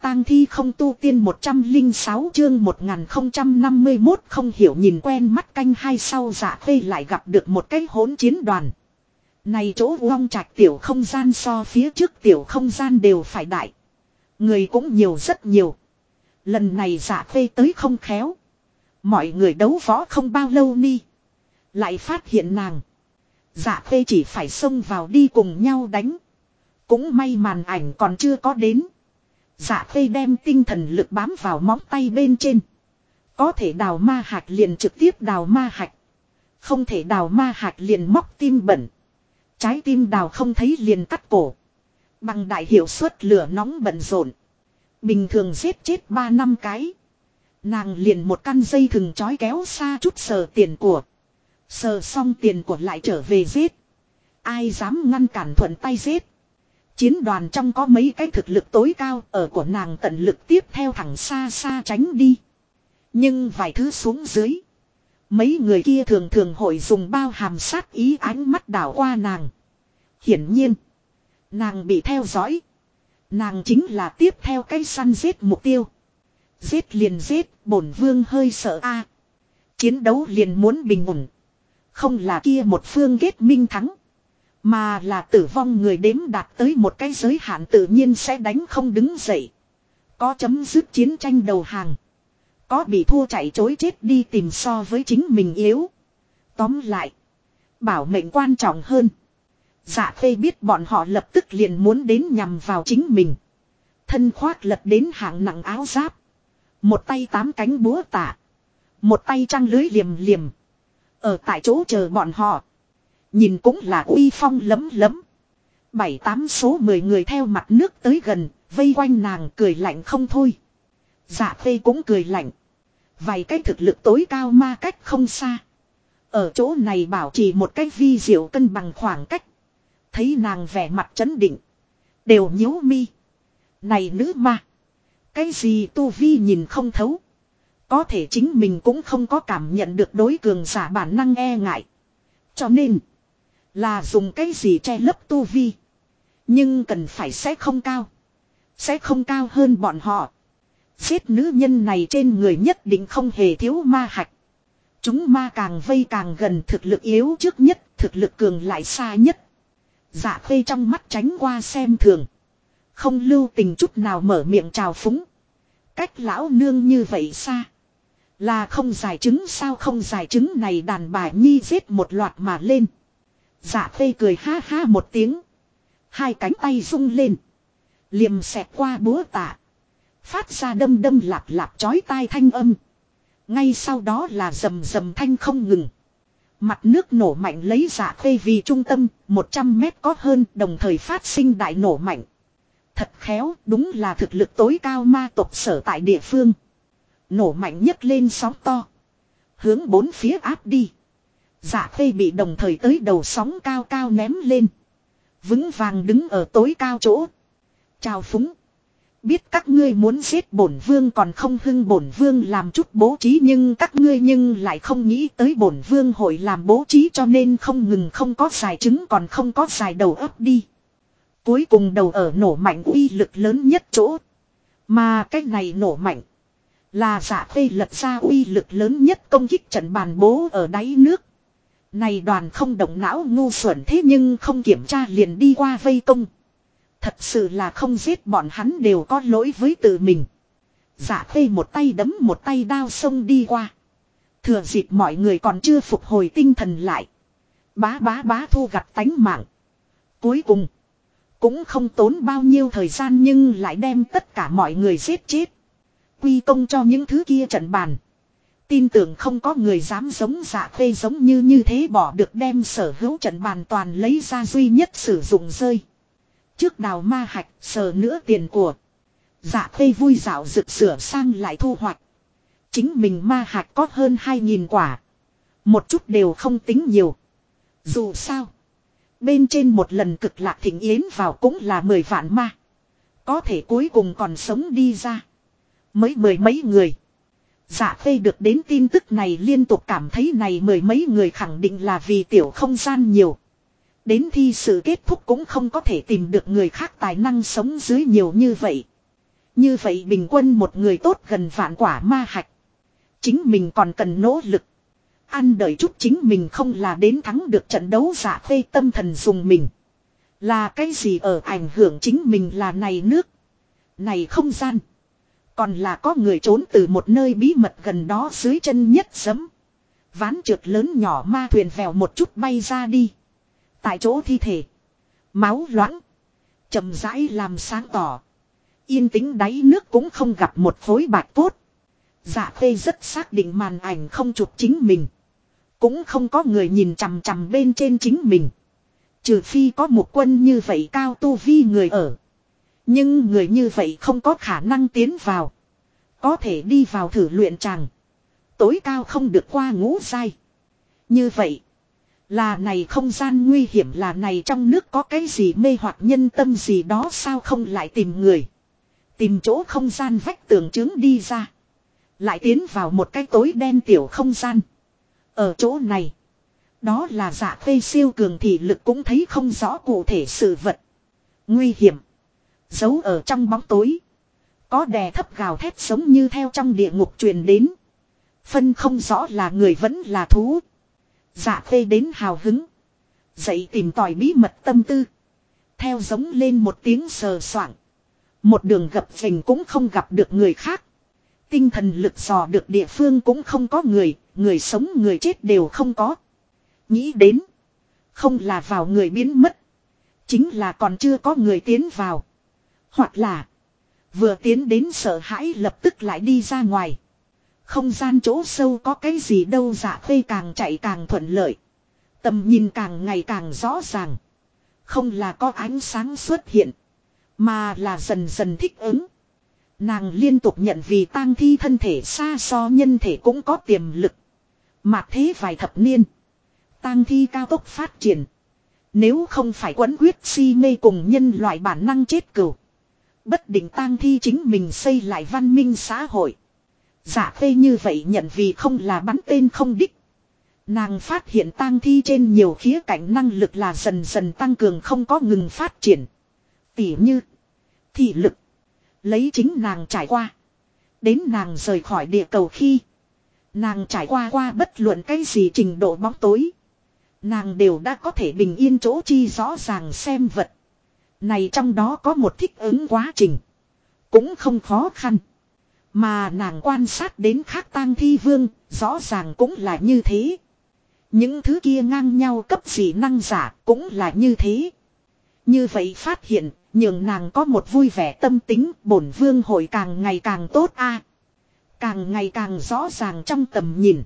tang thi không tu tiên 106 chương 1051 không hiểu nhìn quen mắt canh hai sau Dạ Khê lại gặp được một cái hỗn chiến đoàn. Này chỗ Long Trạch tiểu không gian so phía trước tiểu không gian đều phải đại. Người cũng nhiều rất nhiều. Lần này Dạ Khê tới không khéo. Mọi người đấu võ không bao lâu ni. Lại phát hiện nàng. Dạ Khê chỉ phải xông vào đi cùng nhau đánh. Cũng may màn ảnh còn chưa có đến. Dạ Khê đem tinh thần lực bám vào móng tay bên trên. Có thể đào ma hạch liền trực tiếp đào ma hạch. Không thể đào ma hạch liền móc tim bẩn. Trái tim đào không thấy liền cắt cổ. Bằng đại hiệu suất lửa nóng bận rộn. Bình thường giết chết 3 năm cái. Nàng liền một căn dây thừng chói kéo xa chút sờ tiền của. Sờ xong tiền của lại trở về giết. Ai dám ngăn cản thuận tay giết. Chiến đoàn trong có mấy cái thực lực tối cao ở của nàng tận lực tiếp theo thẳng xa xa tránh đi. Nhưng vài thứ xuống dưới. Mấy người kia thường thường hội dùng bao hàm sát ý ánh mắt đảo qua nàng. Hiển nhiên. Nàng bị theo dõi. Nàng chính là tiếp theo cái săn giết mục tiêu. Giết liền giết, bổn vương hơi sợ a. Chiến đấu liền muốn bình ổn. Không là kia một phương kết minh thắng. Mà là tử vong người đếm đạt tới một cái giới hạn tự nhiên sẽ đánh không đứng dậy. Có chấm dứt chiến tranh đầu hàng. Có bị thua chạy chối chết đi tìm so với chính mình yếu. Tóm lại. Bảo mệnh quan trọng hơn. Dạ Khê biết bọn họ lập tức liền muốn đến nhằm vào chính mình. Thân khoác lật đến hạng nặng áo giáp. Một tay 8 cánh búa tạ. Một tay trăng lưới liềm liềm. Ở tại chỗ chờ bọn họ. Nhìn cũng là uy phong lấm lấm. 7-8 số 10 người theo mặt nước tới gần. Vây quanh nàng cười lạnh không thôi. Dạ Khê cũng cười lạnh. Vài cái thực lực tối cao ma cách không xa. Ở chỗ này bảo trì một cái vi diệu cân bằng khoảng cách. Thấy nàng vẻ mặt trấn định. Đều nhíu mi. Này nữ ma. Cái gì tu vi nhìn không thấu. Có thể chính mình cũng không có cảm nhận được đối cường giả bản năng e ngại. Cho nên. Là dùng cái gì che lấp tu vi. Nhưng cần phải sẽ không cao. Sẽ không cao hơn bọn họ. Giết nữ nhân này trên người nhất định không hề thiếu ma hạch. Chúng ma càng vây càng gần thực lực yếu trước nhất. Thực lực cường lại xa nhất. Dạ Khê trong mắt tránh qua xem thường. Không lưu tình chút nào mở miệng chào phúng. Cách lão nương như vậy xa. Là không giải trứng sao không giải trứng này đàn bà nhi giết một loạt mà lên. Dạ Khê cười ha ha một tiếng. Hai cánh tay rung lên. Liềm xẹt qua búa tạ. Phát ra đâm đâm lạp lạp chói tai thanh âm. Ngay sau đó là rầm rầm thanh không ngừng. Mặt nước nổ mạnh lấy Dạ Khê vì trung tâm, 100 mét có hơn đồng thời phát sinh đại nổ mạnh. Thật khéo, đúng là thực lực tối cao ma tộc sở tại địa phương. Nổ mạnh nhấc lên sóng to. Hướng bốn phía áp đi. Dạ Khê bị đồng thời tới đầu sóng cao cao ném lên. Vững vàng đứng ở tối cao chỗ. Chào phúng. Biết các ngươi muốn giết bổn vương còn không hưng bổn vương làm chút bố trí nhưng các ngươi nhưng lại không nghĩ tới bổn vương hội làm bố trí cho nên không ngừng không có giải trứng còn không có giải đầu ấp đi. Cuối cùng đầu ở nổ mạnh uy lực lớn nhất chỗ. Mà cái này nổ mạnh. Là Dạ Khê lật ra uy lực lớn nhất công kích trận bàn bố ở đáy nước. Này đoàn không động não ngu xuẩn thế nhưng không kiểm tra liền đi qua vây công. Thật sự là không giết bọn hắn đều có lỗi với tự mình. Dạ Khê một tay đấm một tay đao xông đi qua. Thừa dịp mọi người còn chưa phục hồi tinh thần lại. Bá thu gặt tánh mạng. Cuối cùng. Cũng không tốn bao nhiêu thời gian nhưng lại đem tất cả mọi người giết chết. Quy công cho những thứ kia trận bàn. Tin tưởng không có người dám giống Dạ Khê giống như thế bỏ được đem sở hữu trận bàn toàn lấy ra duy nhất sử dụng rơi. Trước đào ma hạch sờ nữa tiền của. Dạ Khê vui dạo rực sửa sang lại thu hoạch. Chính mình ma hạch có hơn 2.000 quả. Một chút đều không tính nhiều. Dù sao. Bên trên một lần cực lạc thịnh yến vào cũng là 10 vạn ma. Có thể cuối cùng còn sống đi ra. Mới 10 mấy người. Dạ Khê được đến tin tức này liên tục cảm thấy này 10 mấy người khẳng định là vì tiểu không gian nhiều. Đến thi sự kết thúc cũng không có thể tìm được người khác tài năng sống dưới nhiều như vậy. Như vậy bình quân một người tốt gần vạn quả ma hạch. Chính mình còn cần nỗ lực. Ăn đợi chút chính mình không là đến thắng được trận đấu Dạ Khê tâm thần dùng mình. Là cái gì ở ảnh hưởng chính mình là này nước. Này không gian. Còn là có người trốn từ một nơi bí mật gần đó dưới chân nhất giấm. Ván trượt lớn nhỏ ma thuyền vèo một chút bay ra đi. Tại chỗ thi thể. Máu loãng. Chậm rãi làm sáng tỏ. Yên tĩnh đáy nước cũng không gặp một khối bạch cốt. Dạ Khê rất xác định màn ảnh không chụp chính mình. Cũng không có người nhìn chằm chằm bên trên chính mình. Trừ phi có một quân như vậy cao tu vi người ở. Nhưng người như vậy không có khả năng tiến vào. Có thể đi vào thử luyện tràng. Tối cao không được qua ngũ giai. Như vậy. Là này không gian nguy hiểm, là này trong nước có cái gì mê hoặc nhân tâm gì đó sao không lại tìm người. Tìm chỗ không gian vách tường chứng đi ra. Lại tiến vào một cái tối đen tiểu không gian. Ở chỗ này. Đó là Dạ Khê siêu cường thị lực cũng thấy không rõ cụ thể sự vật. Nguy hiểm. Giấu ở trong bóng tối. Có đè thấp gào thét giống như theo trong địa ngục truyền đến. Phân không rõ là người vẫn là thú. Dạ Khê đến hào hứng. Dậy tìm tòi bí mật tâm tư. Theo giống lên một tiếng sờ soạng. Một đường gập phình cũng không gặp được người khác. Tinh thần lực dò được địa phương cũng không có người. Người sống người chết đều không có. Nghĩ đến. Không là vào người biến mất. Chính là còn chưa có người tiến vào. Hoặc là. Vừa tiến đến sợ hãi lập tức lại đi ra ngoài. Không gian chỗ sâu có cái gì đâu. Dạ Khê càng chạy càng thuận lợi. Tầm nhìn càng ngày càng rõ ràng. Không là có ánh sáng xuất hiện. Mà là dần dần thích ứng. Nàng liên tục nhận vì tang thi thân thể xa so nhân thể cũng có tiềm lực. Mà thế vài thập niên. Tang thi cao tốc phát triển. Nếu không phải quấn quyết si mê cùng nhân loại bản năng chết cừu. Bất định tang thi chính mình xây lại văn minh xã hội. Dạ Khê như vậy nhận vì không là bắn tên không đích. Nàng phát hiện tang thi trên nhiều khía cạnh năng lực là dần dần tăng cường không có ngừng phát triển. Tỉ như thị lực. Lấy chính nàng trải qua. Đến nàng rời khỏi địa cầu khi. Nàng trải qua bất luận cái gì trình độ bóng tối. Nàng đều đã có thể bình yên chỗ chi rõ ràng xem vật. Này trong đó có một thích ứng quá trình. Cũng không khó khăn. Mà nàng quan sát đến khác tang thi vương, rõ ràng cũng là như thế. Những thứ kia ngang nhau cấp dị năng giả cũng là như thế. Như vậy phát hiện, nhường nàng có một vui vẻ tâm tính, bổn vương hội càng ngày càng tốt a. Càng ngày càng rõ ràng trong tầm nhìn.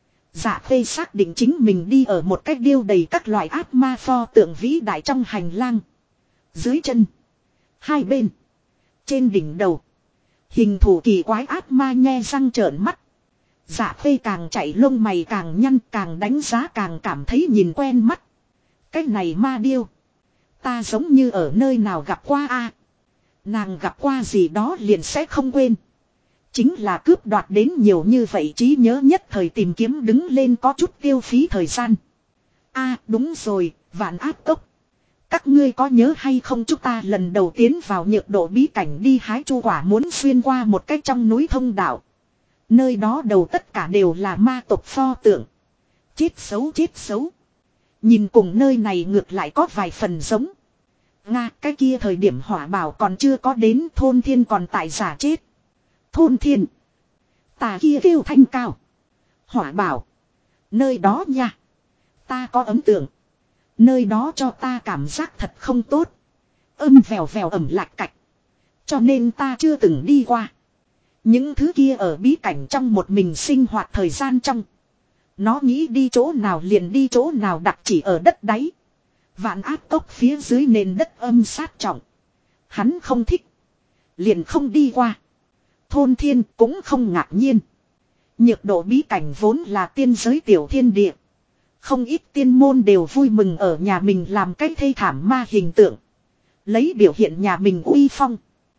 Dạ Khê xác định chính mình đi ở một cách điêu đầy các loại ác ma pho tượng vĩ đại trong hành lang. Dưới chân. Hai bên. Trên đỉnh đầu. Hình thù kỳ quái ác ma nhe răng trợn mắt. Dạ Khê càng chạy lông mày càng nhăn, càng đánh giá càng cảm thấy nhìn quen mắt. Cái này ma điêu. Ta giống như ở nơi nào gặp qua a. Nàng gặp qua gì đó liền sẽ không quên. Chính là cướp đoạt đến nhiều như vậy trí nhớ nhất thời tìm kiếm đứng lên có chút tiêu phí thời gian. A đúng rồi, Vạn Ác Cốc. Các ngươi có nhớ hay không chúng ta lần đầu tiến vào nhược độ bí cảnh đi hái chu quả muốn xuyên qua một cách trong núi thông đạo. Nơi đó đầu tất cả đều là ma tộc pho tượng. Chết xấu chết xấu. Nhìn cùng nơi này ngược lại có vài phần giống. Nga cái kia thời điểm hỏa bảo còn chưa có đến thôn thiên còn tại giả chết. Thôn thiên. Tà kia kêu thanh cao. Hỏa bảo. Nơi đó nha. Ta có ấn tượng. Nơi đó cho ta cảm giác thật không tốt. Âm vèo vèo ẩm lạch cạch. Cho nên ta chưa từng đi qua. Những thứ kia ở bí cảnh trong một mình sinh hoạt thời gian trong. Nó nghĩ đi chỗ nào liền đi chỗ nào đặt chỉ ở đất đáy. Vạn Ác Cốc phía dưới nền đất âm sát trọng. Hắn không thích. Liền không đi qua. Thôn thiên cũng không ngạc nhiên. Nhược độ bí cảnh vốn là tiên giới tiểu thiên địa. Không ít tiên môn đều vui mừng ở nhà mình làm cái thê thảm ma hình tượng. Lấy biểu hiện nhà mình uy phong.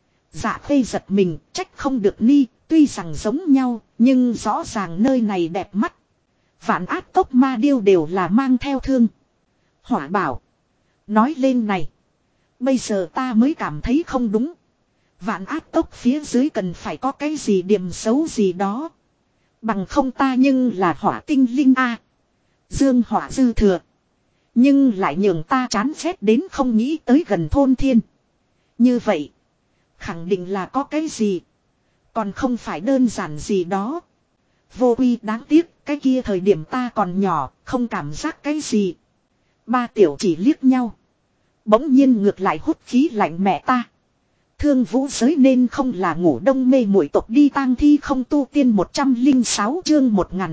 Dạ Khê giật mình trách không được ni. Tuy rằng giống nhau nhưng rõ ràng nơi này đẹp mắt. Vạn Ác Cốc ma điêu đều là mang theo thương. Hỏa bảo. Nói lên này. Bây giờ ta mới cảm thấy không đúng. Vạn áp tốc phía dưới cần phải có cái gì điểm xấu gì đó. Bằng không ta nhưng là hỏa tinh linh a. Dương hỏa dư thừa. Nhưng lại nhường ta chán ghét đến không nghĩ tới gần thôn thiên. Như vậy. Khẳng định là có cái gì. Còn không phải đơn giản gì đó. Vô quy đáng tiếc. Cái kia thời điểm ta còn nhỏ. Không cảm giác cái gì. Ba tiểu chỉ liếc nhau. Bỗng nhiên ngược lại hút khí lạnh mẹ ta. Thương vũ giới nên không là ngủ đông mê muội tộc đi tang thi không tu tiên 106 chương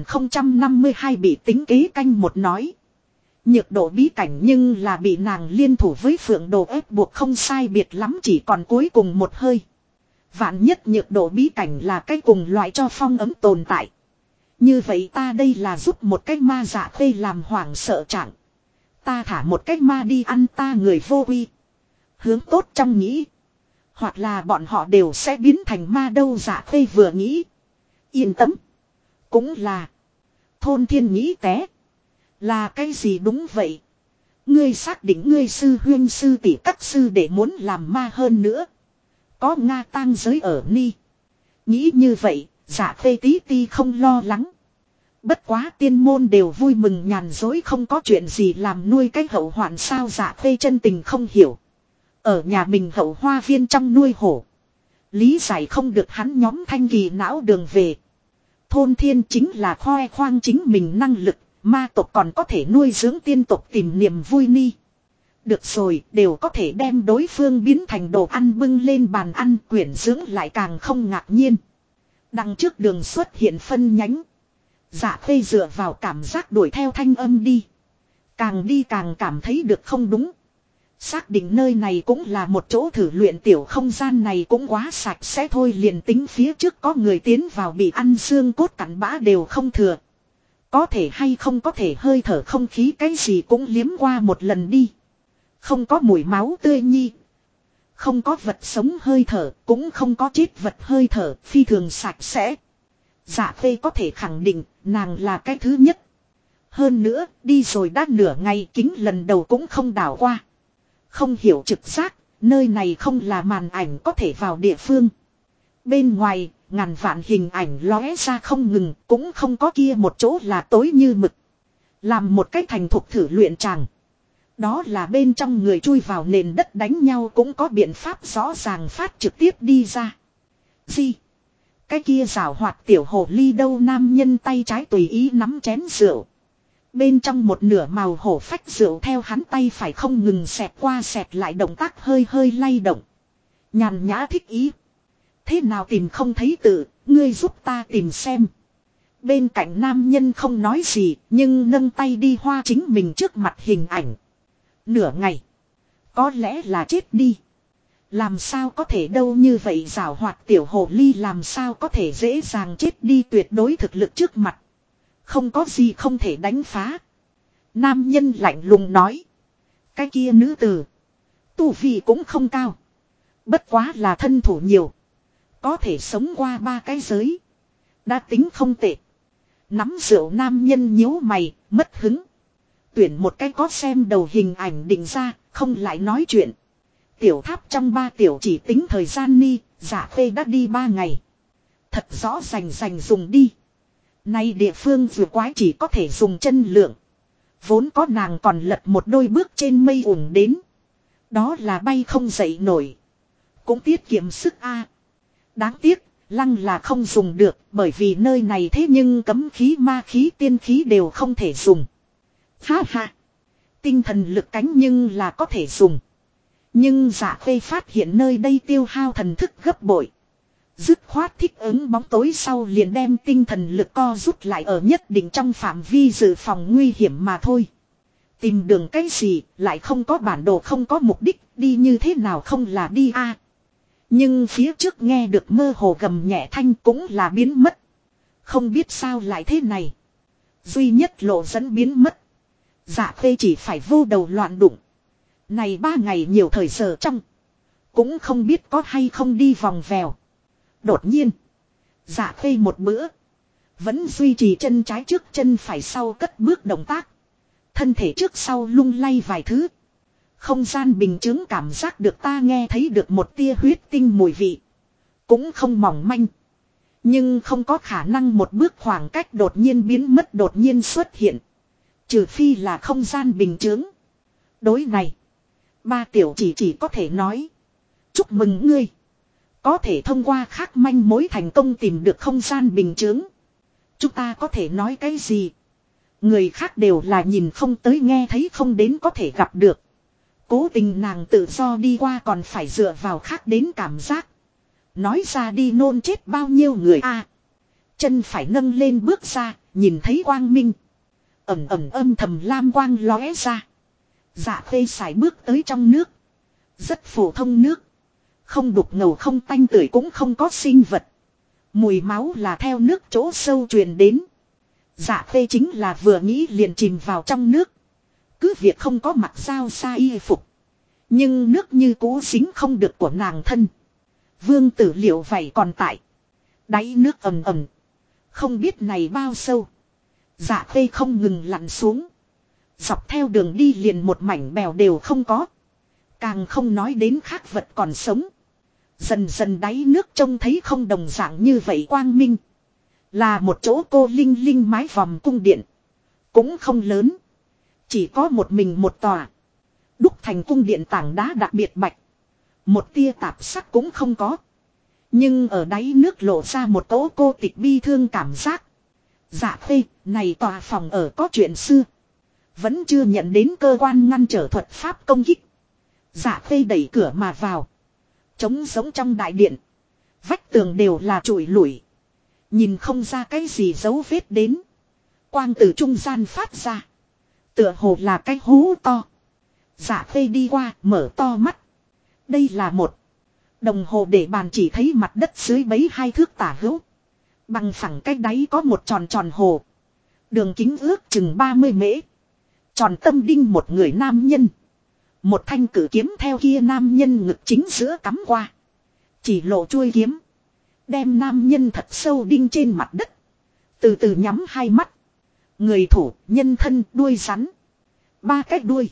1052 bị tính kế canh một nói. Nhược độ bí cảnh nhưng là bị nàng liên thủ với phượng đồ ép buộc không sai biệt lắm chỉ còn cuối cùng một hơi. Vạn nhất nhược độ bí cảnh là cái cùng loại cho phong ấm tồn tại. Như vậy ta đây là giúp một cái ma dạ khê làm hoảng sợ trạng. Ta thả một cái ma đi ăn ta người vô quy. Hướng tốt trong nghĩ. Hoặc là bọn họ đều sẽ biến thành ma đâu dạ khê vừa nghĩ. Yên tâm. Cũng là. Thôn thiên nghĩ té. Là cái gì đúng vậy. Ngươi xác định ngươi sư huyên sư tỷ các sư để muốn làm ma hơn nữa. Có Nga tang giới ở ni. Nghĩ như vậy. Dạ khê tí ti không lo lắng. Bất quá tiên môn đều vui mừng nhàn dối không có chuyện gì làm nuôi cái hậu hoạn sao dạ khê chân tình không hiểu. Ở nhà mình hậu hoa viên trong nuôi hổ. Lý giải không được hắn nhóm thanh kỳ não đường về. Thôn thiên chính là khoe khoang chính mình năng lực. Ma tộc còn có thể nuôi dưỡng tiên tộc tìm niềm vui ni. Được rồi đều có thể đem đối phương biến thành đồ ăn bưng lên bàn ăn quyển dưỡng lại càng không ngạc nhiên. Đằng trước đường xuất hiện phân nhánh. Dạ khê dựa vào cảm giác đuổi theo thanh âm đi. Càng đi càng cảm thấy được không đúng. Xác định nơi này cũng là một chỗ thử luyện tiểu không gian này cũng quá sạch sẽ thôi liền tính phía trước có người tiến vào bị ăn xương cốt cặn bã đều không thừa. Có thể hay không có thể hơi thở không khí cái gì cũng liếm qua một lần đi. Không có mùi máu tươi nhi. Không có vật sống hơi thở cũng không có chết vật hơi thở phi thường sạch sẽ. Dạ phê có thể khẳng định nàng là cái thứ nhất. Hơn nữa đi rồi đã nửa ngày kính lần đầu cũng không đảo qua. Không hiểu trực giác, nơi này không là màn ảnh có thể vào địa phương. Bên ngoài, ngàn vạn hình ảnh lóe ra không ngừng, cũng không có kia một chỗ là tối như mực. Làm một cách thành thục thử luyện tràng. Đó là bên trong người chui vào nền đất đánh nhau cũng có biện pháp rõ ràng phát trực tiếp đi ra. Gì? Cái kia rào hoạt tiểu hồ ly đâu nam nhân tay trái tùy ý nắm chén rượu. Bên trong một nửa màu hổ phách rượu theo hắn tay phải không ngừng xẹt qua xẹt lại động tác hơi hơi lay động. Nhàn nhã thích ý. Thế nào tìm không thấy tự, ngươi giúp ta tìm xem. Bên cạnh nam nhân không nói gì, nhưng nâng tay đi hoa chính mình trước mặt hình ảnh. Nửa ngày. Có lẽ là chết đi. Làm sao có thể đâu như vậy giảo hoạt tiểu hồ ly làm sao có thể dễ dàng chết đi tuyệt đối thực lực trước mặt. Không có gì không thể đánh phá. Nam nhân lạnh lùng nói. Cái kia nữ tử. Tu vi cũng không cao. Bất quá là thân thủ nhiều. Có thể sống qua ba cái giới. Đã tính không tệ. Nắm rượu nam nhân nhíu mày, mất hứng. Tuyển một cái có xem đầu hình ảnh định ra, không lại nói chuyện. Tiểu tháp trong ba tiểu chỉ tính thời gian ni, giả phê đã đi 3 ngày. Thật rõ rành dùng đi. Nay địa phương vừa quái chỉ có thể dùng chân lượng. Vốn có nàng còn lật một đôi bước trên mây ủng đến. Đó là bay không dậy nổi. Cũng tiết kiệm sức a. Đáng tiếc, lăng là không dùng được bởi vì nơi này thế nhưng cấm khí ma khí tiên khí đều không thể dùng. Ha ha. Tinh thần lực cánh nhưng là có thể dùng. Nhưng giả phê phát hiện nơi đây tiêu hao thần thức gấp bội. Dứt khoát thích ứng bóng tối sau liền đem tinh thần lực co rút lại ở nhất định trong phạm vi dự phòng nguy hiểm mà thôi. Tìm đường cái gì lại không có bản đồ không có mục đích đi như thế nào không là đi a. Nhưng phía trước nghe được mơ hồ gầm nhẹ thanh cũng là biến mất. Không biết sao lại thế này. Duy nhất lộ dẫn biến mất. Dạ phê chỉ phải vô đầu loạn đụng. Này 3 ngày nhiều thời giờ trong. Cũng không biết có hay không đi vòng vèo. Đột nhiên. Dạ phê một bữa. Vẫn duy trì chân trái trước chân phải sau cất bước động tác. Thân thể trước sau lung lay vài thứ. Không gian bình chứng cảm giác được ta nghe thấy được một tia huyết tinh mùi vị. cũng không mỏng manh. Nhưng không có khả năng một bước khoảng cách đột nhiên biến mất đột nhiên xuất hiện. Trừ phi là không gian bình chướng. Đối này. Ba tiểu chỉ có thể nói. Chúc mừng ngươi. Có thể thông qua khác manh mối thành công tìm được không gian bình chướng. Chúng ta có thể nói cái gì? Người khác đều là nhìn không tới nghe thấy không đến có thể gặp được. Cố tình nàng tự do đi qua còn phải dựa vào khác đến cảm giác. Nói ra đi nôn chết bao nhiêu người a. Chân phải nâng lên bước ra, nhìn thấy quang minh. Ẩm ẩm âm thầm lam quang lóe ra. Dạ Khê sải bước tới trong nước. Rất phổ thông nước. Không đục ngầu không tanh tưởi cũng không có sinh vật. Mùi máu là theo nước chỗ sâu truyền đến. Dạ Khê chính là vừa nghĩ liền chìm vào trong nước. Cứ việc không có mặc sao xa y phục. Nhưng nước như cũ dính không được của nàng thân. Vương tử liệu vậy còn tại. Đáy nước ầm ầm. Không biết này bao sâu. Dạ Khê không ngừng lặn xuống. Dọc theo đường đi liền một mảnh bèo đều không có. Càng không nói đến khác vật còn sống. Dần dần đáy nước trông thấy không đồng dạng như vậy quang minh. Là một chỗ cô linh linh mái vòm cung điện. Cũng không lớn. Chỉ có một mình một tòa. Đúc thành cung điện tảng đá đặc biệt bạch. Một tia tạp sắc cũng không có. Nhưng ở đáy nước lộ ra một cỗ cô tịch bi thương cảm giác. Dạ Khê, này tòa phòng ở có chuyện xưa. Vẫn chưa nhận đến cơ quan ngăn trở thuật pháp công kích. Dạ Khê đẩy cửa mà vào. Trống giống trong đại điện. Vách tường đều là trụi lủi. Nhìn không ra cái gì dấu vết đến. Quang từ trung gian phát ra. Tựa hồ là cái hố to. Dạ Khê đi qua mở to mắt. Đây là một đồng hồ để bàn chỉ thấy mặt đất dưới bấy 2 thước tả hữu. Bằng phẳng cách đáy có một tròn tròn hồ. Đường kính ước chừng 30 mễ. Tròn tâm đinh một người nam nhân. Một thanh cử kiếm theo kia nam nhân ngực chính giữa cắm qua. Chỉ lộ chuôi kiếm. Đem nam nhân thật sâu đinh trên mặt đất. Từ từ nhắm hai mắt. Người thủ, nhân thân, đuôi rắn. 3 cái đuôi.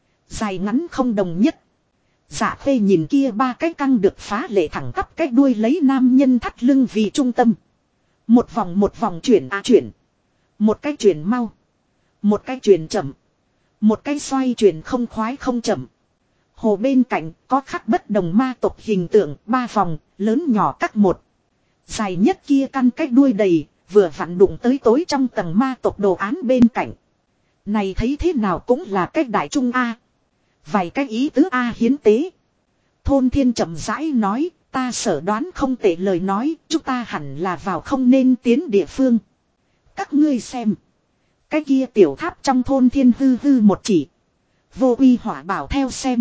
Dài ngắn không đồng nhất. Dạ Khê nhìn kia 3 cái căng được phá lệ thẳng tắp cái đuôi lấy nam nhân thắt lưng vì trung tâm. Một vòng chuyển chuyển. Một cái chuyển mau. Một cái chuyển chậm. Một cái xoay chuyển không khoái không chậm. Hồ bên cạnh có khắc bất đồng ma tộc hình tượng 3 vòng, lớn nhỏ các một. Dài nhất kia căn cái đuôi đầy, vừa vặn đụng tới tối trong tầng ma tộc đồ án bên cạnh. Này thấy thế nào cũng là cách đại trung A. Vài cái ý tứ A hiến tế. Thôn Thiên chậm rãi nói, ta sở đoán không tệ lời nói, chúng ta hẳn là vào không nên tiến địa phương. Các ngươi xem. Cái kia tiểu tháp trong thôn Thiên hư hư một chỉ. Vô uy hỏa bảo theo xem.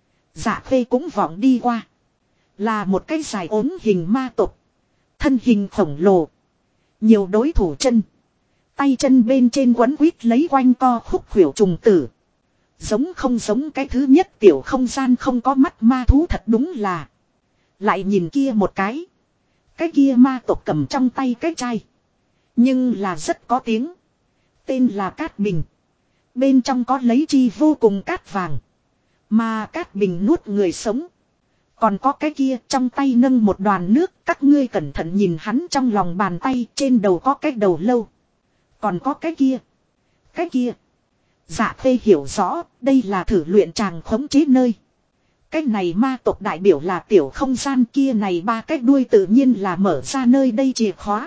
Dạ Khê cũng vọng đi qua. Là một cái dài ốm hình ma tộc. Thân hình khổng lồ. Nhiều đối thủ chân. Tay chân bên trên quấn quýt lấy quanh co khúc khuỷu trùng tử. Giống không giống cái thứ nhất tiểu không gian không có mắt ma thú thật đúng là. Lại nhìn kia một cái. Cái kia ma tộc cầm trong tay cái chai. Nhưng là rất có tiếng. Tên là Cát Bình. Bên trong có lấy chi vô cùng cát vàng. Mà Cát Bình nuốt người sống. Còn có cái kia trong tay nâng một đoàn nước. Các ngươi cẩn thận nhìn hắn trong lòng bàn tay. Trên đầu có cái đầu lâu. Còn có cái kia. Cái kia. Dạ Khê hiểu rõ. Đây là thử luyện tràng khống chế nơi. Cái này ma tộc đại biểu là tiểu không gian kia này 3 cái đuôi tự nhiên là mở ra nơi đây chìa khóa.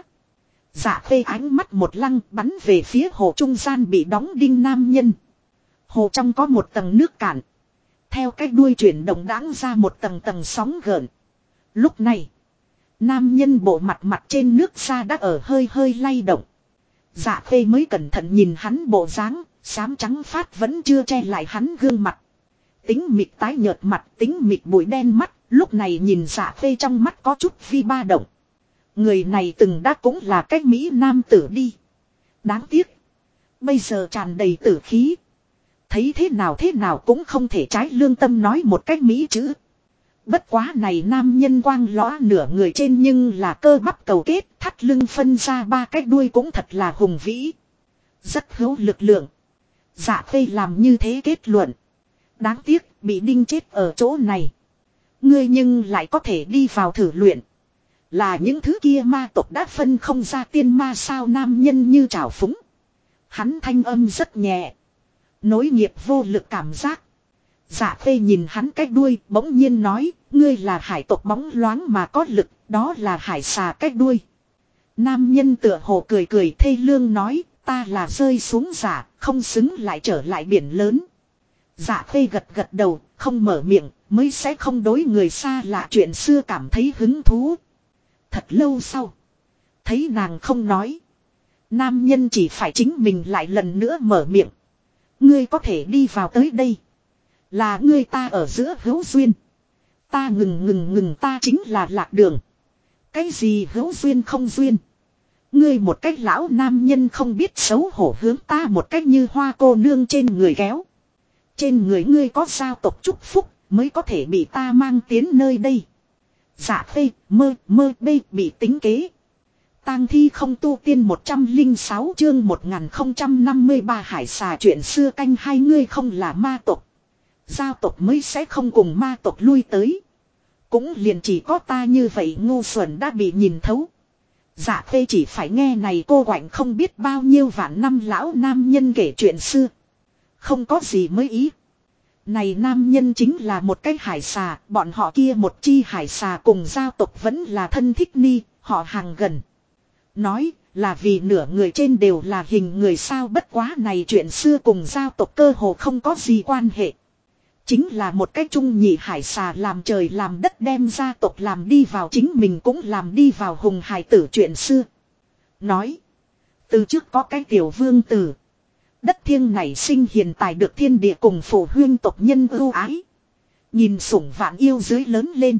Dạ Khê ánh mắt một lăng bắn về phía hồ trung gian bị đóng đinh nam nhân. Hồ trong có một tầng nước cạn. Theo cái đuôi chuyển động đãng ra một tầng tầng sóng gợn. Lúc này, nam nhân bộ mặt trên nước ra đã ở hơi hơi lay động. Dạ Khê mới cẩn thận nhìn hắn bộ dáng, xám trắng phát vẫn chưa che lại hắn gương mặt. Tính mịt tái nhợt mặt, tính mịt bụi đen mắt, lúc này nhìn Dạ Khê trong mắt có chút vi ba động. Người này từng đã cũng là cái Mỹ nam tử đi. Đáng tiếc. Bây giờ tràn đầy tử khí. Thấy thế nào cũng không thể trái lương tâm nói một cách Mỹ chữ. Bất quá này nam nhân quang lõa nửa người trên nhưng là cơ bắp cầu kết, thắt lưng phân ra 3 cái đuôi cũng thật là hùng vĩ. Rất hữu lực lượng. Dạ Khê làm như thế kết luận. Đáng tiếc bị đinh chết ở chỗ này. Ngươi nhưng lại có thể đi vào thử luyện. Là những thứ kia ma tộc đã phân không ra tiên ma sao nam nhân như trào phúng. Hắn thanh âm rất nhẹ. Nối nghiệp vô lực cảm giác. Dạ Khê nhìn hắn cách đuôi bỗng nhiên nói. Ngươi là hải tộc bóng loáng mà có lực. Đó là hải xà cách đuôi. Nam nhân tựa hồ cười cười thê lương nói. Ta là rơi xuống giả. Không xứng lại trở lại biển lớn. Dạ Khê gật gật đầu. Không mở miệng. Mới sẽ không đối người xa lạ chuyện xưa cảm thấy hứng thú. Thật lâu sau. Thấy nàng không nói. Nam nhân chỉ phải chính mình lại lần nữa mở miệng. Ngươi có thể đi vào tới đây. Là ngươi ta ở giữa hữu duyên. Ta ngừng ta chính là lạc đường. Cái gì hữu duyên không duyên. Ngươi một cách lão nam nhân không biết xấu hổ hướng ta một cách như hoa cô nương trên người kéo. Trên người ngươi có giao tộc chúc phúc mới có thể bị ta mang tiến nơi đây. Dạ Khê mơ bê bị tính kế. Tang thi không tu tiên 106 chương 1053 hải xà chuyện xưa canh hai ngươi không là ma tộc. Giao tộc mới sẽ không cùng ma tộc lui tới. Cũng liền chỉ có ta như vậy ngu xuẩn đã bị nhìn thấu. Dạ Khê chỉ phải nghe này cô quạnh không biết bao nhiêu vạn năm lão nam nhân kể chuyện xưa. Không có gì mới ý. Này nam nhân chính là một cái hải xà, bọn họ kia một chi hải xà cùng giao tộc vẫn là thân thích ni, họ hàng gần. Nói là vì nửa người trên đều là hình người sao bất quá này chuyện xưa cùng giao tộc cơ hồ không có gì quan hệ. Chính là một cái trung nhị hải xà làm trời làm đất đem gia tộc làm đi vào chính mình cũng làm đi vào hùng hải tử chuyện xưa. Nói. Từ trước có cái tiểu vương tử. Đất thiêng này sinh hiền tài được thiên địa cùng phổ huyên tộc nhân ưu ái. Nhìn sủng vạn yêu dưới lớn lên.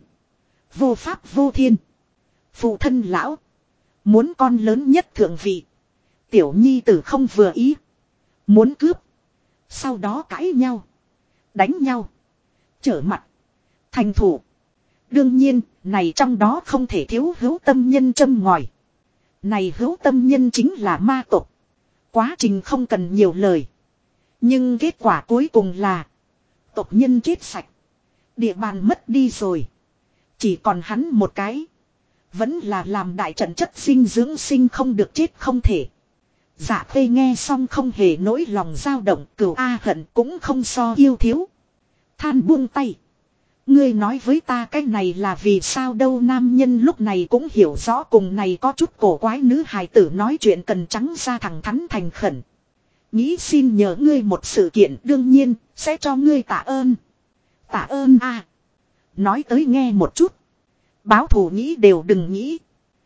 Vô pháp vô thiên. Phụ thân lão. Muốn con lớn nhất thượng vị. Tiểu nhi tử không vừa ý. Muốn cướp. Sau đó cãi nhau. Đánh nhau. Trở mặt. Thành thủ. Đương nhiên, này trong đó không thể thiếu hữu tâm nhân châm ngòi. Này hữu tâm nhân chính là ma tộc. Quá trình không cần nhiều lời. Nhưng kết quả cuối cùng là. Tộc nhân chết sạch. Địa bàn mất đi rồi. Chỉ còn hắn một cái. Vẫn là làm đại trận chất sinh dưỡng sinh không được chết không thể. Dạ Khê nghe xong không hề nỗi lòng dao động. Cửu A hận cũng không so yêu thiếu. Than buông tay. Ngươi nói với ta cái này là vì sao đâu nam nhân lúc này cũng hiểu rõ cùng này có chút cổ quái nữ hài tử nói chuyện cần trắng ra thẳng thắn thành khẩn. Nghĩ xin nhờ ngươi một sự kiện đương nhiên sẽ cho ngươi tạ ơn. Tạ ơn a. Nói tới nghe một chút. Báo thù nghĩ đều đừng nghĩ.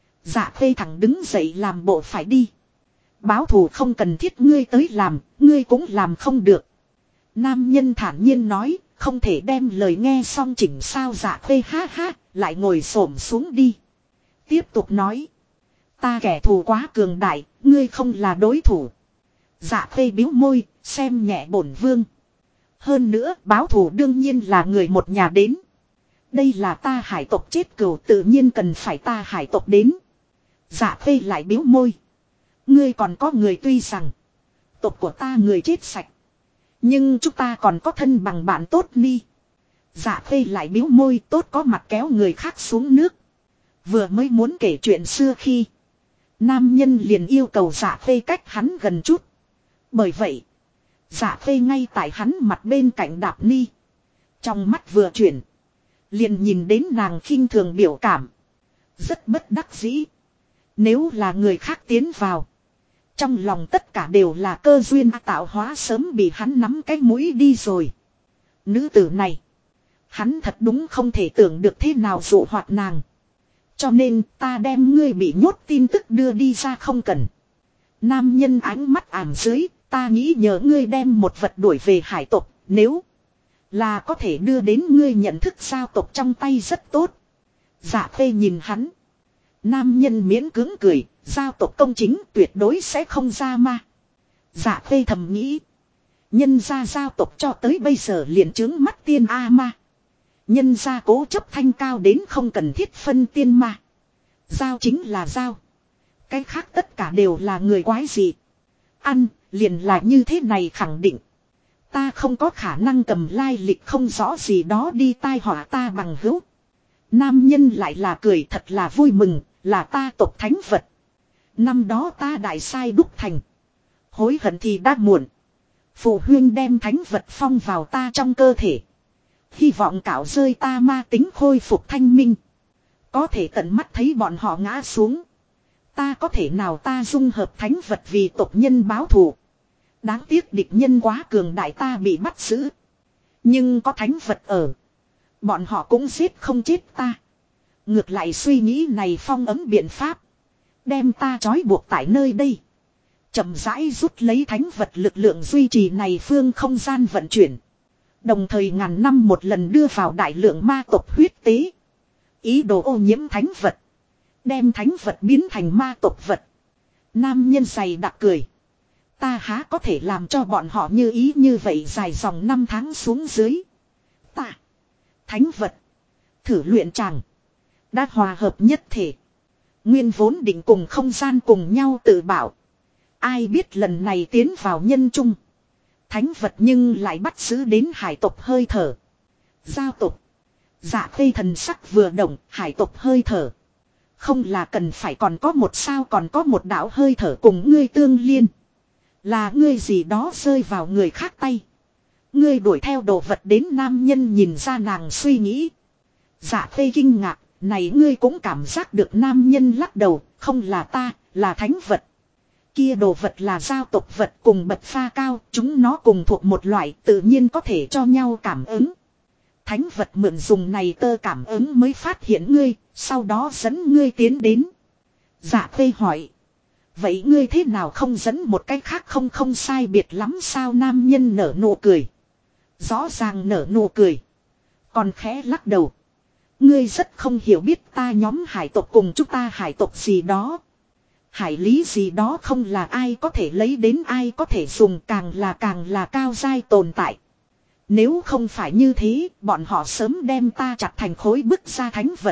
Dạ Khê thẳng đứng dậy làm bộ phải đi. Báo thù không cần thiết ngươi tới làm, ngươi cũng làm không được. Nam nhân thản nhiên nói. Không thể đem lời nghe xong chỉnh sao Dạ Khê ha ha, lại ngồi xổm xuống đi. Tiếp tục nói. Ta kẻ thù quá cường đại, ngươi không là đối thủ. Dạ Khê biếu môi, xem nhẹ bổn vương. Hơn nữa, báo thù đương nhiên là người một nhà đến. Đây là ta hải tộc chết cừu tự nhiên cần phải ta hải tộc đến. Dạ Khê lại biếu môi. Ngươi còn có người tuy rằng. Tộc của ta người chết sạch. Nhưng chúng ta còn có thân bằng bạn tốt ni. Dạ Khê lại biếu môi tốt có mặt kéo người khác xuống nước. Vừa mới muốn kể chuyện xưa khi. Nam nhân liền yêu cầu Dạ Khê cách hắn gần chút. Bởi vậy. Dạ Khê ngay tại hắn mặt bên cạnh đạp ni. Trong mắt vừa chuyển. Liền nhìn đến nàng khinh thường biểu cảm. Rất bất đắc dĩ. Nếu là người khác tiến vào. Trong lòng tất cả đều là cơ duyên tạo hóa sớm bị hắn nắm cái mũi đi rồi. Nữ tử này. Hắn thật đúng không thể tưởng được thế nào dụ hoạt nàng. Cho nên ta đem ngươi bị nhốt tin tức đưa đi ra không cần. Nam nhân ánh mắt ảm dưới. Ta nghĩ nhờ ngươi đem một vật đuổi về hải tộc. Nếu là có thể đưa đến ngươi nhận thức giao tộc trong tay rất tốt. Dạ Khê nhìn hắn. Nam nhân miễn cưỡng cười. Giao tộc công chính tuyệt đối sẽ không ra ma. Dạ Khê thầm nghĩ. Nhân gia giao tộc cho tới bây giờ liền chứng mắt tiên A ma. Nhân gia cố chấp thanh cao đến không cần thiết phân tiên ma. Giao chính là giao. Cái khác tất cả đều là người quái gì. Ăn liền là như thế này khẳng định. Ta không có khả năng cầm lai lịch không rõ gì đó đi tai họa ta bằng hữu. Nam nhân lại là cười thật là vui mừng, là ta tộc thánh vật. Năm đó ta đại sai đúc thành. Hối hận thì đã muộn. Phụ huynh đem thánh vật phong vào ta trong cơ thể. Hy vọng cạo rơi ta ma tính khôi phục thanh minh. Có thể tận mắt thấy bọn họ ngã xuống. Ta có thể nào ta dung hợp thánh vật vì tộc nhân báo thù. Đáng tiếc địch nhân quá cường đại ta bị bắt giữ. Nhưng có thánh vật ở. Bọn họ cũng giết không chết ta. Ngược lại suy nghĩ này phong ấm biện pháp. Đem ta trói buộc tại nơi đây. Chậm rãi rút lấy thánh vật lực lượng duy trì này phương không gian vận chuyển. Đồng thời ngàn năm một lần đưa vào đại lượng ma tộc huyết tế. Ý đồ ô nhiễm thánh vật. Đem thánh vật biến thành ma tộc vật. Nam nhân dày đặc cười. Ta há có thể làm cho bọn họ như ý như vậy dài dòng 5 tháng xuống dưới. Ta. Thánh vật. Thử luyện chàng. Đã hòa hợp nhất thể. Nguyên vốn định cùng không gian cùng nhau tự bảo. Ai biết lần này tiến vào nhân trung. Thánh vật nhưng lại bắt giữ đến hải tộc hơi thở. Giao tộc. Dạ khê thần sắc vừa động, hải tộc hơi thở. Không là cần phải còn có một sao còn có một đạo hơi thở cùng ngươi tương liên. Là ngươi gì đó rơi vào người khác tay. Ngươi đuổi theo đồ vật đến nam nhân nhìn ra nàng suy nghĩ. Dạ khê kinh ngạc, này ngươi cũng cảm giác được nam nhân lắc đầu, không là ta, là thánh vật. Kia đồ vật là giao tộc vật cùng bậc pha cao, chúng nó cùng thuộc một loại tự nhiên có thể cho nhau cảm ứng. Thánh vật mượn dùng này tơ cảm ứng mới phát hiện ngươi, sau đó dẫn ngươi tiến đến. Dạ khê hỏi. Vậy ngươi thế nào không dẫn một cách khác không sai biệt lắm sao nam nhân nở nụ cười. Rõ ràng nở nụ cười. Còn khẽ lắc đầu. Ngươi rất không hiểu biết ta nhóm hải tộc cùng chúng ta hải tộc gì đó. Hải lý gì đó không là ai có thể lấy đến ai có thể dùng càng là cao giai tồn tại. Nếu không phải như thế, bọn họ sớm đem ta chặt thành khối bức ra thánh vật.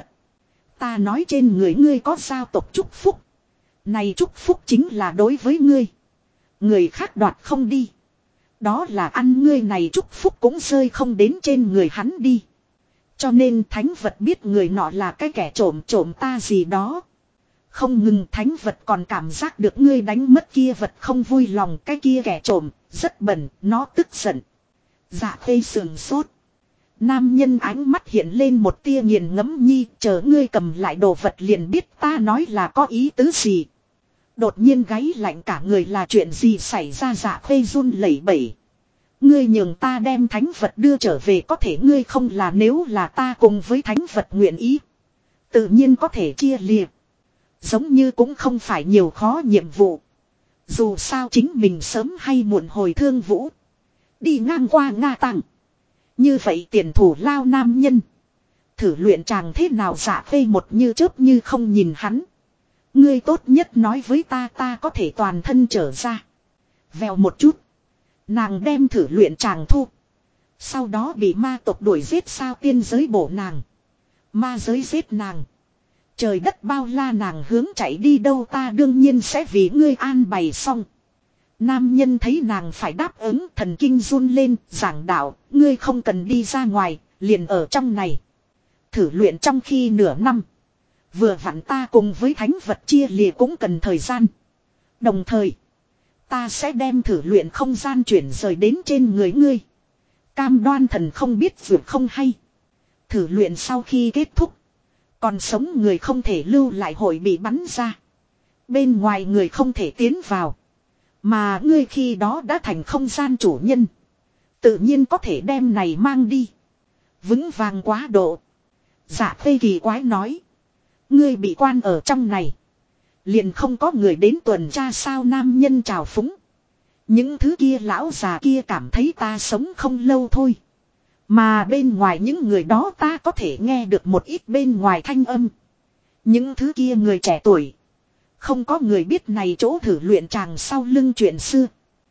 Ta nói trên người ngươi có giao tộc chúc phúc. Này chúc phúc chính là đối với ngươi. Người khác đoạt không đi. Đó là ăn ngươi này chúc phúc cũng rơi không đến trên người hắn đi. Cho nên thánh vật biết người nọ là cái kẻ trộm ta gì đó. Không ngừng thánh vật còn cảm giác được ngươi đánh mất kia vật không vui lòng cái kia kẻ trộm, rất bẩn, nó tức giận. Dạ khê sườn sốt. Nam nhân ánh mắt hiện lên một tia nghiền ngẫm nhi, chờ ngươi cầm lại đồ vật liền biết ta nói là có ý tứ gì. Đột nhiên gáy lạnh cả người là chuyện gì xảy ra dạ khê run lẩy bẩy. Ngươi nhường ta đem thánh vật đưa trở về có thể ngươi không là nếu là ta cùng với thánh vật nguyện ý. Tự nhiên có thể chia liệt. Giống như cũng không phải nhiều khó nhiệm vụ. Dù sao chính mình sớm hay muộn hồi thương vũ. Đi ngang qua Nga Tặng. Như vậy tiền thủ lao nam nhân. Thử luyện chàng thế nào dạ khê một như chớp như không nhìn hắn. Ngươi tốt nhất nói với ta có thể toàn thân trở ra. Vèo một chút. Nàng đem thử luyện chàng thu. Sau đó bị ma tộc đuổi giết sao tiên giới bổ nàng. Ma giới giết nàng. Trời đất bao la nàng hướng chạy đi đâu ta đương nhiên sẽ vì ngươi an bày xong. Nam nhân thấy nàng phải đáp ứng thần kinh run lên giảng đạo. Ngươi không cần đi ra ngoài, liền ở trong này. Thử luyện trong khi nửa năm. Vừa vặn ta cùng với thánh vật chia lìa cũng cần thời gian. Đồng thời, ta sẽ đem thử luyện không gian chuyển rời đến trên người ngươi. Cam đoan thần không biết vượt không hay. Thử luyện sau khi kết thúc. Còn sống người không thể lưu lại hội bị bắn ra. Bên ngoài người không thể tiến vào. Mà ngươi khi đó đã thành không gian chủ nhân. Tự nhiên có thể đem này mang đi. Vững vàng quá độ. Dạ khê kỳ quái nói. Ngươi bị quan ở trong này. Liền không có người đến tuần tra sao nam nhân trào phúng. Những thứ kia lão già kia cảm thấy ta sống không lâu thôi. Mà bên ngoài những người đó ta có thể nghe được một ít bên ngoài thanh âm. Những thứ kia người trẻ tuổi. Không có người biết này chỗ thử luyện chàng sau lưng chuyện xưa.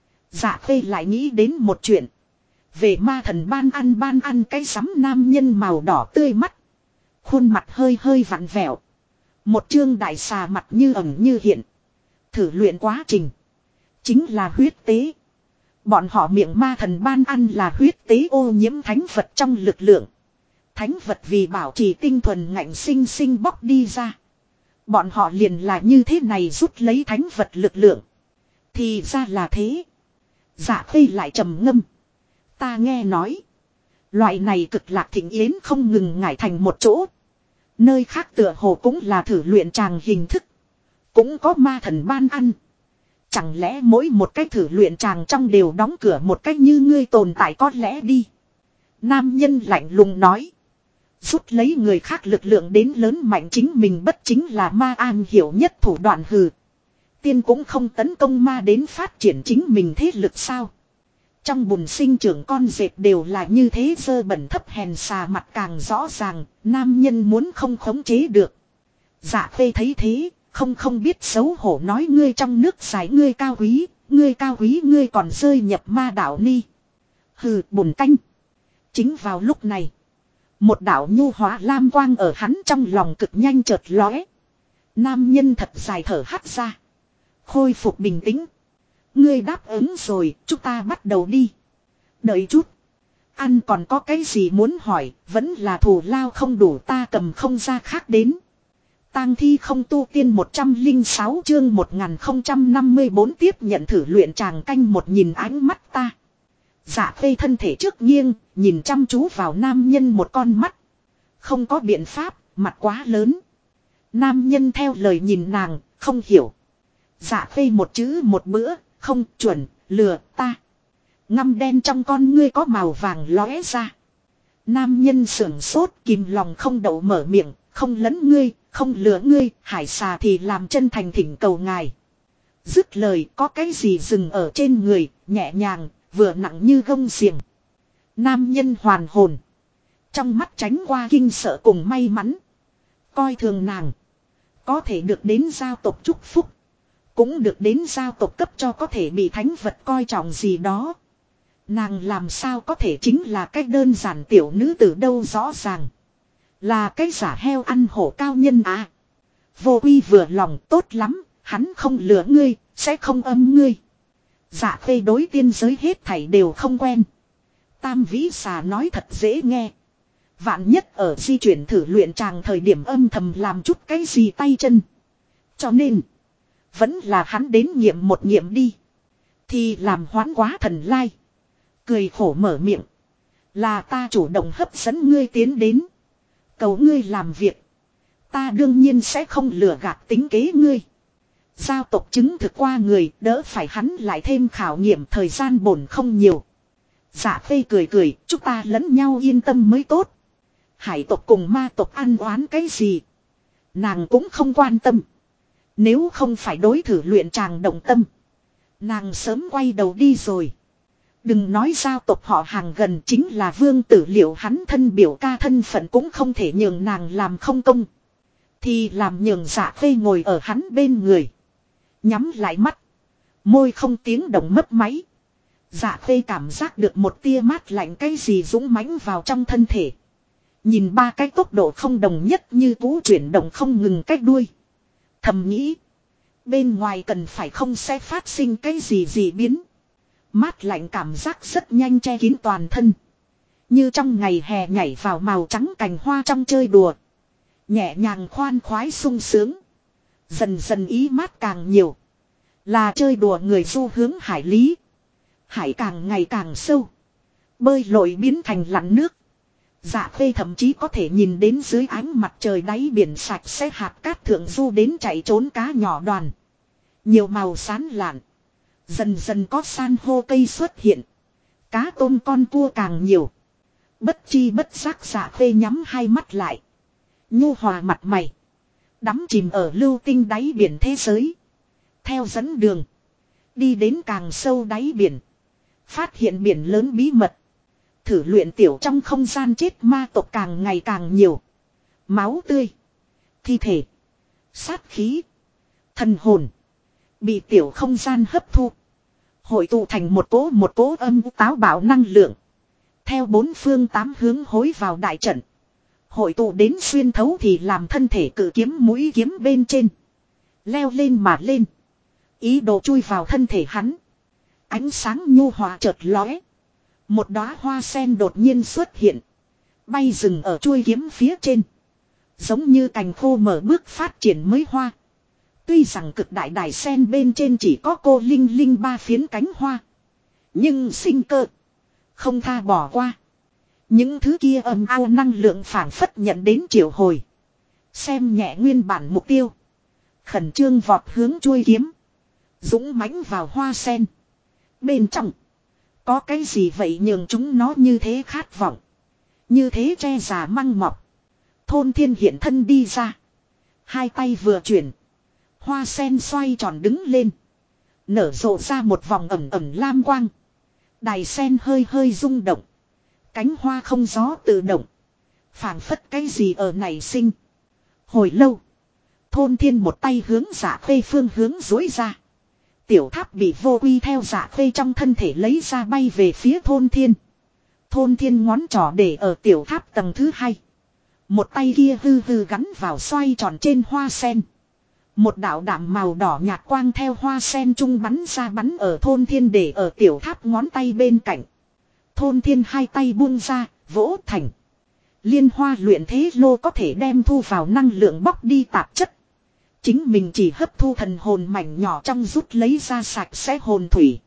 Dạ khê lại nghĩ đến một chuyện. Về ma thần ban ăn cái sắm nam nhân màu đỏ tươi mắt. Khuôn mặt hơi hơi vặn vẹo. Một chương đại xà mặt như ẩn như hiện. Thử luyện quá trình. Chính là huyết tế. Bọn họ miệng ma thần ban ăn là huyết tế ô nhiễm thánh vật trong lực lượng. Thánh vật vì bảo trì tinh thuần ngạnh sinh sinh bóc đi ra. Bọn họ liền là như thế này rút lấy thánh vật lực lượng. Thì ra là thế. Dạ Khê lại trầm ngâm. Ta nghe nói. Loại này cực lạc thịnh yến không ngừng ngải thành một chỗ. Nơi khác tựa hồ cũng là thử luyện tràng hình thức. Cũng có ma thần ban ăn. Chẳng lẽ mỗi một cái thử luyện tràng trong đều đóng cửa một cách như ngươi tồn tại có lẽ đi. Nam nhân lạnh lùng nói. Rút lấy người khác lực lượng đến lớn mạnh chính mình bất chính là ma an hiểu nhất thủ đoạn hừ. Tiên cũng không tấn công ma đến phát triển chính mình thế lực sao. Trong bùn sinh trưởng con dệt đều là như thế dơ bẩn thấp hèn xà mặt càng rõ ràng, nam nhân muốn không khống chế được. Dạ Khê thấy thế, không biết xấu hổ nói ngươi trong nước giải ngươi cao quý ngươi còn rơi nhập ma đạo ni. Hừ bùn canh. Chính vào lúc này, một đạo nhu hóa lam quang ở hắn trong lòng cực nhanh chợt lóe. Nam nhân thật dài thở hắt ra. Khôi phục bình tĩnh. Ngươi đáp ứng rồi, chúng ta bắt đầu đi. Đợi chút. Ăn còn có cái gì muốn hỏi, vẫn là thù lao không đủ ta cầm không ra khác đến. Tang thi không tu tiên 106 chương 1054 tiếp nhận thử luyện tràng canh một nhìn ánh mắt ta. Dạ Khê thân thể trước nghiêng, nhìn chăm chú vào nam nhân một con mắt. Không có biện pháp, mặt quá lớn. Nam nhân theo lời nhìn nàng, không hiểu. Dạ Khê một chữ một bữa, không chuẩn, lừa ta. Ngăm đen trong con ngươi có màu vàng lóe ra. Nam nhân sưởng sốt kìm lòng không đậu mở miệng, không lấn ngươi, không lừa ngươi, hải xà thì làm chân thành thỉnh cầu ngài. Dứt lời có cái gì dừng ở trên người, nhẹ nhàng, vừa nặng như gông xiềng. Nam nhân hoàn hồn. Trong mắt tránh qua kinh sợ cùng may mắn. Coi thường nàng. Có thể được đến giao tộc chúc phúc. Cũng được đến giao tộc cấp cho có thể bị thánh vật coi trọng gì đó. Nàng làm sao có thể chính là cách đơn giản tiểu nữ từ đâu rõ ràng. Là cái giả heo ăn hổ cao nhân à. Vô Quy vừa lòng tốt lắm, hắn không lừa ngươi, sẽ không âm ngươi. Dạ Khê đối tiên giới hết thảy đều không quen. Tam vĩ xà nói thật dễ nghe. Vạn nhất ở di chuyển thử luyện tràng thời điểm âm thầm làm chút cái gì tay chân. Cho nên, vẫn là hắn đến nghiệm một nghiệm đi. Thì làm hoán quá thần lai. Cười khổ mở miệng. Là ta chủ động hấp dẫn ngươi tiến đến. Cầu ngươi làm việc. Ta đương nhiên sẽ không lừa gạt tính kế ngươi. Giao tộc chứng thực qua người đỡ phải hắn lại thêm khảo nghiệm thời gian bổn không nhiều. Dạ Khê cười chúng ta lẫn nhau yên tâm mới tốt. Hải tộc cùng ma tộc ăn oán cái gì. Nàng cũng không quan tâm. Nếu không phải đối thử luyện tràng động tâm. Nàng sớm quay đầu đi rồi. Đừng nói giao tộc họ hàng gần chính là vương tử liệu hắn thân biểu ca thân phận cũng không thể nhường nàng làm không công. Thì làm nhường Dạ Khê ngồi ở hắn bên người. Nhắm lại mắt. Môi không tiếng động mấp máy. Dạ Khê cảm giác được một tia mát lạnh cái gì dũng mãnh vào trong thân thể. Nhìn ba cái tốc độ không đồng nhất như cú chuyển động không ngừng cách đuôi. Thầm nghĩ. Bên ngoài cần phải không sẽ phát sinh cái gì biến. Mát lạnh cảm giác rất nhanh che kín toàn thân. Như trong ngày hè nhảy vào màu trắng cành hoa trong chơi đùa. Nhẹ nhàng khoan khoái sung sướng. Dần dần ý mát càng nhiều. Là chơi đùa người du hướng hải lý. Hải càng ngày càng sâu. Bơi lội biến thành lặn nước. Dạ Khê thậm chí có thể nhìn đến dưới ánh mặt trời đáy biển sạch sẽ hạt cát thượng du đến chạy trốn cá nhỏ đoàn. Nhiều màu xán lạn. Dần dần có san hô cây xuất hiện. Cá tôm con cua càng nhiều. Bất chi bất giác Dạ Khê nhắm hai mắt lại. Nhu hòa mặt mày. Đắm chìm ở lưu tinh đáy biển thế giới. Theo dẫn đường. Đi đến càng sâu đáy biển. Phát hiện biển lớn bí mật. Thử luyện tiểu trong không gian chết ma tộc càng ngày càng nhiều. Máu tươi. Thi thể. Sát khí. Thần hồn. Bị tiểu không gian hấp thu. Hội tụ thành một cỗ âm táo bạo năng lượng. Theo bốn phương tám hướng hối vào đại trận. Hội tụ đến xuyên thấu thì làm thân thể cự kiếm mũi kiếm bên trên. Leo lên mà lên. Ý đồ chui vào thân thể hắn. Ánh sáng nhu hòa chợt lóe. Một đóa hoa sen đột nhiên xuất hiện. Bay dừng ở chuôi kiếm phía trên. Giống như cành khô mở bước phát triển mới hoa. Tuy rằng cực đại đài sen bên trên chỉ có cô linh linh ba phiến cánh hoa. Nhưng sinh cơ. Không tha bỏ qua. Những thứ kia ầm ao năng lượng phản phất nhận đến triệu hồi. Xem nhẹ nguyên bản mục tiêu. Khẩn trương vọt hướng chuôi kiếm. Dũng mãnh vào hoa sen. Bên trong. Có cái gì vậy nhường chúng nó như thế khát vọng. Như thế che già măng mọc. Thôn Thiên hiện thân đi ra. Hai tay vừa chuyển. Hoa sen xoay tròn đứng lên. Nở rộ ra một vòng ẩm ẩm lam quang. Đài sen hơi hơi rung động. Cánh hoa không gió tự động. Phảng phất cái gì ở nảy sinh. Hồi lâu. Thôn Thiên một tay hướng Dạ Khê phương hướng duỗi ra. Tiểu tháp bị vô quy theo Dạ Khê trong thân thể lấy ra bay về phía Thôn Thiên. Thôn Thiên ngón trỏ để ở tiểu tháp tầng thứ 2. Một tay kia hư hư gắn vào xoay tròn trên hoa sen. Một đạo đạm màu đỏ nhạt quang theo hoa sen trung bắn ra bắn ở Thôn Thiên để ở tiểu tháp ngón tay bên cạnh. Thôn Thiên hai tay buông ra, vỗ thành. Liên hoa luyện thế lô có thể đem thu vào năng lượng bóc đi tạp chất. Chính mình chỉ hấp thu thần hồn mảnh nhỏ trong rút lấy ra sạch sẽ hồn thủy.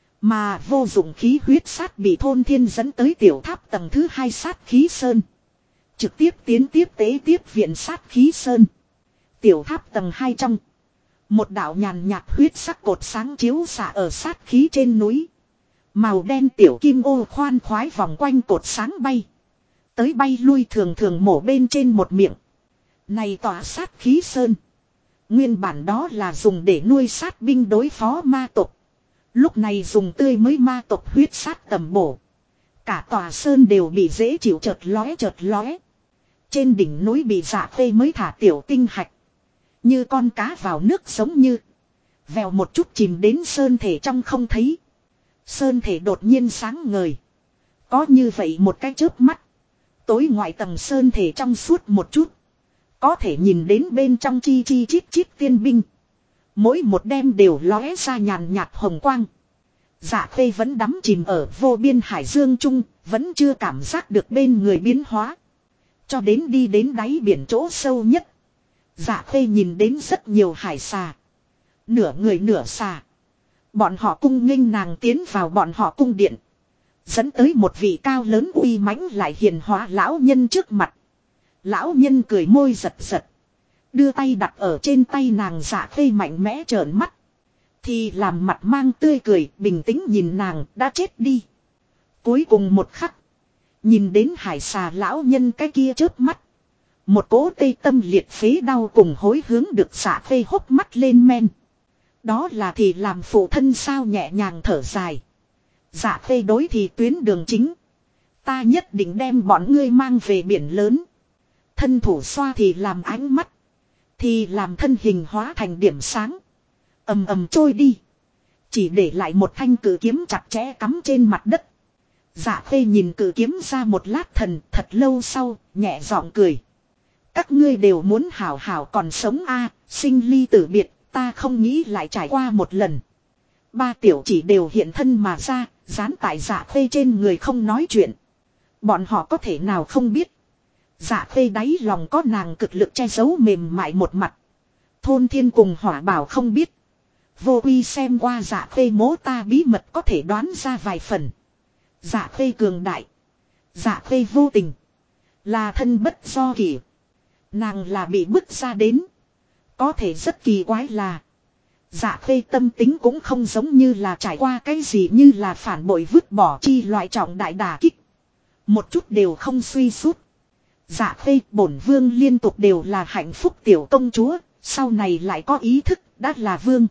Mà vô dụng khí huyết sát bị Thôn Thiên dẫn tới tiểu tháp tầng thứ 2 sát khí sơn. Trực tiếp tiến tiếp tế tiếp viện sát khí sơn. Tiểu tháp tầng 2 trong. Một đạo nhàn nhạt huyết sắc cột sáng chiếu xạ ở sát khí trên núi. Màu đen tiểu kim ô khoan khoái vòng quanh cột sáng bay. Tới bay lui thường thường mổ bên trên một miệng. Này tỏa sát khí sơn. Nguyên bản đó là dùng để nuôi sát binh đối phó ma tộc. Lúc này dùng tươi mới ma tộc huyết sát tầm bổ. Cả tòa sơn đều bị dễ chịu chợt lóe. Trên đỉnh núi bị Dạ Khê mới thả tiểu tinh hạch. Như con cá vào nước giống như. Vèo một chút chìm đến sơn thể trong không thấy. Sơn thể đột nhiên sáng ngời. Có như vậy một cái chớp mắt. Tối ngoại tầng sơn thể trong suốt một chút. Có thể nhìn đến bên trong chi chi chít chít tiên binh. Mỗi một đêm đều lóe ra nhàn nhạt hồng quang. Dạ Khê vẫn đắm chìm ở vô biên hải dương trung. Vẫn chưa cảm giác được bên người biến hóa. Cho đến đi đến đáy biển chỗ sâu nhất. Dạ Khê nhìn đến rất nhiều hải xà. Nửa người nửa xà. Bọn họ cung nghênh nàng tiến vào bọn họ cung điện. Dẫn tới một vị cao lớn uy mãnh lại hiền hóa lão nhân trước mặt. Lão nhân cười môi giật giật. Đưa tay đặt ở trên tay nàng. Dạ Khê mạnh mẽ trợn mắt. Thì làm mặt mang tươi cười bình tĩnh nhìn nàng đã chết đi. Cuối cùng một khắc. Nhìn đến hải xà lão nhân cái kia chớp mắt. Một cỗ tê tâm liệt phế đau cùng hối hướng được Dạ Khê hốc mắt lên men. Đó là thì làm phụ thân sao nhẹ nhàng thở dài. Dạ Khê đối thì tuyến đường chính. Ta nhất định đem bọn ngươi mang về biển lớn. Thân thủ xoa thì làm ánh mắt. Thì làm thân hình hóa thành điểm sáng. Ầm ầm trôi đi. Chỉ để lại một thanh cử kiếm chặt chẽ cắm trên mặt đất. Dạ Khê nhìn cử kiếm ra một lát thần thật lâu sau, nhẹ giọng cười. Các ngươi đều muốn hảo hảo còn sống a, sinh ly tử biệt, ta không nghĩ lại trải qua một lần. Ba tiểu chỉ đều hiện thân mà ra, dán tại Dạ Khê trên người không nói chuyện. Bọn họ có thể nào không biết. Dạ Khê đáy lòng có nàng cực lực che giấu mềm mại một mặt. Thôn Thiên cùng Hỏa Bảo không biết. Vô Quy xem qua Dạ Khê mố ta bí mật có thể đoán ra vài phần. Dạ Khê cường đại. Dạ Khê vô tình. Là thân bất do kỷ. Nàng là bị bức ra đến. Có thể rất kỳ quái là. Dạ Khê tâm tính cũng không giống như là trải qua cái gì như là phản bội vứt bỏ chi loại trọng đại đả kích. Một chút đều không suy sút. Dạ Khê bổn vương liên tục đều là hạnh phúc tiểu công chúa. Sau này lại có ý thức đã là vương.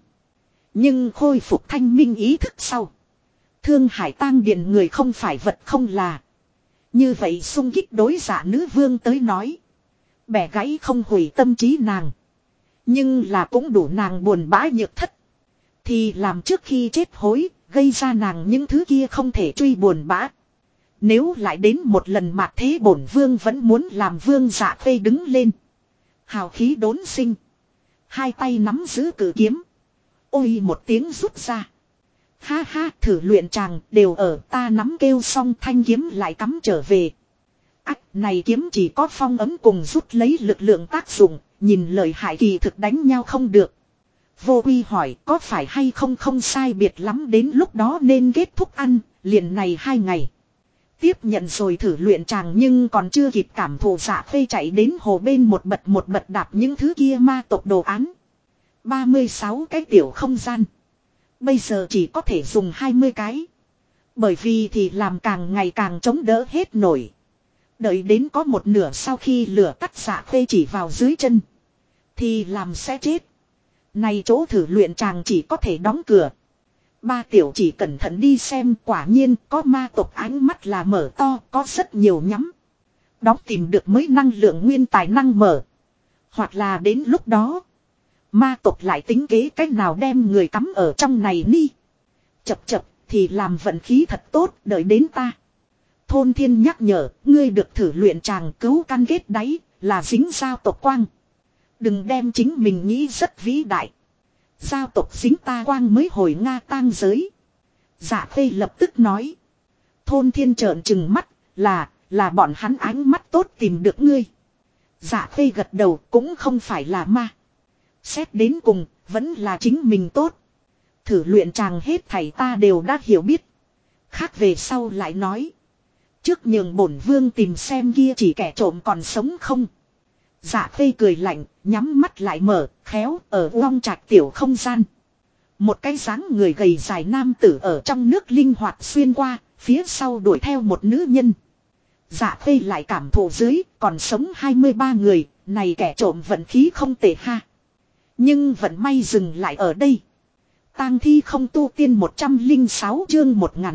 Nhưng khôi phục thanh minh ý thức sau. Thương Hải tang điện người không phải vật không là. Như vậy xung kích đối giả nữ vương tới nói. Bẻ gãy không hủy tâm trí nàng. Nhưng là cũng đủ nàng buồn bã nhược thất. Thì làm trước khi chết hối, gây ra nàng những thứ kia không thể truy buồn bã. Nếu lại đến một lần mà thế bổn vương vẫn muốn làm vương. Dạ Khê đứng lên. Hào khí đốn sinh. Hai tay nắm giữ cử kiếm. Ôi một tiếng rút ra. Ha ha thử luyện chàng đều ở ta nắm kêu xong thanh kiếm lại cắm trở về. Này kiếm chỉ có phong ấm cùng rút lấy lực lượng tác dụng, nhìn lời hại kỳ thực đánh nhau không được. Vô Quy hỏi có phải hay không không sai biệt lắm đến lúc đó nên kết thúc ăn, liền này 2 ngày. Tiếp nhận rồi thử luyện chàng nhưng còn chưa kịp cảm thụ Dạ Khê chạy đến hồ bên một bật đạp những thứ kia ma tộc đồ án. 36 cái tiểu không gian. Bây giờ chỉ có thể dùng 20 cái. Bởi vì thì làm càng ngày càng chống đỡ hết nổi. Đợi đến có một nửa sau khi lửa tắt Dạ Khê chỉ vào dưới chân. Thì làm sẽ chết. Này chỗ thử luyện chàng chỉ có thể đóng cửa. Ba tiểu chỉ cẩn thận đi xem quả nhiên có ma tộc ánh mắt là mở to có rất nhiều nhắm. Đóng tìm được mới năng lượng nguyên tài năng mở. Hoặc là đến lúc đó. Ma tộc lại tính kế cách nào đem người cắm ở trong này ni. Chập chập thì làm vận khí thật tốt đợi đến ta. Thôn Thiên nhắc nhở ngươi được thử luyện chàng cứu căn kết đáy là dính giao tộc quang. Đừng đem chính mình nghĩ rất vĩ đại. Giao tộc dính ta quang mới hồi Nga tang giới. Dạ Khê lập tức nói. Thôn Thiên trợn trừng mắt là bọn hắn ánh mắt tốt tìm được ngươi. Dạ Khê gật đầu cũng không phải là ma. Xét đến cùng vẫn là chính mình tốt. Thử luyện chàng hết thảy ta đều đã hiểu biết. Khác về sau lại nói. Trước nhường bổn vương tìm xem kia chỉ kẻ trộm còn sống không. Dạ Khê cười lạnh, nhắm mắt lại mở, khéo ở Long Trạch tiểu không gian. Một cái dáng người gầy dài nam tử ở trong nước linh hoạt xuyên qua, phía sau đuổi theo một nữ nhân. Dạ Khê lại cảm thụ dưới, còn sống 23 người, này kẻ trộm vận khí không tệ ha. Nhưng vận may dừng lại ở đây. Tang thi không tu tiên 106 chương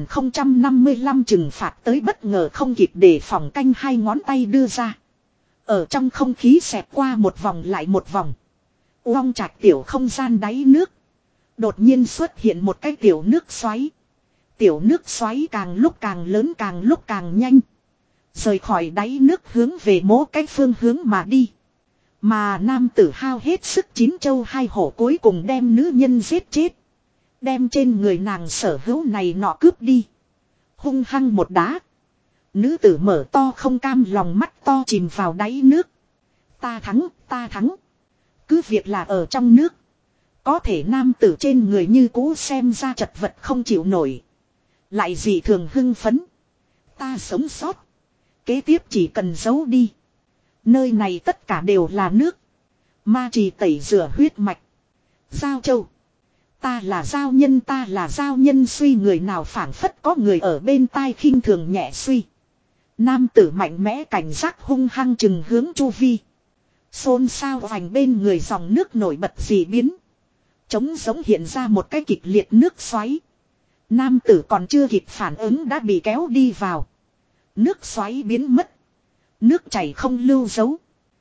1055 trừng phạt tới bất ngờ không kịp để phòng canh hai ngón tay đưa ra. Ở trong không khí xẹt qua một vòng lại một vòng. Long Trạch tiểu không gian đáy nước. Đột nhiên xuất hiện một cái tiểu nước xoáy. Tiểu nước xoáy càng lúc càng lớn càng lúc càng nhanh. Rời khỏi đáy nước hướng về mỗi cái phương hướng mà đi. Mà nam tử hao hết sức chín châu hai hổ cuối cùng đem nữ nhân giết chết. Đem trên người nàng sở hữu này nọ cướp đi. Hung hăng một đá. Nữ tử mở to không cam lòng mắt to chìm vào đáy nước. Ta thắng, ta thắng. Cứ việc là ở trong nước. Có thể nam tử trên người như cũ xem ra chật vật không chịu nổi. Lại dị thường hưng phấn. Ta sống sót. Kế tiếp chỉ cần giấu đi. Nơi này tất cả đều là nước. Ma trì tẩy rửa huyết mạch. Giao châu. Ta là giao nhân, ta là giao nhân, suy người nào phảng phất có người ở bên tai khinh thường nhẹ suy. Nam tử mạnh mẽ cảnh giác hung hăng chừng hướng chu vi. Xôn xao vành bên người dòng nước nổi bật dị biến. Trống giống hiện ra một cái kịch liệt nước xoáy. Nam tử còn chưa kịp phản ứng đã bị kéo đi vào. Nước xoáy biến mất. Nước chảy không lưu dấu.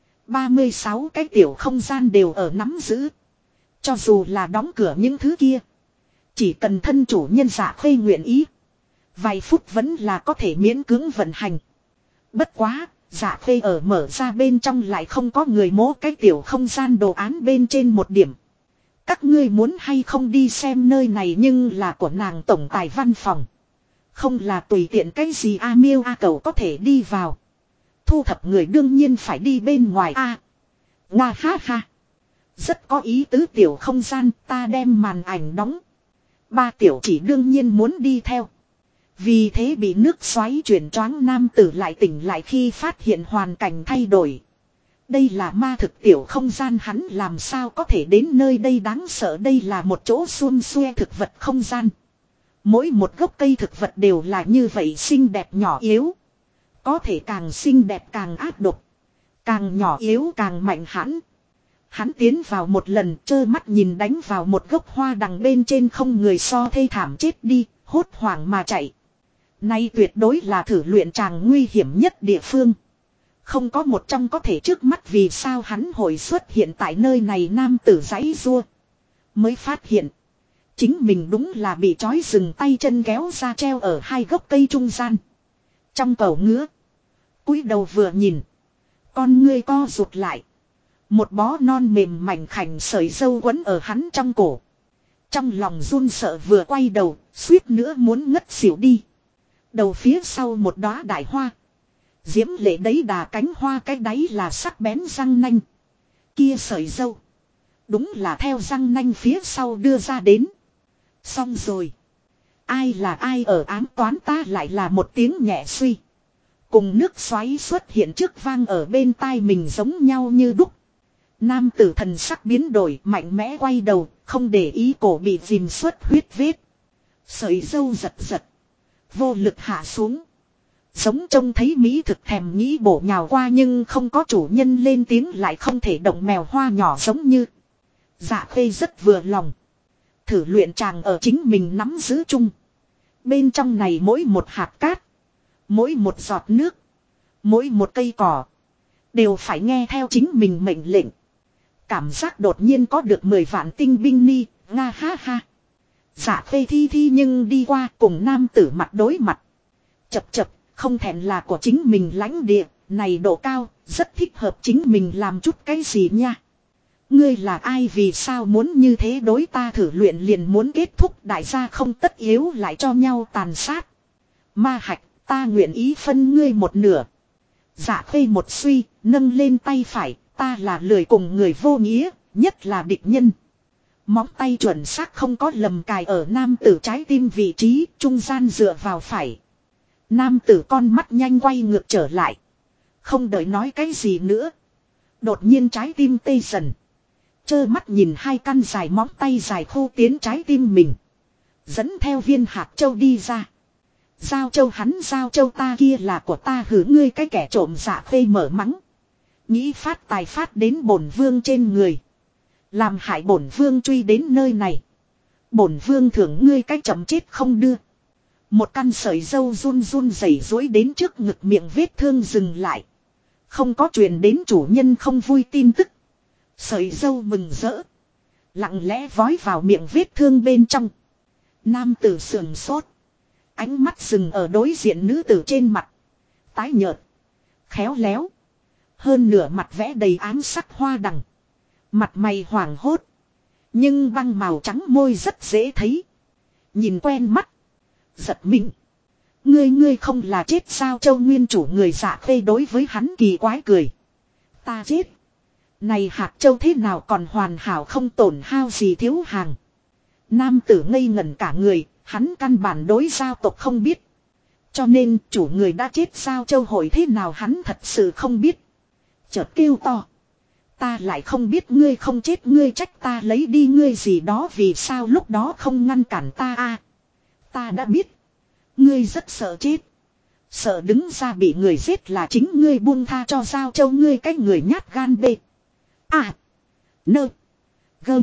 36 cái tiểu không gian đều ở nắm giữ. Cho dù là đóng cửa những thứ kia. Chỉ cần thân chủ nhân Dạ Khê nguyện ý. Vài phút vẫn là có thể miễn cưỡng vận hành. Bất quá, Dạ Khê ở mở ra bên trong lại không có người mố cái tiểu không gian đồ án bên trên một điểm. Các ngươi muốn hay không đi xem nơi này nhưng là của nàng tổng tài văn phòng. Không là tùy tiện cái gì A Miêu A Cầu có thể đi vào. Thu thập người đương nhiên phải đi bên ngoài A. Nga ha ha. Rất có ý tứ tiểu không gian ta đem màn ảnh đóng. Ba tiểu chỉ đương nhiên muốn đi theo. Vì thế bị nước xoáy chuyển choáng nam tử lại tỉnh lại khi phát hiện hoàn cảnh thay đổi. Đây là ma thực tiểu không gian hắn làm sao có thể đến nơi đây đáng sợ đây là một chỗ xuông xuê thực vật không gian. Mỗi một gốc cây thực vật đều là như vậy xinh đẹp nhỏ yếu. Có thể càng xinh đẹp càng ác độc. Càng nhỏ yếu càng mạnh hãn. Hắn tiến vào một lần trơ mắt nhìn đánh vào một gốc hoa đằng bên trên không người so thê thảm chết đi, hốt hoảng mà chạy. Nay tuyệt đối là thử luyện chàng nguy hiểm nhất địa phương. Không có một trong có thể trước mắt vì sao hắn hội xuất hiện tại nơi này nam tử giãy giụa. Mới phát hiện. Chính mình đúng là bị trói dừng tay chân kéo ra treo ở hai gốc cây trung gian. Trong cầu ngứa. Cúi đầu vừa nhìn. Con ngươi co rụt lại. Một bó non mềm mảnh khảnh sợi dâu quấn ở hắn trong cổ. Trong lòng run sợ vừa quay đầu, suýt nữa muốn ngất xỉu đi. Đầu phía sau một đóa đại hoa. Diễm lệ đấy đà cánh hoa cái đáy là sắc bén răng nanh. Kia sợi dâu. Đúng là theo răng nanh phía sau đưa ra đến. Xong rồi. Ai là ai ở ám toán ta lại là một tiếng nhẹ suy. Cùng nước xoáy xuất hiện trước vang ở bên tai mình giống nhau như đúc. Nam tử thần sắc biến đổi mạnh mẽ quay đầu, không để ý cổ bị dìm xuất huyết vết. Sợi dâu giật giật. Vô lực hạ xuống. Giống trông thấy mỹ thực thèm nghĩ bổ nhào qua nhưng không có chủ nhân lên tiếng lại không thể động mèo hoa nhỏ giống như. Dạ khê rất vừa lòng. Thử luyện chàng ở chính mình nắm giữ chung. Bên trong này mỗi một hạt cát. Mỗi một giọt nước. Mỗi một cây cỏ. Đều phải nghe theo chính mình mệnh lệnh. Cảm giác đột nhiên có được 10 vạn tinh binh ni. Nga ha ha. Dạ khê thi nhưng đi qua cùng nam tử mặt đối mặt. Chập chập. Không thèm là của chính mình lãnh địa. Này độ cao. Rất thích hợp chính mình làm chút cái gì nha. Ngươi là ai vì sao muốn như thế đối ta thử luyện liền muốn kết thúc đại gia không tất yếu lại cho nhau tàn sát. Ma hạch ta nguyện ý phân ngươi một nửa. Dạ khê một suy nâng lên tay phải ta là lười cùng người vô nghĩa nhất là địch nhân. Móng tay chuẩn xác không có lầm cài ở nam tử trái tim vị trí trung gian dựa vào phải. Nam tử con mắt nhanh quay ngược trở lại. Không đợi nói cái gì nữa. Đột nhiên trái tim tê dần. Chơ mắt nhìn hai căn dài móng tay dài khô tiến trái tim mình. Dẫn theo viên hạt châu đi ra. Giao châu hắn giao châu ta kia là của ta hử ngươi cái kẻ trộm dạ khê mở mắng. Nghĩ phát tài phát đến bổn vương trên người. Làm hại bổn vương truy đến nơi này. Bổn vương thưởng ngươi cái chậm chết không đưa. Một căn sợi dâu run run rẩy rối đến trước ngực miệng vết thương dừng lại. Không có truyền đến chủ nhân không vui tin tức. Sợi dâu mừng rỡ. Lặng lẽ vói vào miệng vết thương bên trong. Nam tử sườn sốt. Ánh mắt dừng ở đối diện nữ tử trên mặt. Tái nhợt. Khéo léo. Hơn nửa mặt vẽ đầy ám sắc hoa đằng. Mặt mày hoảng hốt. Nhưng băng màu trắng môi rất dễ thấy. Nhìn quen mắt. Giật mình. Ngươi không là chết sao châu nguyên chủ người dạ khê đối với hắn kỳ quái cười. Ta chết. Này hạt châu thế nào còn hoàn hảo không tổn hao gì thiếu hàng. Nam tử ngây ngẩn cả người, hắn căn bản đối giao tộc không biết. Cho nên chủ người đã chết sao châu hội thế nào hắn thật sự không biết. Chợt kêu to. Ta lại không biết ngươi không chết ngươi trách ta lấy đi ngươi gì đó vì sao lúc đó không ngăn cản ta a. Ta đã biết. Ngươi rất sợ chết. Sợ đứng ra bị người giết là chính ngươi buông tha cho giao châu ngươi cái người nhát gan bê. À. Nơ. Gơ.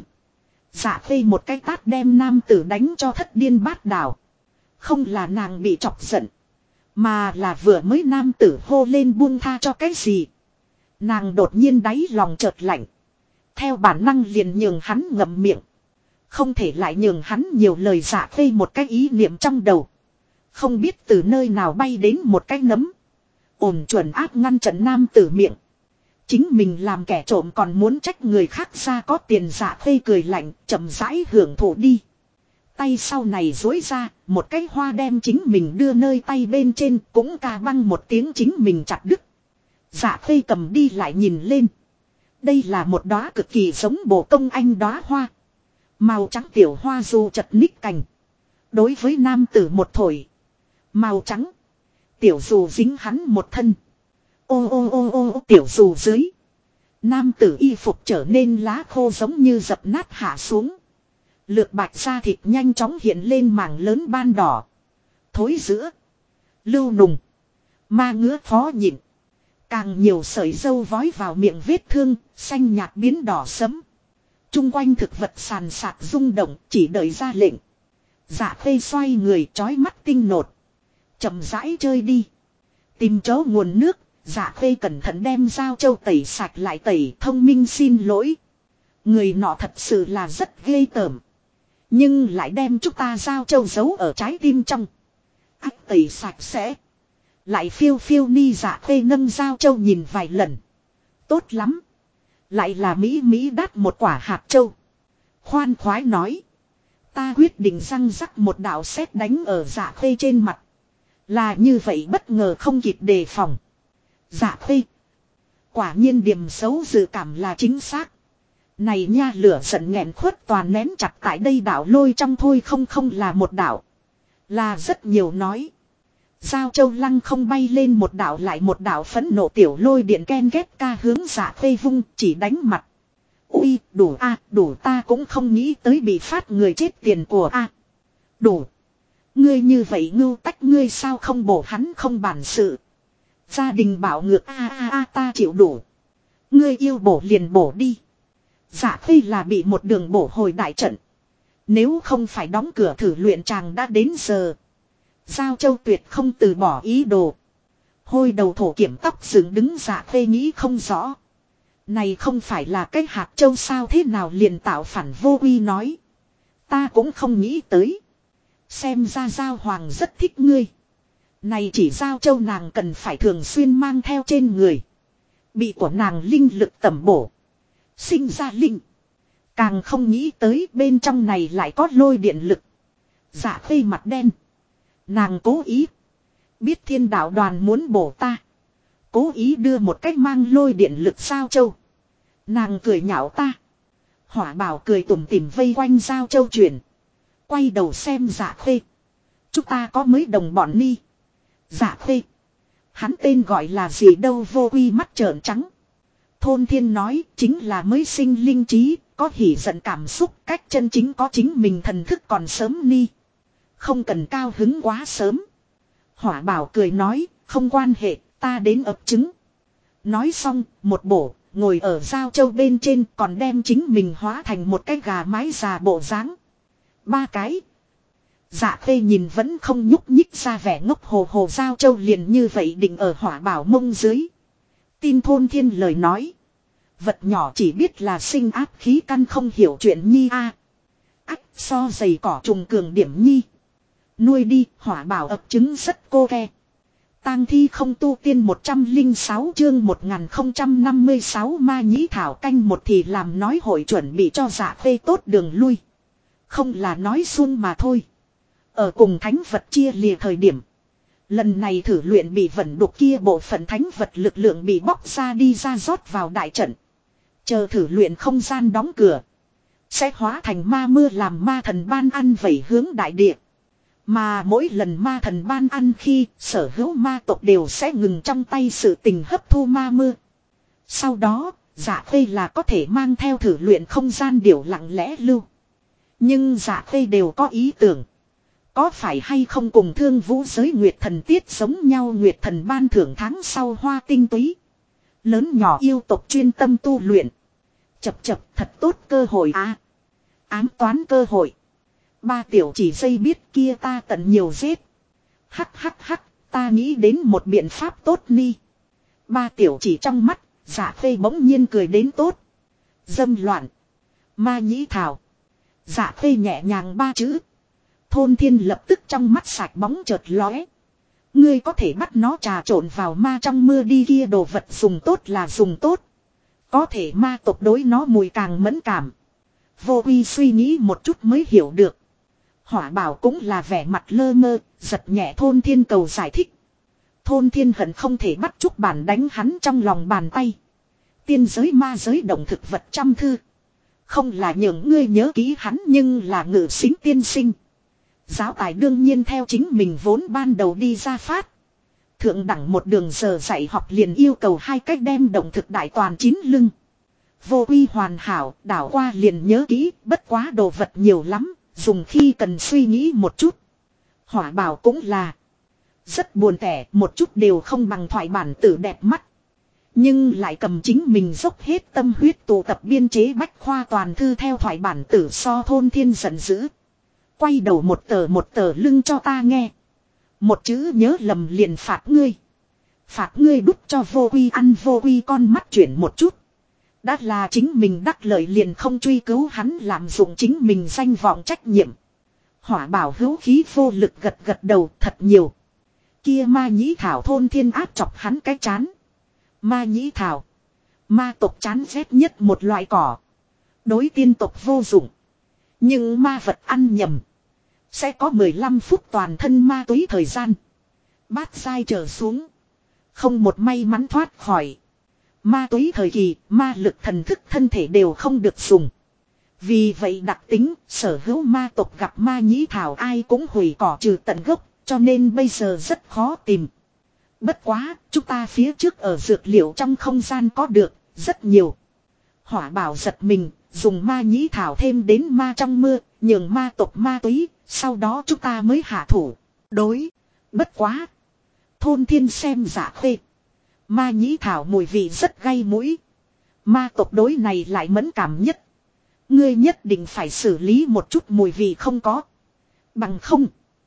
Dạ khê một cái tát đem nam tử đánh cho thất điên bát đảo. Không là nàng bị chọc giận. Mà là vừa mới nam tử hô lên buông tha cho cái gì. Nàng đột nhiên đáy lòng chợt lạnh. Theo bản năng liền nhường hắn ngậm miệng. Không thể lại nhường hắn nhiều lời dạ khê một cái ý niệm trong đầu. Không biết từ nơi nào bay đến một cái nấm. Ổn chuẩn áp ngăn trận nam tử miệng. Chính mình làm kẻ trộm còn muốn trách người khác ra có tiền dạ khê cười lạnh chậm rãi hưởng thụ đi. Tay sau này dối ra một cái hoa đem chính mình đưa nơi tay bên trên cũng ca băng một tiếng chính mình chặt đứt. Dạ khê cầm đi lại nhìn lên. Đây là một đóa cực kỳ giống bồ công anh đóa hoa. Màu trắng tiểu hoa dù chật ních cành. Đối với nam tử một thổi. Màu trắng. Tiểu dù dính hắn một thân. Ô ô ô ô tiểu dù dưới. Nam tử y phục trở nên lá khô giống như dập nát hạ xuống. Lược bạch da thịt nhanh chóng hiện lên mảng lớn ban đỏ. Thối giữa. Lưu nùng. Ma ngứa khó nhịn. Càng nhiều sợi dâu vói vào miệng vết thương. Xanh nhạt biến đỏ sẫm. Trung quanh thực vật sàn sạt rung động chỉ đợi ra lệnh. Dạ khê xoay người trói mắt tinh nột. Chậm rãi chơi đi. Tìm chỗ nguồn nước. Dạ khê cẩn thận đem dao châu tẩy sạch lại tẩy thông minh xin lỗi. Người nọ thật sự là rất ghê tởm. Nhưng lại đem chúng ta dao châu giấu ở trái tim trong. Ách tẩy sạch sẽ. Lại phiêu phiêu ni dạ khê nâng dao châu nhìn vài lần. Tốt lắm. Lại là mỹ đắt một quả hạt châu. Khoan khoái nói. Ta quyết định răng rắc một đạo sét đánh ở dạ khê trên mặt. Là như vậy bất ngờ không kịp đề phòng. Dạ khuê. Quả nhiên điểm xấu dự cảm là chính xác. Này nha, lửa giận nghẹn khuất toàn nén chặt tại đây đảo lôi trong thôi, không là một đảo. Là rất nhiều nói. Giao Châu lăng không bay lên một đảo lại một đảo phẫn nộ tiểu lôi điện ken ghét ca hướng Dạ Khê vung, chỉ đánh mặt. Ui, đủ a, đủ, ta cũng không nghĩ tới bị phát người chết tiền của a. Đủ. Ngươi như vậy ngưu tách, ngươi sao không bổ hắn không bản sự. Gia đình bảo ngược a ta chịu đủ. Ngươi yêu bổ liền bổ đi. Dạ Khê là bị một đường bổ hồi đại trận. Nếu không phải đóng cửa thử luyện chàng đã đến giờ. Giao Châu tuyệt không từ bỏ ý đồ. Hôi đầu thổ kiểm tóc dựng đứng Dạ Khê nghĩ không rõ. Này không phải là cái hạt châu sao, thế nào liền tạo phản vô uy nói. Ta cũng không nghĩ tới. Xem ra Giao Hoàng rất thích ngươi. Này chỉ Giao Châu nàng cần phải thường xuyên mang theo trên người. Bị của nàng linh lực tẩm bổ. Sinh ra linh. Càng không nghĩ tới bên trong này lại có lôi điện lực. Dạ Khê mặt đen. Nàng cố ý. Biết thiên đạo đoàn muốn bổ ta. Cố ý đưa một cách mang lôi điện lực Giao Châu. Nàng cười nhạo ta. Hỏa Bảo cười tủm tỉm vây quanh Giao Châu chuyển. Quay đầu xem Dạ Khê. Chúng ta có mới đồng bọn ni. Dạ Khê. Hắn tên gọi là gì đâu, vô uy mắt trợn trắng. Thôn Thiên nói chính là mới sinh linh trí, có hỉ giận cảm xúc, cách chân chính có chính mình thần thức còn sớm ni. Không cần cao hứng quá sớm. Hỏa Bảo cười nói, không quan hệ, ta đến ập trứng. Nói xong, một bổ, ngồi ở Giao Châu bên trên còn đem chính mình hóa thành một cái gà mái già bộ dáng. 3 cái. Dạ Khê nhìn vẫn không nhúc nhích ra vẻ ngốc hồ hồ, Giao Châu liền như vậy định ở Hỏa Bảo mông dưới. Tin Thôn Thiên lời nói. Vật nhỏ chỉ biết là sinh áp khí căn, không hiểu chuyện nhi a. Ách, so dày cỏ trùng cường điểm nhi. Nuôi đi, Hỏa Bảo ấp trứng rất cô ke. Tang thi không tu tiên 106 chương 1056 ma nhĩ thảo canh một thì làm nói hội chuẩn bị cho Dạ Khê tốt đường lui. Không là nói suông mà thôi. Ở cùng thánh vật chia lìa thời điểm. Lần này thử luyện bị vẩn đục kia bộ phận thánh vật lực lượng bị bóc ra đi ra rót vào đại trận. Chờ thử luyện không gian đóng cửa. Sẽ hóa thành ma mưa làm ma thần ban ăn vẩy hướng đại địa. Mà mỗi lần ma thần ban ăn khi sở hữu ma tộc đều sẽ ngừng trong tay sự tình hấp thu ma mưa. Sau đó, Dạ Khê là có thể mang theo thử luyện không gian điều lặng lẽ lưu. Nhưng Dạ Khê đều có ý tưởng. Có phải hay không cùng Thương Vũ giới Nguyệt Thần tiết giống nhau, Nguyệt Thần ban thưởng tháng sau hoa tinh túy. Lớn nhỏ yêu tộc chuyên tâm tu luyện. Chập thật tốt cơ hội á. Ám toán cơ hội. 3 tiểu chỉ dây biết kia ta tận nhiều giết. Hắc, ta nghĩ đến một biện pháp tốt ni. 3 tiểu chỉ trong mắt, Dạ Khê bỗng nhiên cười đến tốt. Dâm loạn. Ma nhĩ thảo. Dạ Khê nhẹ nhàng 3 chữ. Thôn Thiên lập tức trong mắt sạch bóng chợt lóe. Ngươi có thể bắt nó trà trộn vào ma trong mưa đi, kia đồ vật dùng tốt là dùng tốt. Có thể ma tộc đối nó mùi càng mẫn cảm. Vô uy suy nghĩ một chút mới hiểu được. Hỏa Bảo cũng là vẻ mặt lơ mơ, giật nhẹ Thôn Thiên cầu giải thích. Thôn Thiên hận không thể bắt chúc bản đánh hắn trong lòng bàn tay. Tiên giới ma giới động thực vật trăm thư. Không là những ngươi nhớ ký hắn, nhưng là ngự xính tiên sinh. Giáo tài đương nhiên theo chính mình vốn ban đầu đi ra phát. Thượng đẳng một đường giờ dạy học liền yêu cầu 2 cách đem động thực đại toàn 9 lưng. Vô uy hoàn hảo, đảo qua liền nhớ kỹ, bất quá đồ vật nhiều lắm, dùng khi cần suy nghĩ một chút. Hỏa Bảo cũng là rất buồn tẻ, một chút đều không bằng thoại bản tử đẹp mắt. Nhưng lại cầm chính mình dốc hết tâm huyết tụ tập biên chế bách khoa toàn thư theo thoại bản tử so Thôn Thiên giận dữ. Quay đầu một tờ lưng cho ta nghe. Một chữ nhớ lầm liền phạt ngươi. Phạt ngươi đút cho vô uy ăn, vô uy con mắt chuyển một chút. Đã là chính mình đắc lợi liền không truy cứu hắn lạm dụng chính mình danh vọng trách nhiệm. Hỏa Bảo hữu khí vô lực gật đầu, thật nhiều. Kia ma nhĩ thảo. Thôn Thiên áp chọc hắn cái chán. Ma nhĩ thảo. Ma tộc chán ghét nhất một loại cỏ. Đối tiên tộc vô dụng. Nhưng ma vật ăn nhầm. Sẽ có 15 phút toàn thân ma túy thời gian. Bát sai trở xuống. Không một may mắn thoát khỏi. Ma túy thời kỳ, ma lực thần thức thân thể đều không được dùng. Vì vậy đặc tính, sở hữu ma tộc gặp ma nhĩ thảo ai cũng hủy cỏ trừ tận gốc, cho nên bây giờ rất khó tìm. Bất quá, chúng ta phía trước ở dược liệu trong không gian có được, rất nhiều. Hỏa bảo giật mình, dùng ma nhĩ thảo thêm đến ma trong mưa, nhường ma tộc ma túy, sau đó chúng ta mới hạ thủ. Đối, bất quá. Thôn thiên xem giả phê. Ma nhĩ thảo mùi vị rất gay mũi. Ma tộc đối này lại mẫn cảm nhất. Ngươi nhất định phải xử lý một chút mùi vị không có. Bằng không.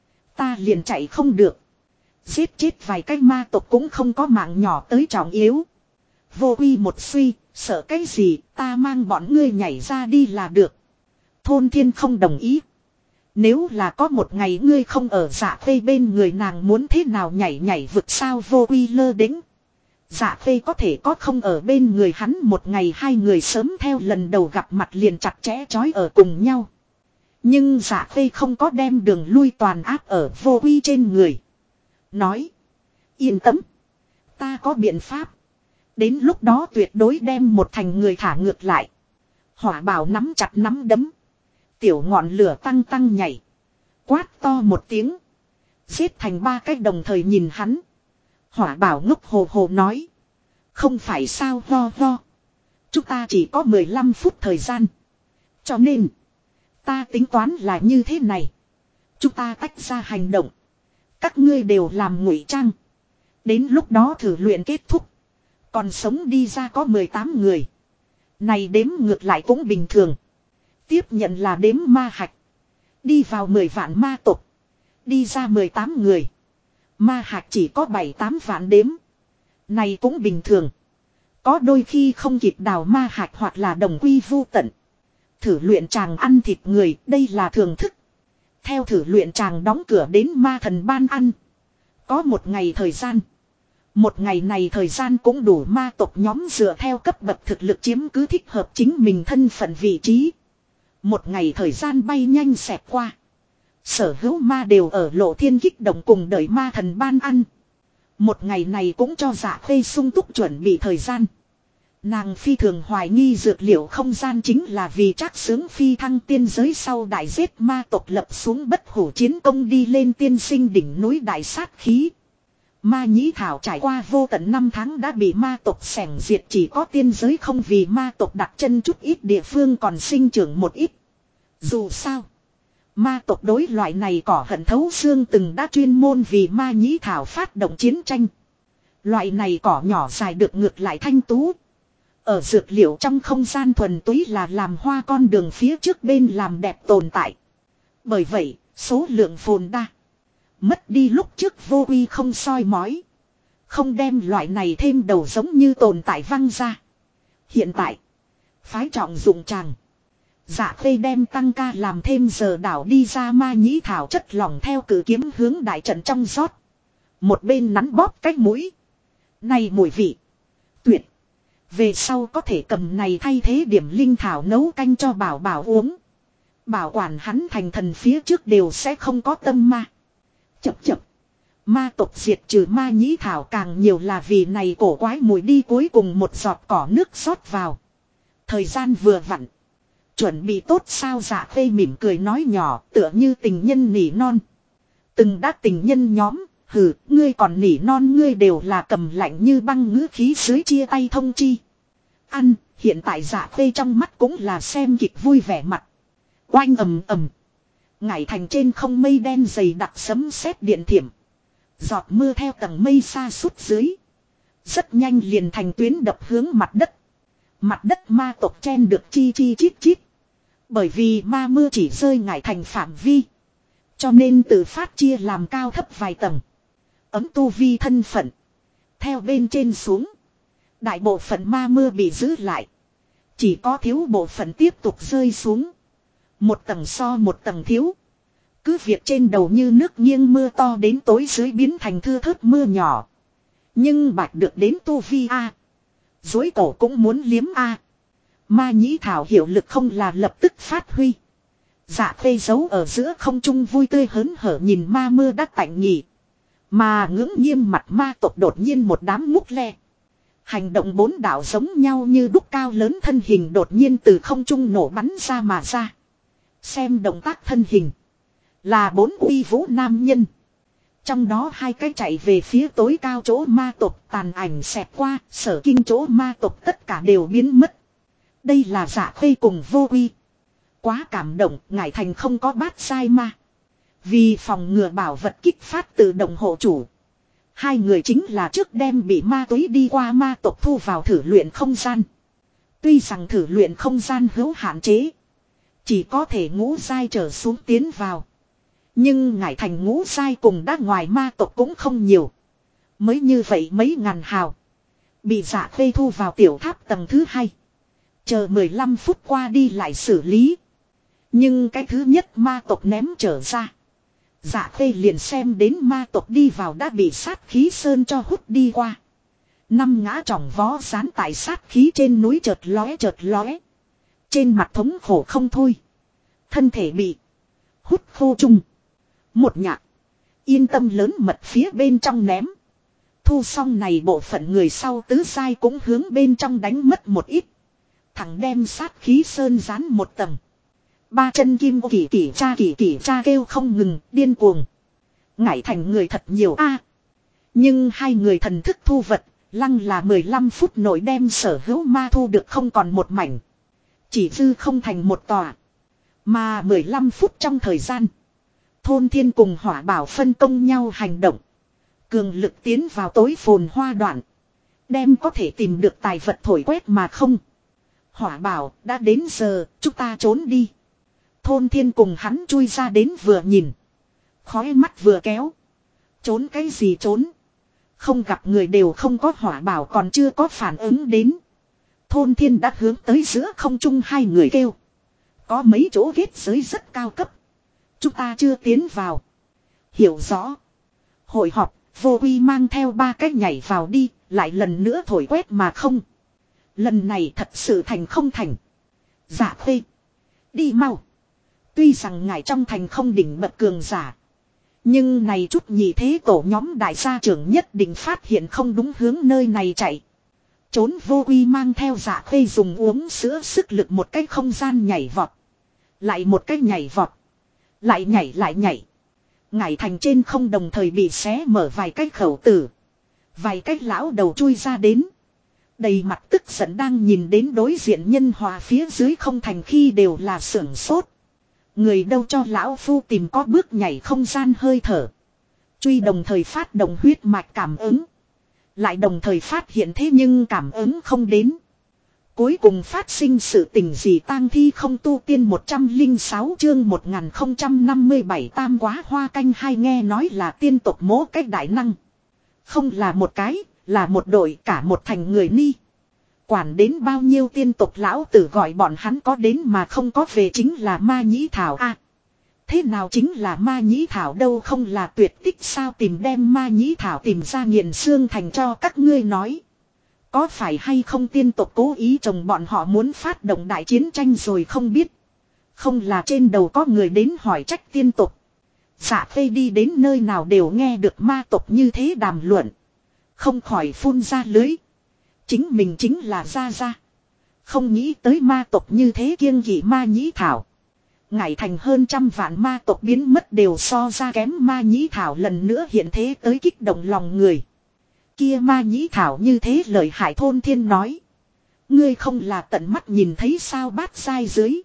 Ta liền chạy không được. Giết chết vài cái ma tộc cũng không có mạng nhỏ tới trọng yếu. Vô uy một suy, sợ cái gì ta mang bọn ngươi nhảy ra đi là được. Thôn thiên không đồng ý. Nếu là có một ngày ngươi không ở dạ phê bên người nàng muốn thế nào nhảy nhảy vực sao vô uy lơ đĩnh. Dạ phê có thể có không ở bên người hắn một ngày hai người sớm theo lần đầu gặp mặt liền chặt chẽ chói ở cùng nhau. Nhưng dạ phê không có đem đường lui toàn áp ở vô uy trên người. Nói. Yên tâm. Ta có biện pháp. Đến lúc đó tuyệt đối đem một thành người thả ngược lại. Hỏa bảo nắm chặt nắm đấm. Tiểu ngọn lửa tăng tăng nhảy. Quát to một tiếng. Giết thành ba cách đồng thời nhìn hắn. Hỏa bảo ngốc hồ hồ nói. Không phải sao ho ho. Chúng ta chỉ có 15 phút thời gian. Cho nên. Ta tính toán là như thế này. Chúng ta tách ra hành động. Các ngươi đều làm ngụy trang. Đến lúc đó thử luyện kết thúc. Còn sống đi ra có 18 người. Này đếm ngược lại cũng bình thường. Tiếp nhận là đếm ma hạch. Đi vào 10 vạn ma tộc. Đi ra 18 người. Ma hạch chỉ có 7-8 vạn đếm. Này cũng bình thường. Có đôi khi không kịp đào ma hạch hoặc là đồng quy vu tận. Thử luyện chàng ăn thịt người, đây là thường thức. Theo thử luyện chàng đóng cửa đến ma thần ban ăn. Có một ngày thời gian. Một ngày này thời gian cũng đủ ma tộc nhóm dựa theo cấp bậc thực lực chiếm cứ thích hợp chính mình thân phận vị trí. Một ngày thời gian bay nhanh xẹt qua. Sở hữu ma đều ở lộ thiên kích động cùng đợi ma thần ban ăn. Một ngày này cũng cho dạ khê sung túc chuẩn bị thời gian. Nàng phi thường hoài nghi dược liệu không gian chính là vì trác sướng phi thăng tiên giới sau đại giết ma tộc lập xuống bất hủ chiến công đi lên tiên sinh đỉnh núi đại sát khí. Ma nhĩ thảo trải qua vô tận năm tháng đã bị ma tộc xẻng diệt, chỉ có tiên giới không vì ma tộc đặt chân chút ít địa phương còn sinh trưởng một ít. Dù sao, ma tộc đối loại này cỏ hận thấu xương từng đã chuyên môn vì ma nhĩ thảo phát động chiến tranh. Loại này cỏ nhỏ dài được ngược lại thanh tú. Ở dược liệu trong không gian thuần túy là làm hoa con đường phía trước bên làm đẹp tồn tại. Bởi vậy, số lượng phồn đa. Mất đi lúc trước vô uy không soi mói. Không đem loại này thêm đầu giống như tồn tại văng ra. Hiện tại, phái trọng dụng chàng. Dạ khê đem tăng ca làm thêm giờ đảo đi ra ma nhĩ thảo chất lỏng theo cử kiếm hướng đại trận trong rót. Một bên nắn bóp cách mũi. Này mùi vị. Tuyệt. Về sau có thể cầm này thay thế điểm linh thảo nấu canh cho bảo bảo uống. Bảo quản hắn thành thần phía trước đều sẽ không có tâm ma. Chập chập. Ma tộc diệt trừ ma nhĩ thảo càng nhiều là vì này cổ quái mùi đi cuối cùng một giọt cỏ nước rót vào. Thời gian vừa vặn. Chuẩn bị tốt sao dạ khê mỉm cười nói nhỏ tựa như tình nhân nỉ non. Từng đã tình nhân nhóm, hừ, ngươi còn nỉ non ngươi đều là cầm lạnh như băng ngữ khí dưới chia tay thông chi. Ăn, hiện tại dạ khê trong mắt cũng là xem kịch vui vẻ mặt. Oanh ầm ầm. Ngải thành trên không mây đen dày đặc sấm sét điện thiểm. Giọt mưa theo tầng mây xa sút dưới. Rất nhanh liền thành tuyến đập hướng mặt đất. Mặt đất ma tộc chen được chi chi chít chít. Bởi vì ma mưa chỉ rơi ngải thành phạm vi. Cho nên tự phát chia làm cao thấp vài tầng. Ấm tu vi thân phận. Theo bên trên xuống. Đại bộ phận ma mưa bị giữ lại. Chỉ có thiếu bộ phận tiếp tục rơi xuống. Một tầng so một tầng thiếu. Cứ việc trên đầu như nước nghiêng mưa to đến tối dưới biến thành thưa thớt mưa nhỏ. Nhưng bạch được đến tu vi A. Dối cổ cũng muốn liếm A. Ma nhĩ thảo hiệu lực không là lập tức phát huy. Dạ khê giấu ở giữa không trung vui tươi hớn hở nhìn ma mưa đắt tạnh nhỉ. Mà ngưỡng nghiêm mặt ma tộc đột nhiên một đám múc le. Hành động bốn đạo giống nhau như đúc cao lớn thân hình đột nhiên từ không trung nổ bắn ra mà ra. Xem động tác thân hình. Là bốn uy vũ nam nhân. Trong đó hai cái chạy về phía tối cao chỗ ma tộc tàn ảnh xẹt qua, sở kinh chỗ ma tộc tất cả đều biến mất. Đây là Dạ Khê cùng Vô Uy. Quá cảm động, ngải thành không có bát sai ma. Vì phòng ngừa bảo vật kích phát tự động hộ chủ. Hai người chính là trước đem bị ma túy đi qua ma tộc thu vào thử luyện không gian. Tuy rằng thử luyện không gian hữu hạn chế. Chỉ có thể ngũ giai trở xuống tiến vào. Nhưng ngải thành ngũ giai cùng đã ngoài ma tộc cũng không nhiều. Mới như vậy mấy ngàn hào. Bị Dạ Khê thu vào tiểu tháp tầng thứ 2. Chờ 15 phút qua đi lại xử lý. Nhưng cái thứ nhất ma tộc ném trở ra. Dạ Khê liền xem đến ma tộc đi vào đã bị sát khí sơn cho hút đi qua. Năm ngã trỏng vó dán tại sát khí trên núi chợt lóe. Trên mặt thống khổ không thôi. Thân thể bị hút khô chung. Một nhạc. Yên tâm lớn mật phía bên trong ném. Thu xong này bộ phận người sau tứ sai cũng hướng bên trong đánh mất một ít. Thằng đem sát khí sơn dán một tầng. Ba chân kim kỳ kỳ cha kêu không ngừng, điên cuồng. Ngải thành người thật nhiều a. Nhưng hai người thần thức thu vật, lăng là 15 phút nội đem sở hữu ma thu được không còn một mảnh. Chỉ dư không thành một tòa. Mà 15 phút trong thời gian. Thôn thiên cùng hỏa bảo phân công nhau hành động. Cường lực tiến vào tối phồn hoa đoạn. Đem có thể tìm được tài vật thổi quét mà không. Hỏa bảo đã đến giờ, chúng ta trốn đi. Thôn thiên cùng hắn chui ra đến vừa nhìn. Khói mắt vừa kéo. Trốn cái gì trốn. Không gặp người đều không có hỏa bảo còn chưa có phản ứng đến. Thôn thiên đã hướng tới giữa không trung hai người kêu. Có mấy chỗ kết giới rất cao cấp. Chúng ta chưa tiến vào. Hiểu rõ. Hội họp, Vô Uy mang theo ba cái nhảy vào đi, lại lần nữa thổi quét mà không. Lần này thật sự thành không thành. Dạ Khê. Đi mau. Tuy rằng ngài trong thành không đỉnh bậc cường giả. Nhưng này chút nhị thế tổ nhóm đại gia trưởng nhất định phát hiện không đúng hướng nơi này chạy. Trốn Vô Uy mang theo Dạ Khê dùng uống sữa sức lực một cái không gian nhảy vọt. Lại một cái nhảy vọt. Lại nhảy. Ngải thành trên không đồng thời bị xé mở vài cái khẩu tử. Vài cái lão đầu chui ra đến. Đầy mặt tức giận đang nhìn đến đối diện nhân hòa phía dưới không thành khi đều là sưởng sốt. Người đâu cho lão phu tìm có bước nhảy không gian hơi thở. Truy đồng thời phát động huyết mạch cảm ứng. Lại đồng thời phát hiện thế nhưng cảm ứng không đến. Cuối cùng phát sinh sự tình gì tang thi không tu tiên 106 chương 1057 tam quá hoa canh hai nghe nói là tiên tộc mố cách đại năng. Không là một cái, là một đội cả một thành người ni. Quản đến bao nhiêu tiên tộc lão tử gọi bọn hắn có đến mà không có về chính là ma nhĩ thảo a. Thế nào chính là ma nhĩ thảo đâu không là tuyệt tích sao tìm đem ma nhĩ thảo tìm ra nghiền xương thành cho các ngươi nói. Có phải hay không tiên tộc cố ý chồng bọn họ muốn phát động đại chiến tranh rồi không biết. Không là trên đầu có người đến hỏi trách tiên tộc. Dạ Khê đi đến nơi nào đều nghe được ma tộc như thế đàm luận. Không khỏi phun ra lưới. Chính mình chính là Gia. Không nghĩ tới ma tộc như thế kiêng kỵ ma nhĩ thảo. Ngải thành hơn 100 vạn ma tộc biến mất đều so ra kém ma nhĩ thảo lần nữa hiện thế tới kích động lòng người. Kia ma nhĩ thảo như thế lời hải thôn thiên nói. Ngươi không là tận mắt nhìn thấy sao bát sai dưới.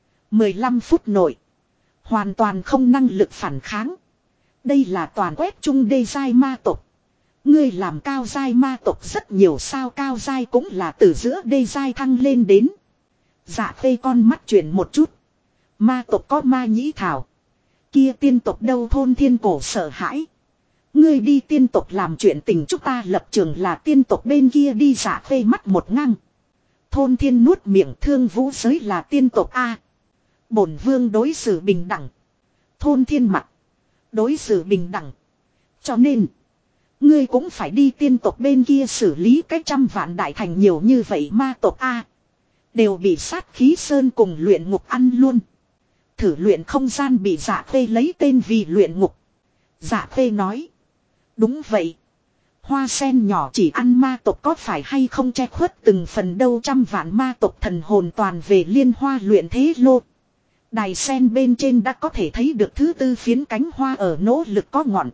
15 phút nội. Hoàn toàn không năng lực phản kháng. Đây là toàn quét chung đê giai ma tộc. Ngươi làm cao giai ma tộc rất nhiều sao cao giai cũng là từ giữa đê giai thăng lên đến. Dạ Khê con mắt chuyển một chút. Ma tộc có ma nhĩ thảo. Kia tiên tộc đâu thôn thiên cổ sợ hãi. Ngươi đi tiên tộc làm chuyện tình chúng ta lập trường là tiên tộc bên kia đi Dạ Khê mắt một ngang. Thôn thiên nuốt miệng thương vũ giới là tiên tộc A. Bổn vương đối xử bình đẳng. Thôn thiên mặt. Đối xử bình đẳng. Cho nên. Ngươi cũng phải đi tiên tộc bên kia xử lý cái 100 vạn đại thành nhiều như vậy ma tộc A. Đều bị sát khí sơn cùng luyện ngục ăn luôn. Thử luyện không gian bị Dạ Khê lấy tên vì luyện ngục. Dạ Khê nói. Đúng vậy. Hoa sen nhỏ chỉ ăn ma tộc có phải hay không che khuất từng phần đâu, trăm vạn ma tộc thần hồn toàn về liên hoa luyện thế lô. Đài sen bên trên đã có thể thấy được thứ tư phiến cánh hoa ở nỗ lực có ngọn.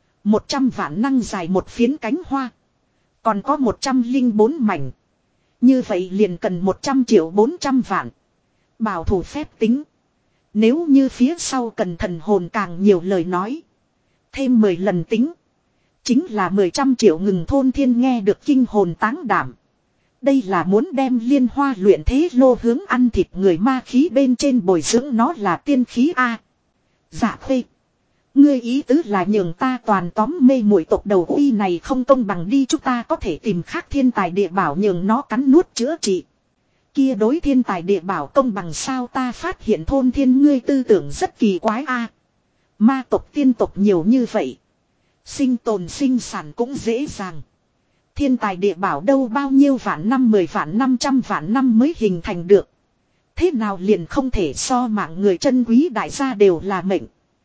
100 vạn năng dài một phiến cánh hoa. Còn có 104 mảnh. Như vậy liền cần 100 triệu 400 vạn. Bảo thủ phép tính. Nếu như phía sau cần thần hồn càng nhiều lời nói. Thêm 10 lần tính. Chính là 100 triệu ngừng. Thôn Thiên nghe được kinh hồn táng đảm. Đây là muốn đem liên hoa luyện thế lô hướng ăn thịt người ma khí bên trên bồi dưỡng nó là tiên khí A. Dạ Khê. Ngươi ý tứ là nhường ta toàn tóm mê muội tộc đầu uy này không công bằng đi, chúng ta có thể tìm khác thiên tài địa bảo nhường nó cắn nuốt chữa trị. Kia đối thiên tài địa bảo công bằng sao, ta phát hiện Thôn Thiên ngươi tư tưởng rất kỳ quái A. Ma tộc tiên tộc nhiều như vậy. Sinh tồn sinh sản cũng dễ dàng. Thiên tài địa bảo đâu bao nhiêu vạn năm 10 vạn 500 vạn năm mới hình thành được. Thế nào liền không thể so mạng người chân quý, đại gia đều là mệnh.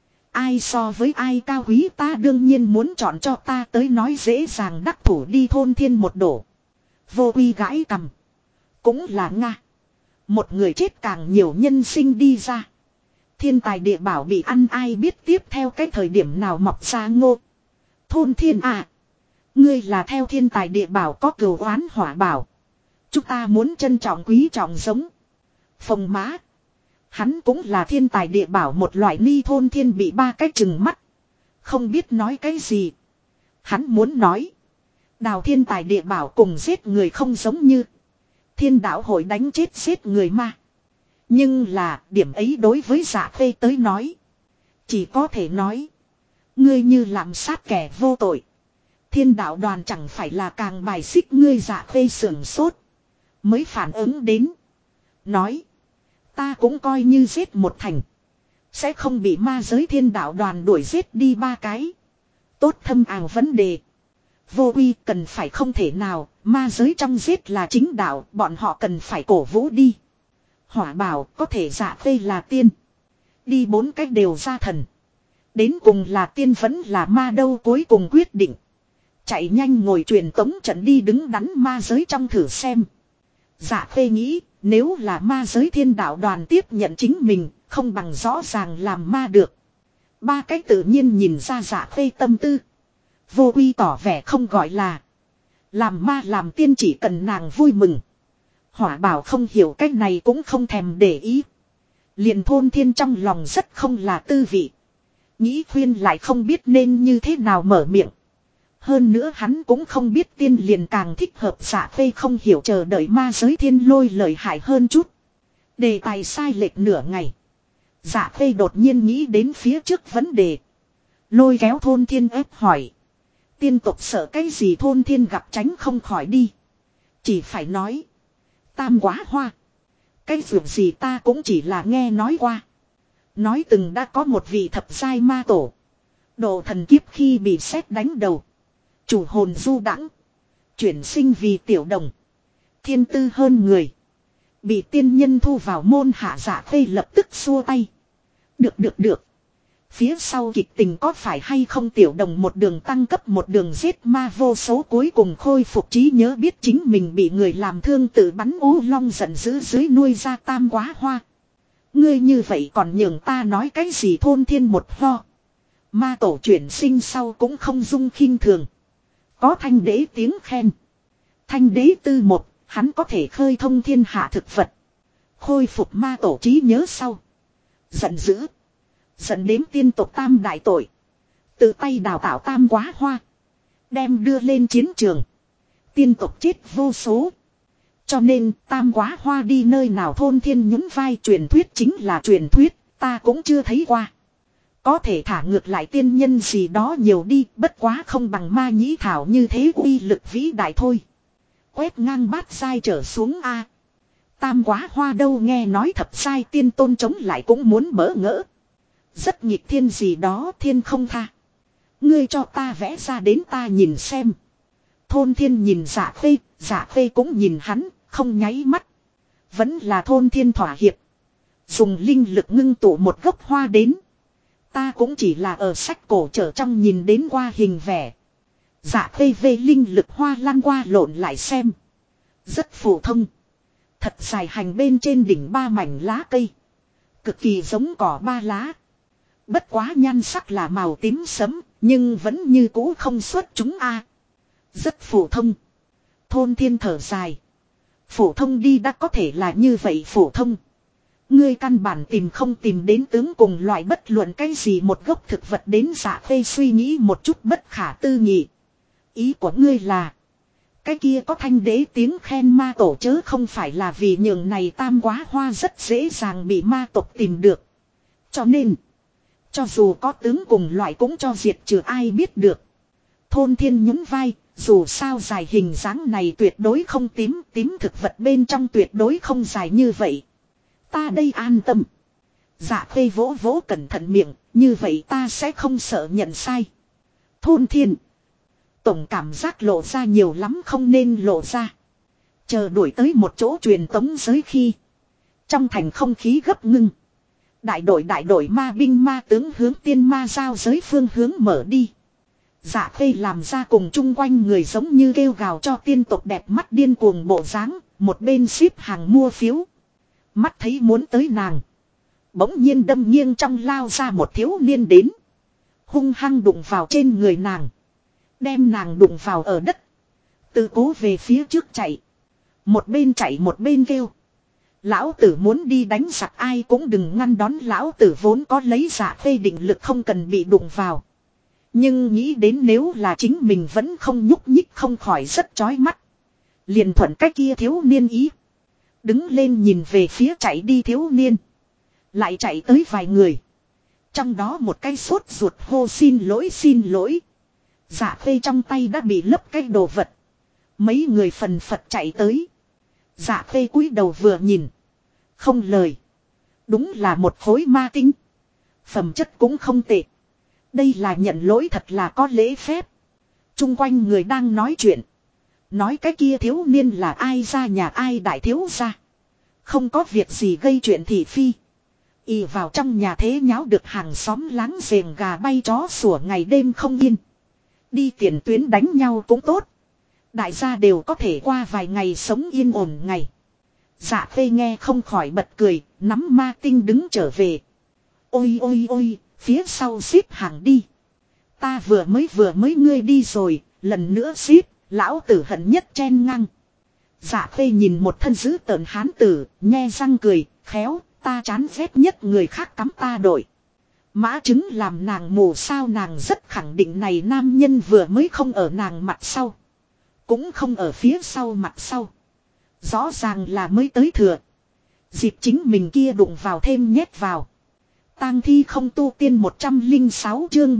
Ai so với ai cao quý, ta đương nhiên muốn chọn cho ta tới nói dễ dàng đắc thủ đi. Thôn Thiên một đổ. Vô Uy gãi cằm. Cũng là Nga. Một người chết càng nhiều nhân sinh đi ra. Thiên tài địa bảo bị ăn ai biết tiếp theo cái thời điểm nào mọc ra ngô. Thôn Thiên à. Ngươi là theo thiên tài địa bảo có cừu oán hỏa bảo. Chúng ta muốn trân trọng quý trọng giống. Phồng má. Hắn cũng là thiên tài địa bảo một loại ni. Thôn Thiên bị ba cái chừng mắt. Không biết nói cái gì. Hắn muốn nói. Đào thiên tài địa bảo cùng giết người không giống như. Thiên đạo hội đánh chết giết người ma. Nhưng là điểm ấy đối với Dạ Khê tới nói. Chỉ có thể nói. Ngươi như làm sát kẻ vô tội. Thiên đạo đoàn chẳng phải là càng bài xích ngươi. Dạ Khê sưởng sốt. Mới phản ứng đến. Nói. Ta cũng coi như giết một thành. Sẽ không bị ma giới thiên đạo đoàn đuổi giết đi ba cái. Tốt thâm ảo vấn đề. Vô Uy cần phải không thể nào. Ma giới trong giết là chính đạo. Bọn họ cần phải cổ vũ đi. Hỏa bảo có thể Dạ Khê là tiên. Đi bốn cách đều ra thần. Đến cùng là tiên vẫn là ma đâu cuối cùng quyết định. Chạy nhanh ngồi truyền tống trận đi đứng đắn ma giới trong thử xem. Dạ Khê nghĩ nếu là ma giới thiên đạo đoàn tiếp nhận chính mình không bằng rõ ràng làm ma được. Ba cách tự nhiên nhìn ra Dạ Khê tâm tư. Vô Uy tỏ vẻ không gọi là. Làm ma làm tiên chỉ cần nàng vui mừng. Hỏa bảo không hiểu cách này cũng không thèm để ý. Liền Thôn Thiên trong lòng rất không là tư vị. Nghĩ khuyên lại không biết nên như thế nào mở miệng. Hơn nữa hắn cũng không biết tiên liền càng thích hợp. Dạ Khê không hiểu chờ đợi ma giới thiên lôi lợi hại hơn chút. Đề tài sai lệch nửa ngày. Dạ Khê đột nhiên nghĩ đến phía trước vấn đề. Lôi kéo Thôn Thiên ép hỏi. Tiên tộc sợ cái gì? Thôn Thiên gặp tránh không khỏi đi. Chỉ phải nói. Tam Quá Hoa. Cái việc gì ta cũng chỉ là nghe nói qua. Nói từng đã có một vị thập giai ma tổ. Độ thần kiếp khi bị sét đánh đầu. Chủ hồn du đãng. Chuyển sinh vì tiểu đồng. Thiên tư hơn người. Bị tiên nhân thu vào môn hạ. Dạ Khê lập tức xua tay. Được. Phía sau kịch tình có phải hay không tiểu đồng một đường tăng cấp một đường giết ma vô số cuối cùng khôi phục trí nhớ biết chính mình bị người làm thương tự bắn ú long giận dữ dưới nuôi ra Tam Quá Hoa. Ngươi như vậy còn nhường ta nói cái gì? Thôn Thiên một ho. Ma tổ chuyển sinh sau cũng không dung khinh thường. Có Thanh Đế tiếng khen. Thanh Đế tư một, hắn có thể khơi thông thiên hạ thực vật. Khôi phục ma tổ trí nhớ sau. Giận dữ. Dẫn đến tiên tộc tam đại tội. Tự tay đào tạo Tam Quá Hoa. Đem đưa lên chiến trường. Tiên tộc chết vô số. Cho nên Tam Quá Hoa đi nơi nào? Thôn Thiên nhún vai. Truyền thuyết chính là truyền thuyết. Ta cũng chưa thấy qua. Có thể thả ngược lại tiên nhân gì đó nhiều đi. Bất quá không bằng ma nhĩ thảo như thế uy lực vĩ đại thôi. Quét ngang bát sai trở xuống A. Tam Quá Hoa đâu nghe nói thập sai tiên tôn chống lại cũng muốn bỡ ngỡ. Rất nghịch thiên gì đó thiên không tha. Ngươi cho ta vẽ ra đến ta nhìn xem. Thôn Thiên nhìn Dạ Khê. Dạ Khê cũng nhìn hắn. Không nháy mắt. Vẫn là Thôn Thiên thỏa hiệp. Dùng linh lực ngưng tụ một gốc hoa đến. Ta cũng chỉ là ở sách cổ trở trong nhìn đến qua hình vẽ. Dạ PV linh lực hoa lan qua lộn lại xem. Rất phổ thông. Thật dài hành bên trên đỉnh 3 mảnh lá cây. Cực kỳ giống cỏ 3 lá. Bất quá nhan sắc là màu tím sẫm, nhưng vẫn như cũ không xuất chúng a. Rất phổ thông. Thôn Thiên thở dài. Phổ thông đi đã có thể là như vậy phổ thông. Ngươi căn bản tìm không tìm đến tướng cùng loại bất luận cái gì một gốc thực vật đến. Dạ Phê suy nghĩ một chút bất khả tư nghị. Ý của ngươi là cái kia có thanh đế tiếng khen ma tổ chớ không phải là vì nhường này tam quá hoa rất dễ dàng bị ma tộc tìm được. Cho nên cho dù có tướng cùng loại cũng cho diệt trừ ai biết được. Thôn Thiên nhún vai. Dù sao dài hình dáng này tuyệt đối không tím. Tím thực vật bên trong tuyệt đối không dài như vậy. Ta đây an tâm. Dạ Phê vỗ vỗ cẩn thận miệng. Như vậy ta sẽ không sợ nhận sai. Thôn Thiên. Tổng cảm giác lộ ra nhiều lắm không nên lộ ra. Chờ đuổi tới một chỗ truyền tống giới khi. Trong thành không khí gấp ngưng. Đại đội ma binh ma tướng hướng tiên ma giao giới phương hướng mở đi. Dạ Phê làm ra cùng chung quanh người giống như kêu gào cho tiên tộc đẹp mắt điên cuồng bộ dáng, một bên xếp hàng mua phiếu. Mắt thấy muốn tới nàng. Bỗng nhiên đâm nghiêng trong lao ra một thiếu niên đến. Hung hăng đụng vào trên người nàng. Đem nàng đụng vào ở đất. Tự cố về phía trước chạy. Một bên chạy một bên kêu. Lão tử muốn đi đánh giặc ai cũng đừng ngăn đón. Lão tử vốn có lấy Dạ Phê định lực không cần bị đụng vào. Nhưng nghĩ đến nếu là chính mình vẫn không nhúc nhích không khỏi rất chói mắt. Liền thuận cái kia thiếu niên ý. Đứng lên nhìn về phía chạy đi thiếu niên. Lại chạy tới vài người. Trong đó một cái sốt ruột hô xin lỗi. Dạ Phê trong tay đã bị lấp cái đồ vật. Mấy người phần phật chạy tới. Dạ Phê cúi đầu vừa nhìn. Không lời. Đúng là một khối ma tinh. Phẩm chất cũng không tệ. Đây là nhận lỗi thật là có lễ phép. Trung quanh người đang nói chuyện. Nói cái kia thiếu niên là ai ra nhà ai đại thiếu gia. Không có việc gì gây chuyện thị phi. Y vào trong nhà thế nháo được hàng xóm láng giềng gà bay chó sủa ngày đêm không yên. Đi tiền tuyến đánh nhau cũng tốt. Đại gia đều có thể qua vài ngày sống yên ổn ngày. Dạ Phê nghe không khỏi bật cười, nắm ma tinh đứng trở về. Ôi, phía sau xếp hàng đi. Ta vừa mới ngươi đi rồi, lần nữa xếp, lão tử hận nhất chen ngang. Dạ Phê nhìn một thân dữ tợn hán tử, nhe răng cười, khéo, ta chán ghét nhất người khác cắm ta đội. Mã chứng làm nàng mù sao nàng rất khẳng định này nam nhân vừa mới không ở nàng mặt sau. Cũng không ở phía sau mặt sau. Rõ ràng là mới tới thừa. Dịp chính mình kia đụng vào thêm nhét vào. Tang thi không tu tiên 106 chương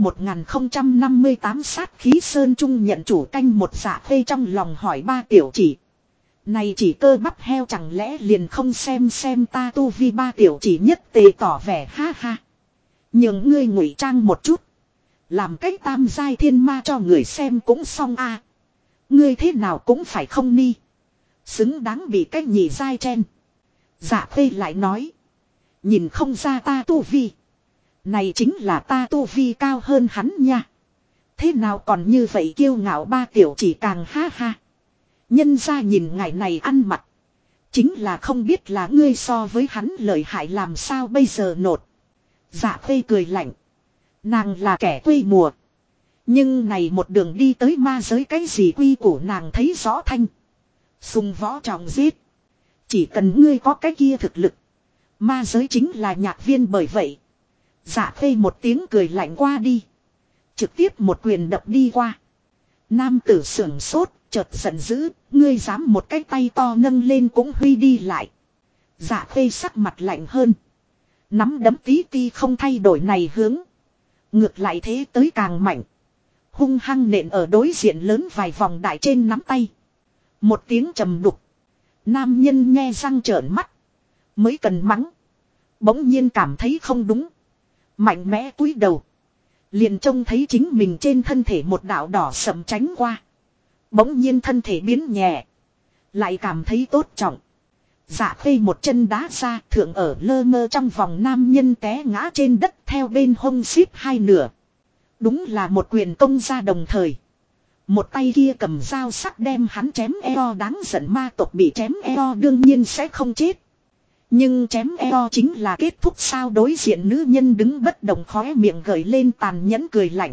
1058 sát khí sơn trung nhận chủ canh một. Dạ Phê trong lòng hỏi ba tiểu chỉ. Này chỉ cơ bắp heo chẳng lẽ liền không xem ta tu vi. Ba tiểu chỉ nhất tề tỏ vẻ ha ha. Nhưng ngươi ngụy trang một chút. Làm cái tam giai thiên ma cho người xem cũng xong a. Ngươi thế nào cũng phải không ni. Xứng đáng bị cái nhị giai chen. Dạ Phê lại nói. Nhìn không ra ta tu vi. Này chính là ta tu vi cao hơn hắn nha. Thế nào còn như vậy kiêu ngạo. Ba tiểu chỉ càng ha ha. Nhân ra nhìn ngài này ăn mặc. Chính là không biết là ngươi so với hắn lợi hại làm sao bây giờ nột. Dạ Phê cười lạnh. Nàng là kẻ quê mùa. Nhưng này một đường đi tới ma giới cái gì quy củ nàng thấy rõ thanh. Sùng võ trọng giết. Chỉ cần ngươi có cái kia thực lực. Ma giới chính là nhạc viên bởi vậy. Dạ Phê một tiếng cười lạnh qua đi. Trực tiếp một quyền đập đi qua. Nam tử sưởng sốt, chợt giận dữ, ngươi dám một cái tay to nâng lên cũng huy đi lại. Dạ Phê sắc mặt lạnh hơn. Nắm đấm tí ti không thay đổi này hướng. Ngược lại thế tới càng mạnh. Hung hăng nện ở đối diện lớn vài vòng đại trên nắm tay. Một tiếng trầm đục. Nam nhân nghe răng trợn mắt. Mới cần mắng. Bỗng nhiên cảm thấy không đúng. Mạnh mẽ cúi đầu. Liền trông thấy chính mình trên thân thể một đạo đỏ sậm tránh qua. Bỗng nhiên thân thể biến nhẹ. Lại cảm thấy tốt trọng. Dạ Phê một chân đá ra thượng ở lơ mơ trong vòng nam nhân té ngã trên đất theo bên hông xíp hai nửa. Đúng là một quyền công ra đồng thời. Một tay kia cầm dao sắc đem hắn chém eo, đáng giận ma tộc bị chém eo đương nhiên sẽ không chết. Nhưng chém eo chính là kết thúc sao? Đối diện nữ nhân đứng bất động, khóe miệng gợi lên tàn nhẫn cười lạnh.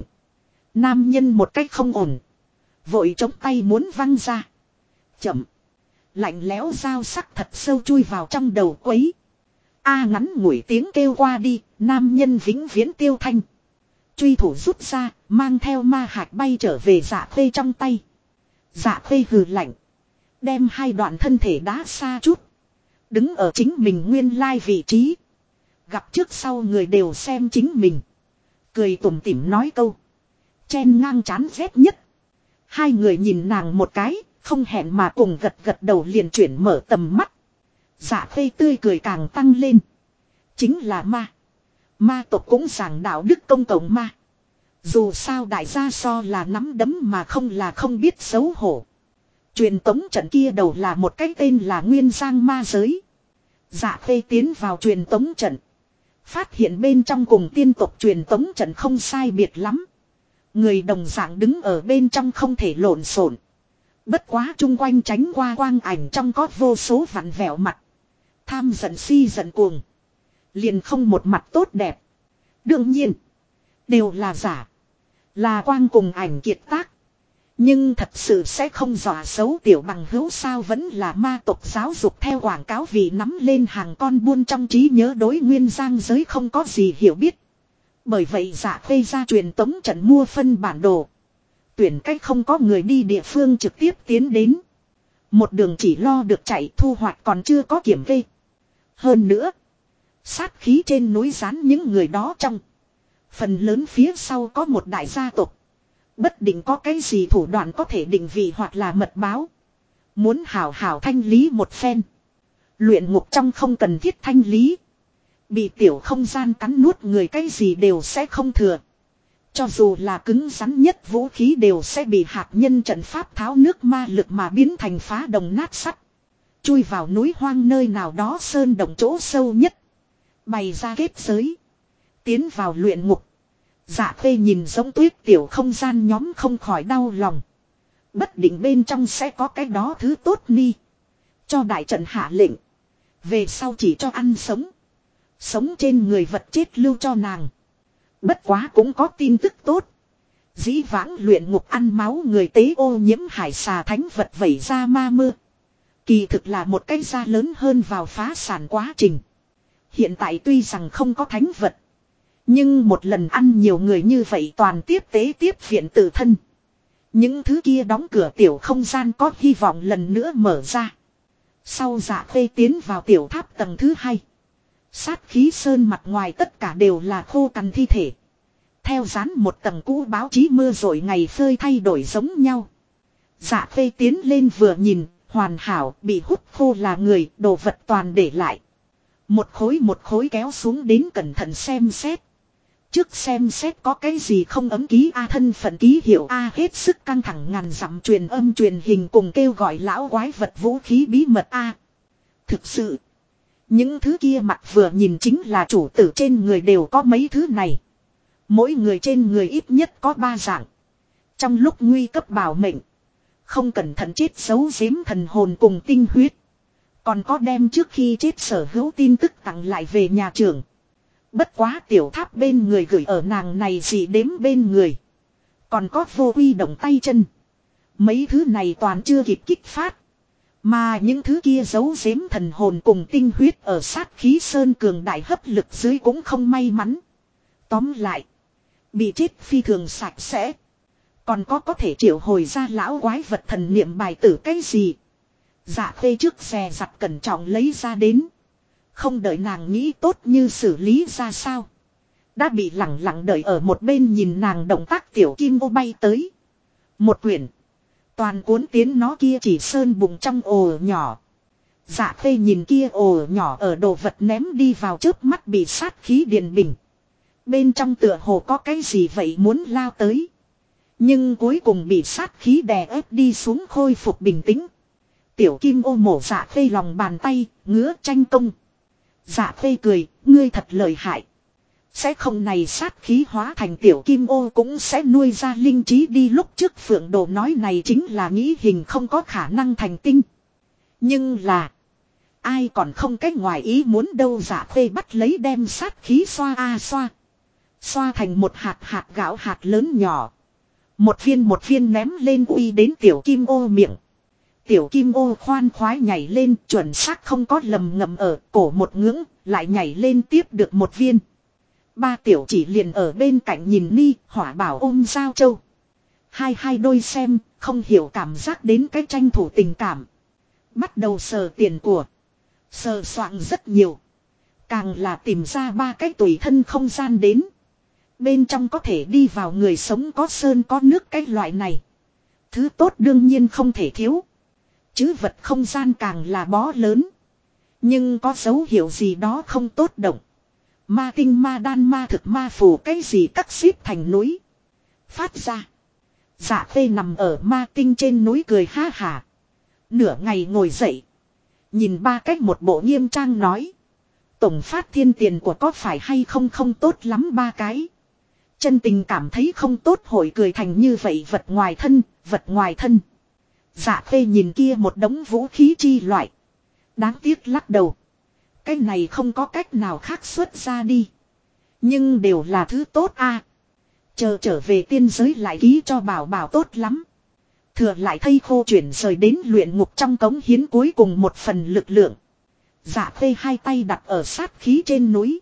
Nam nhân một cách không ổn, vội chống tay muốn văng ra. Chậm. Lạnh lẽo dao sắc thật sâu chui vào trong đầu quấy. Ngắn ngủi tiếng kêu qua đi, nam nhân vĩnh viễn tiêu thanh. Truy thủ rút ra, mang theo ma hạch bay trở về Dạ Khê trong tay. Dạ Khê hừ lạnh, đem hai đoạn thân thể đá xa chút. Đứng ở chính mình nguyên lai vị trí. Gặp trước sau người đều xem chính mình. Cười tủm tỉm nói câu. Chen ngang chán ghét nhất. Hai người nhìn nàng một cái, không hẹn mà cùng gật gật đầu liền chuyển mở tầm mắt. Dạ Khê tươi cười càng tăng lên. Chính là ma. Ma tộc cũng giảng đạo đức công cộng ma. Dù sao đại gia so là nắm đấm mà không là không biết xấu hổ. Truyền tống trận kia đầu là một cái tên là Nguyên Giang ma giới. Dạ Khê tiến vào truyền tống trận. Phát hiện bên trong cùng tiên tộc truyền tống trận không sai biệt lắm. Người đồng dạng đứng ở bên trong không thể lộn xộn. Bất quá chung quanh tránh qua quang ảnh trong có vô số vặn vẹo mặt. Tham giận si giận cuồng. Liền không một mặt tốt đẹp. Đương nhiên. Đều là giả. Là quang cùng ảnh kiệt tác. Nhưng thật sự sẽ không dọa xấu tiểu bằng hữu sao? Vẫn là ma tộc giáo dục theo quảng cáo vì nắm lên hàng con buôn trong trí nhớ đối Nguyên Giang giới không có gì hiểu biết. Bởi vậy Dạ Khê ra truyền tống trận mua phân bản đồ. Tuyển cách không có người đi địa phương trực tiếp tiến đến. Một đường chỉ lo được chạy, thu hoạch còn chưa có kiểm kê. Hơn nữa, sát khí trên núi rán những người đó trong. Phần lớn phía sau có một đại gia tộc. Bất định có cái gì thủ đoạn có thể định vị hoặc là mật báo. Muốn hảo hảo thanh lý một phen. Luyện ngục trong không cần thiết thanh lý. Bị tiểu không gian cắn nuốt người cái gì đều sẽ không thừa. Cho dù là cứng rắn nhất vũ khí đều sẽ bị hạt nhân trận pháp tháo nước ma lực mà biến thành phá đồng nát sắt. Chui vào núi hoang nơi nào đó sơn động chỗ sâu nhất. Bày ra kết giới. Tiến vào luyện ngục. Dạ Khê nhìn giống tuyết tiểu không gian nhóm không khỏi đau lòng. Bất định bên trong sẽ có cái đó thứ tốt ni. Cho đại trận hạ lệnh. Về sau chỉ cho ăn sống. Sống trên người vật chết lưu cho nàng. Bất quá cũng có tin tức tốt. Dĩ vãng luyện ngục ăn máu người tế ô nhiễm hải xà thánh vật vẩy ra ma mưa. Kỳ thực là một cái da lớn hơn vào phá sản quá trình. Hiện tại tuy rằng không có thánh vật. Nhưng một lần ăn nhiều người như vậy toàn tiếp tế tiếp viện tự thân. Những thứ kia đóng cửa tiểu không gian có hy vọng lần nữa mở ra. Sau Dạ Khê tiến vào tiểu tháp tầng thứ 2. Sát khí sơn mặt ngoài tất cả đều là khô cằn thi thể. Theo dán một tầng cũ báo chí mưa rồi ngày phơi thay đổi giống nhau. Dạ Khê tiến lên vừa nhìn, hoàn hảo, bị hút khô là người, đồ vật toàn để lại. Một khối kéo xuống đến cẩn thận xem xét. Trước xem xét có cái gì không ấm ký thân phận ký hiệu hết sức căng thẳng ngàn dặm truyền âm truyền hình cùng kêu gọi lão quái vật vũ khí bí mật Thực sự, những thứ kia mặt vừa nhìn chính là chủ tử trên người đều có mấy thứ này. Mỗi người trên người ít nhất có 3 dạng. Trong lúc nguy cấp bảo mệnh, không cẩn thận chết giấu giếm thần hồn cùng tinh huyết. Còn có đem trước khi chết sở hữu tin tức tặng lại về nhà trưởng. Bất quá tiểu tháp bên người gửi ở nàng này gì đếm bên người. Còn có vô quy động tay chân. Mấy thứ này toàn chưa kịp kích phát. Mà những thứ kia giấu giếm thần hồn cùng tinh huyết ở sát khí sơn cường đại hấp lực dưới cũng không may mắn. Tóm lại, bị chết phi thường sạch sẽ. Còn có thể triệu hồi ra lão quái vật thần niệm bài tử cái gì. Dạ Khê trước xè giặt cẩn trọng lấy ra đến. Không đợi nàng nghĩ tốt như xử lý ra sao. Đã bị lẳng lặng đợi ở một bên nhìn nàng động tác tiểu kim ô bay tới. Một quyển. Toàn cuốn tiến nó kia chỉ sơn bụng trong ồ nhỏ. Dạ Khê nhìn kia ồ nhỏ ở đồ vật ném đi vào chớp mắt bị sát khí điền bình. Bên trong tựa hồ có cái gì vậy muốn lao tới. Nhưng cuối cùng bị sát khí đè ép đi xuống khôi phục bình tĩnh. Tiểu kim ô mổ Dạ Khê lòng bàn tay, ngứa tranh công. Dạ Khê cười, ngươi thật lợi hại. Sẽ không này sát khí hóa thành tiểu kim ô cũng sẽ nuôi ra linh trí đi, lúc trước Phượng Đồ nói này chính là nghĩ hình không có khả năng thành tinh. Nhưng là ai còn không cách ngoài ý muốn đâu. Dạ Khê bắt lấy đem sát khí xoa a xoa. Xoa thành một hạt hạt gạo hạt lớn nhỏ. Một viên ném lên uy đến tiểu kim ô miệng. Tiểu kim ô khoan khoái nhảy lên, chuẩn xác không có lầm ngầm ở cổ một ngưỡng, lại nhảy lên tiếp được một viên. Ba tiểu chỉ liền ở bên cạnh nhìn Ni Hỏa Bảo ôm Giao Châu. Hai đôi xem, không hiểu cảm giác đến cái tranh thủ tình cảm. Bắt đầu sờ tiền của. Sờ soạng rất nhiều. Càng là tìm ra ba cái tùy thân không gian đến. Bên trong có thể đi vào người sống, có sơn có nước, cái loại này. Thứ tốt đương nhiên không thể thiếu. Chứ vật không gian càng là bó lớn. Nhưng có dấu hiệu gì đó không tốt động. Ma tinh ma đan ma thực ma phù cái gì cắt xếp thành núi. Phát ra. Dạ Khê nằm ở ma tinh trên núi cười ha hả. Nửa ngày ngồi dậy. Nhìn ba cách một bộ nghiêm trang nói. Tổng phát thiên tiền của có phải hay không không tốt lắm ba cái. Chân tình cảm thấy không tốt hội cười thành như vậy, vật ngoài thân, vật ngoài thân. Dạ Khê nhìn kia một đống vũ khí chi loại. Đáng tiếc lắc đầu. Cái này không có cách nào khác xuất ra đi. Nhưng đều là thứ tốt a. Chờ trở về tiên giới lại ký cho bảo bảo tốt lắm. Thừa lại thây khô chuyển rời đến luyện ngục trong cống hiến cuối cùng một phần lực lượng. Dạ Khê hai tay đặt ở sát khí trên núi.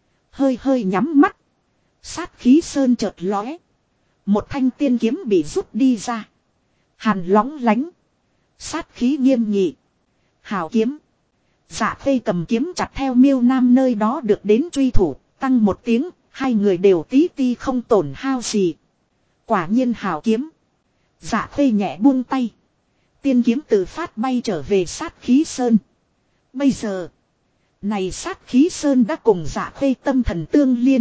Hơi nhắm mắt. Sát khí sơn chợt lóe. Một thanh tiên kiếm bị rút đi ra. Hàn lóng lánh. Sát khí nghiêm nghị. Hào kiếm. Dạ Khê cầm kiếm chặt theo Miêu Nam nơi đó được đến truy thủ. Tăng một tiếng. Hai người đều tí ti không tổn hao gì. Quả nhiên hào kiếm. Dạ Khê nhẹ buông tay. Tiên kiếm tự phát bay trở về sát khí sơn. Bây giờ. Này sát khí sơn đã cùng Dạ Khê tâm thần tương liên.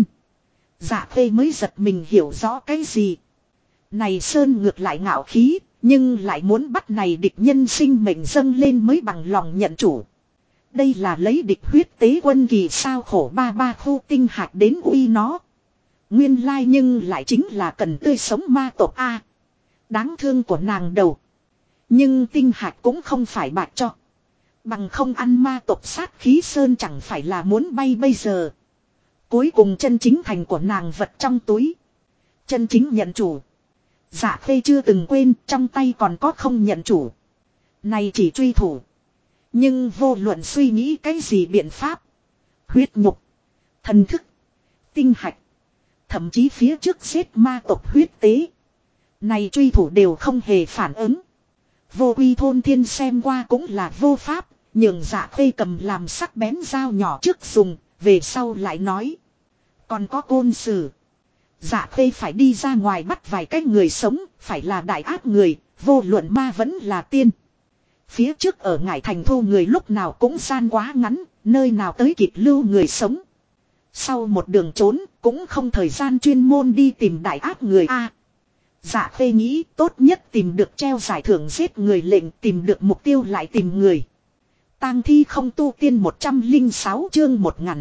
Dạ Khê mới giật mình hiểu rõ cái gì. Này sơn ngược lại ngạo khí. Nhưng lại muốn bắt này địch nhân sinh mệnh dâng lên mới bằng lòng nhận chủ. Đây là lấy địch huyết tế quân kỳ sao, khổ ba khu tinh hạt đến uy nó. Nguyên lai nhưng lại chính là cần tươi sống ma tộc a. Đáng thương của nàng đầu. Nhưng tinh hạt cũng không phải bạc cho. Bằng không ăn ma tộc sát khí sơn chẳng phải là muốn bay bây giờ. Cuối cùng chân chính thành của nàng vật trong túi. Chân chính nhận chủ. Dạ Khê chưa từng quên trong tay còn có không nhận chủ. Này chỉ truy thủ. Nhưng vô luận suy nghĩ cái gì biện pháp. Huyết nhục. Thần thức. Tinh hạch. Thậm chí phía trước xếp ma tộc huyết tế. Này truy thủ đều không hề phản ứng. Vô Quy Thôn Thiên xem qua cũng là vô pháp. Nhường Dạ Khê cầm làm sắc bén dao nhỏ trước dùng. Về sau lại nói. Còn có côn sử. Dạ Khê phải đi ra ngoài bắt vài cái người sống. Phải là đại ác người. Vô luận ma vẫn là tiên. Phía trước ở Ngải Thành thu người lúc nào cũng gian quá ngắn. Nơi nào tới kịp lưu người sống. Sau một đường trốn cũng không thời gian chuyên môn đi tìm đại ác người a. Dạ Khê nghĩ tốt nhất tìm được treo giải thưởng giết người lệnh, tìm được mục tiêu lại tìm người. Tang thi không tu tiên 106 chương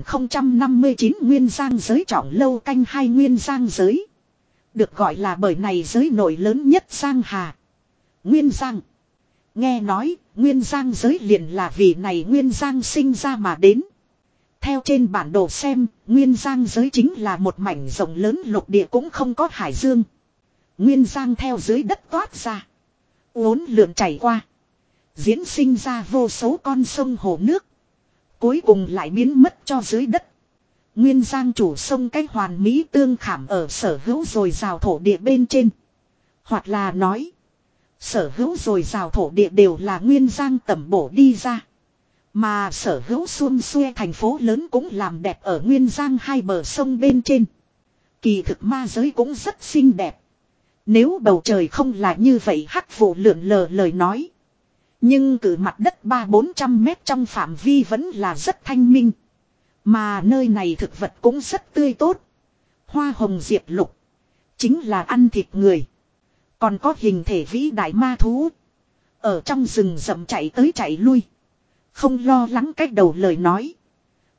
1059 Nguyên Giang giới trọng lâu canh hai. Nguyên Giang giới được gọi là bởi này giới nổi lớn nhất Giang Hà. Nguyên Giang. Nghe nói Nguyên Giang giới liền là vì này Nguyên Giang sinh ra mà đến. Theo trên bản đồ xem, Nguyên Giang giới chính là một mảnh rộng lớn lục địa cũng không có hải dương. Nguyên Giang theo dưới đất toát ra. Uốn lượn chảy qua. Diễn sinh ra vô số con sông hồ nước. Cuối cùng lại biến mất cho dưới đất. Nguyên Giang chủ sông cái hoàn mỹ tương khảm ở sở hữu dồi dào thổ địa bên trên. Hoặc là nói. Sở hữu dồi dào thổ địa đều là Nguyên Giang tẩm bổ đi ra. Mà sở hữu xuân xuê thành phố lớn cũng làm đẹp ở Nguyên Giang hai bờ sông bên trên. Kỳ thực ma giới cũng rất xinh đẹp. Nếu bầu trời không là như vậy hắc vụ lượn lờ lời nói. Nhưng cử mặt đất 300-400 mét trong phạm vi vẫn là rất thanh minh. Mà nơi này thực vật cũng rất tươi tốt. Hoa hồng diệp lục. Chính là ăn thịt người. Còn có hình thể vĩ đại ma thú. Ở trong rừng rậm chạy tới chạy lui. Không lo lắng cách đầu lời nói.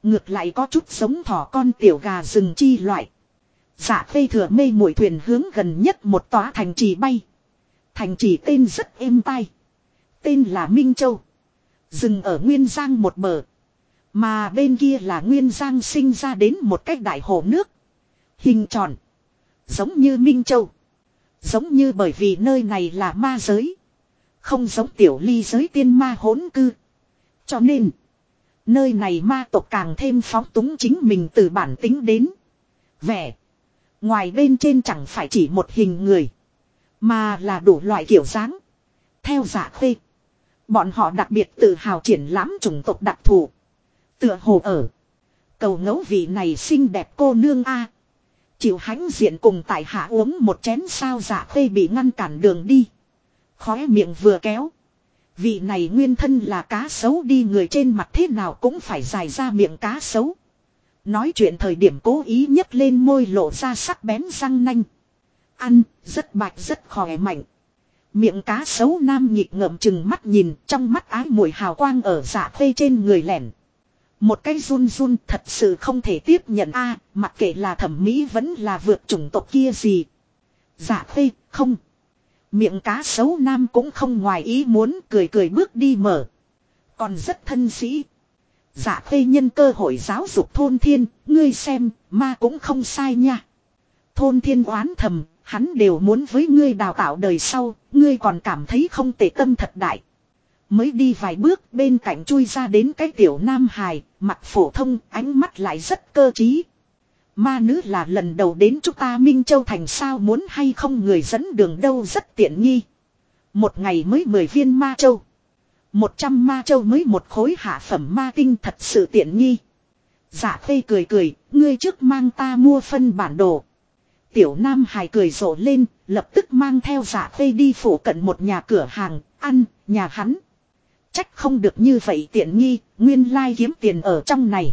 Ngược lại có chút giống thỏ con tiểu gà rừng chi loại. Dạ Khê thừa mê muội thuyền hướng gần nhất một tòa thành trì bay. Thành trì tên rất êm tai. Tên là Minh Châu. Dừng ở Nguyên Giang một bờ. Mà bên kia là Nguyên Giang sinh ra đến một cái đại hồ nước. Hình tròn. Giống như Minh Châu. Giống như bởi vì nơi này là ma giới. Không giống tiểu ly giới tiên ma hỗn cư. Cho nên. Nơi này ma tộc càng thêm phóng túng chính mình từ bản tính đến. Vẻ. Ngoài bên trên chẳng phải chỉ một hình người. Mà là đủ loại kiểu dáng. Theo Dạ Khê. Bọn họ đặc biệt tự hào triển lãm chủng tộc đặc thù. Tựa hồ ở. Cầu ngẫu vị này xinh đẹp cô nương a. Chịu hãnh diện cùng tại hạ uống một chén sao. Dạ Khê bị ngăn cản đường đi. Khóe miệng vừa kéo. Vị này nguyên thân là cá sấu đi, người trên mặt thế nào cũng phải dài ra miệng cá sấu. Nói chuyện thời điểm cố ý nhấc lên môi lộ ra sắc bén răng nanh. Ăn, rất bạch rất khỏe mạnh. Miệng cá sấu nam nhịp ngậm chừng mắt nhìn, trong mắt ái mùi hào quang ở Dạ Khê trên người lẻn. Một cái run run thật sự không thể tiếp nhận a, mặc kệ là thẩm mỹ vẫn là vượt chủng tộc kia gì. Dạ Khê, không. Miệng cá sấu nam cũng không ngoài ý muốn, cười cười bước đi mở. Còn rất thân sĩ. Dạ Khê nhân cơ hội giáo dục Thôn Thiên, ngươi xem, ma cũng không sai nha. Thôn Thiên oán thầm, hắn đều muốn với ngươi đào tạo đời sau, ngươi còn cảm thấy không tệ, tâm thật đại. Mới đi vài bước, bên cạnh chui ra đến cái tiểu nam hài, mặt phổ thông, ánh mắt lại rất cơ trí. Ma nữ là lần đầu đến chúng ta Minh Châu thành sao, muốn hay không người dẫn đường đâu, rất tiện nghi. Một ngày mới 10 viên ma châu. 100 ma châu mới một khối hạ phẩm ma tinh, thật sự tiện nghi. Dạ Khê cười cười, ngươi trước mang ta mua phân bản đồ. Tiểu nam hài cười rộ lên, lập tức mang theo Dạ Khê đi phủ cận một nhà cửa hàng, ăn, nhà hắn. Trách không được như vậy tiện nghi, nguyên lai kiếm tiền ở trong này.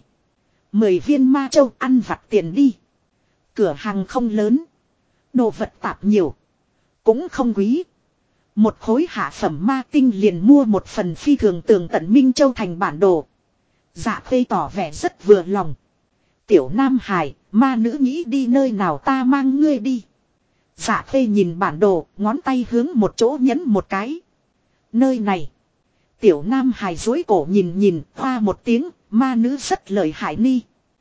10 viên ma châu ăn vặt tiền đi. Cửa hàng không lớn. Đồ vật tạp nhiều. Cũng không quý. Một khối hạ phẩm ma tinh liền mua một phần phi thường tường tận Minh Châu thành bản đồ. Dạ Khê tỏ vẻ rất vừa lòng. Tiểu Nam Hải, ma nữ nghĩ đi nơi nào ta mang ngươi đi. Dạ Khê nhìn bản đồ, ngón tay hướng một chỗ nhấn một cái. Nơi này. Tiểu Nam Hải dối cổ nhìn nhìn, hoa một tiếng, ma nữ rất lợi hại ni.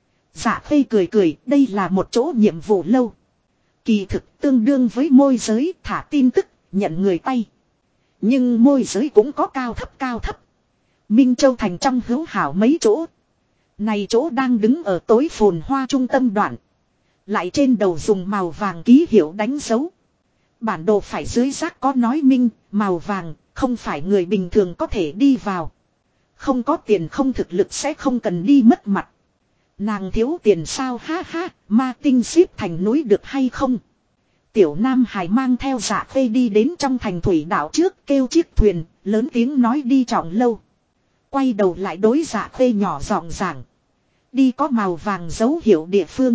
Dạ Khê cười cười, đây là một chỗ nhiệm vụ lâu. Kỳ thực tương đương với môi giới, thả tin tức, nhận người tay. Nhưng môi giới cũng có cao thấp cao thấp. Minh Châu thành trong hữu hảo mấy chỗ. Này chỗ đang đứng ở tối phồn hoa trung tâm đoạn. Lại trên đầu dùng màu vàng ký hiệu đánh dấu. Bản đồ phải dưới rác có nói minh, màu vàng, không phải người bình thường có thể đi vào. Không có tiền không thực lực sẽ không cần đi mất mặt. Nàng thiếu tiền sao, ha ha, ma tinh xếp thành núi được hay không? Tiểu Nam Hải mang theo Dạ Khê đi đến trong thành thủy đảo trước, kêu chiếc thuyền, lớn tiếng nói đi Trọng Lâu. Quay đầu lại đối Dạ Khê nhỏ giọng giảng. Đi có màu vàng dấu hiệu địa phương.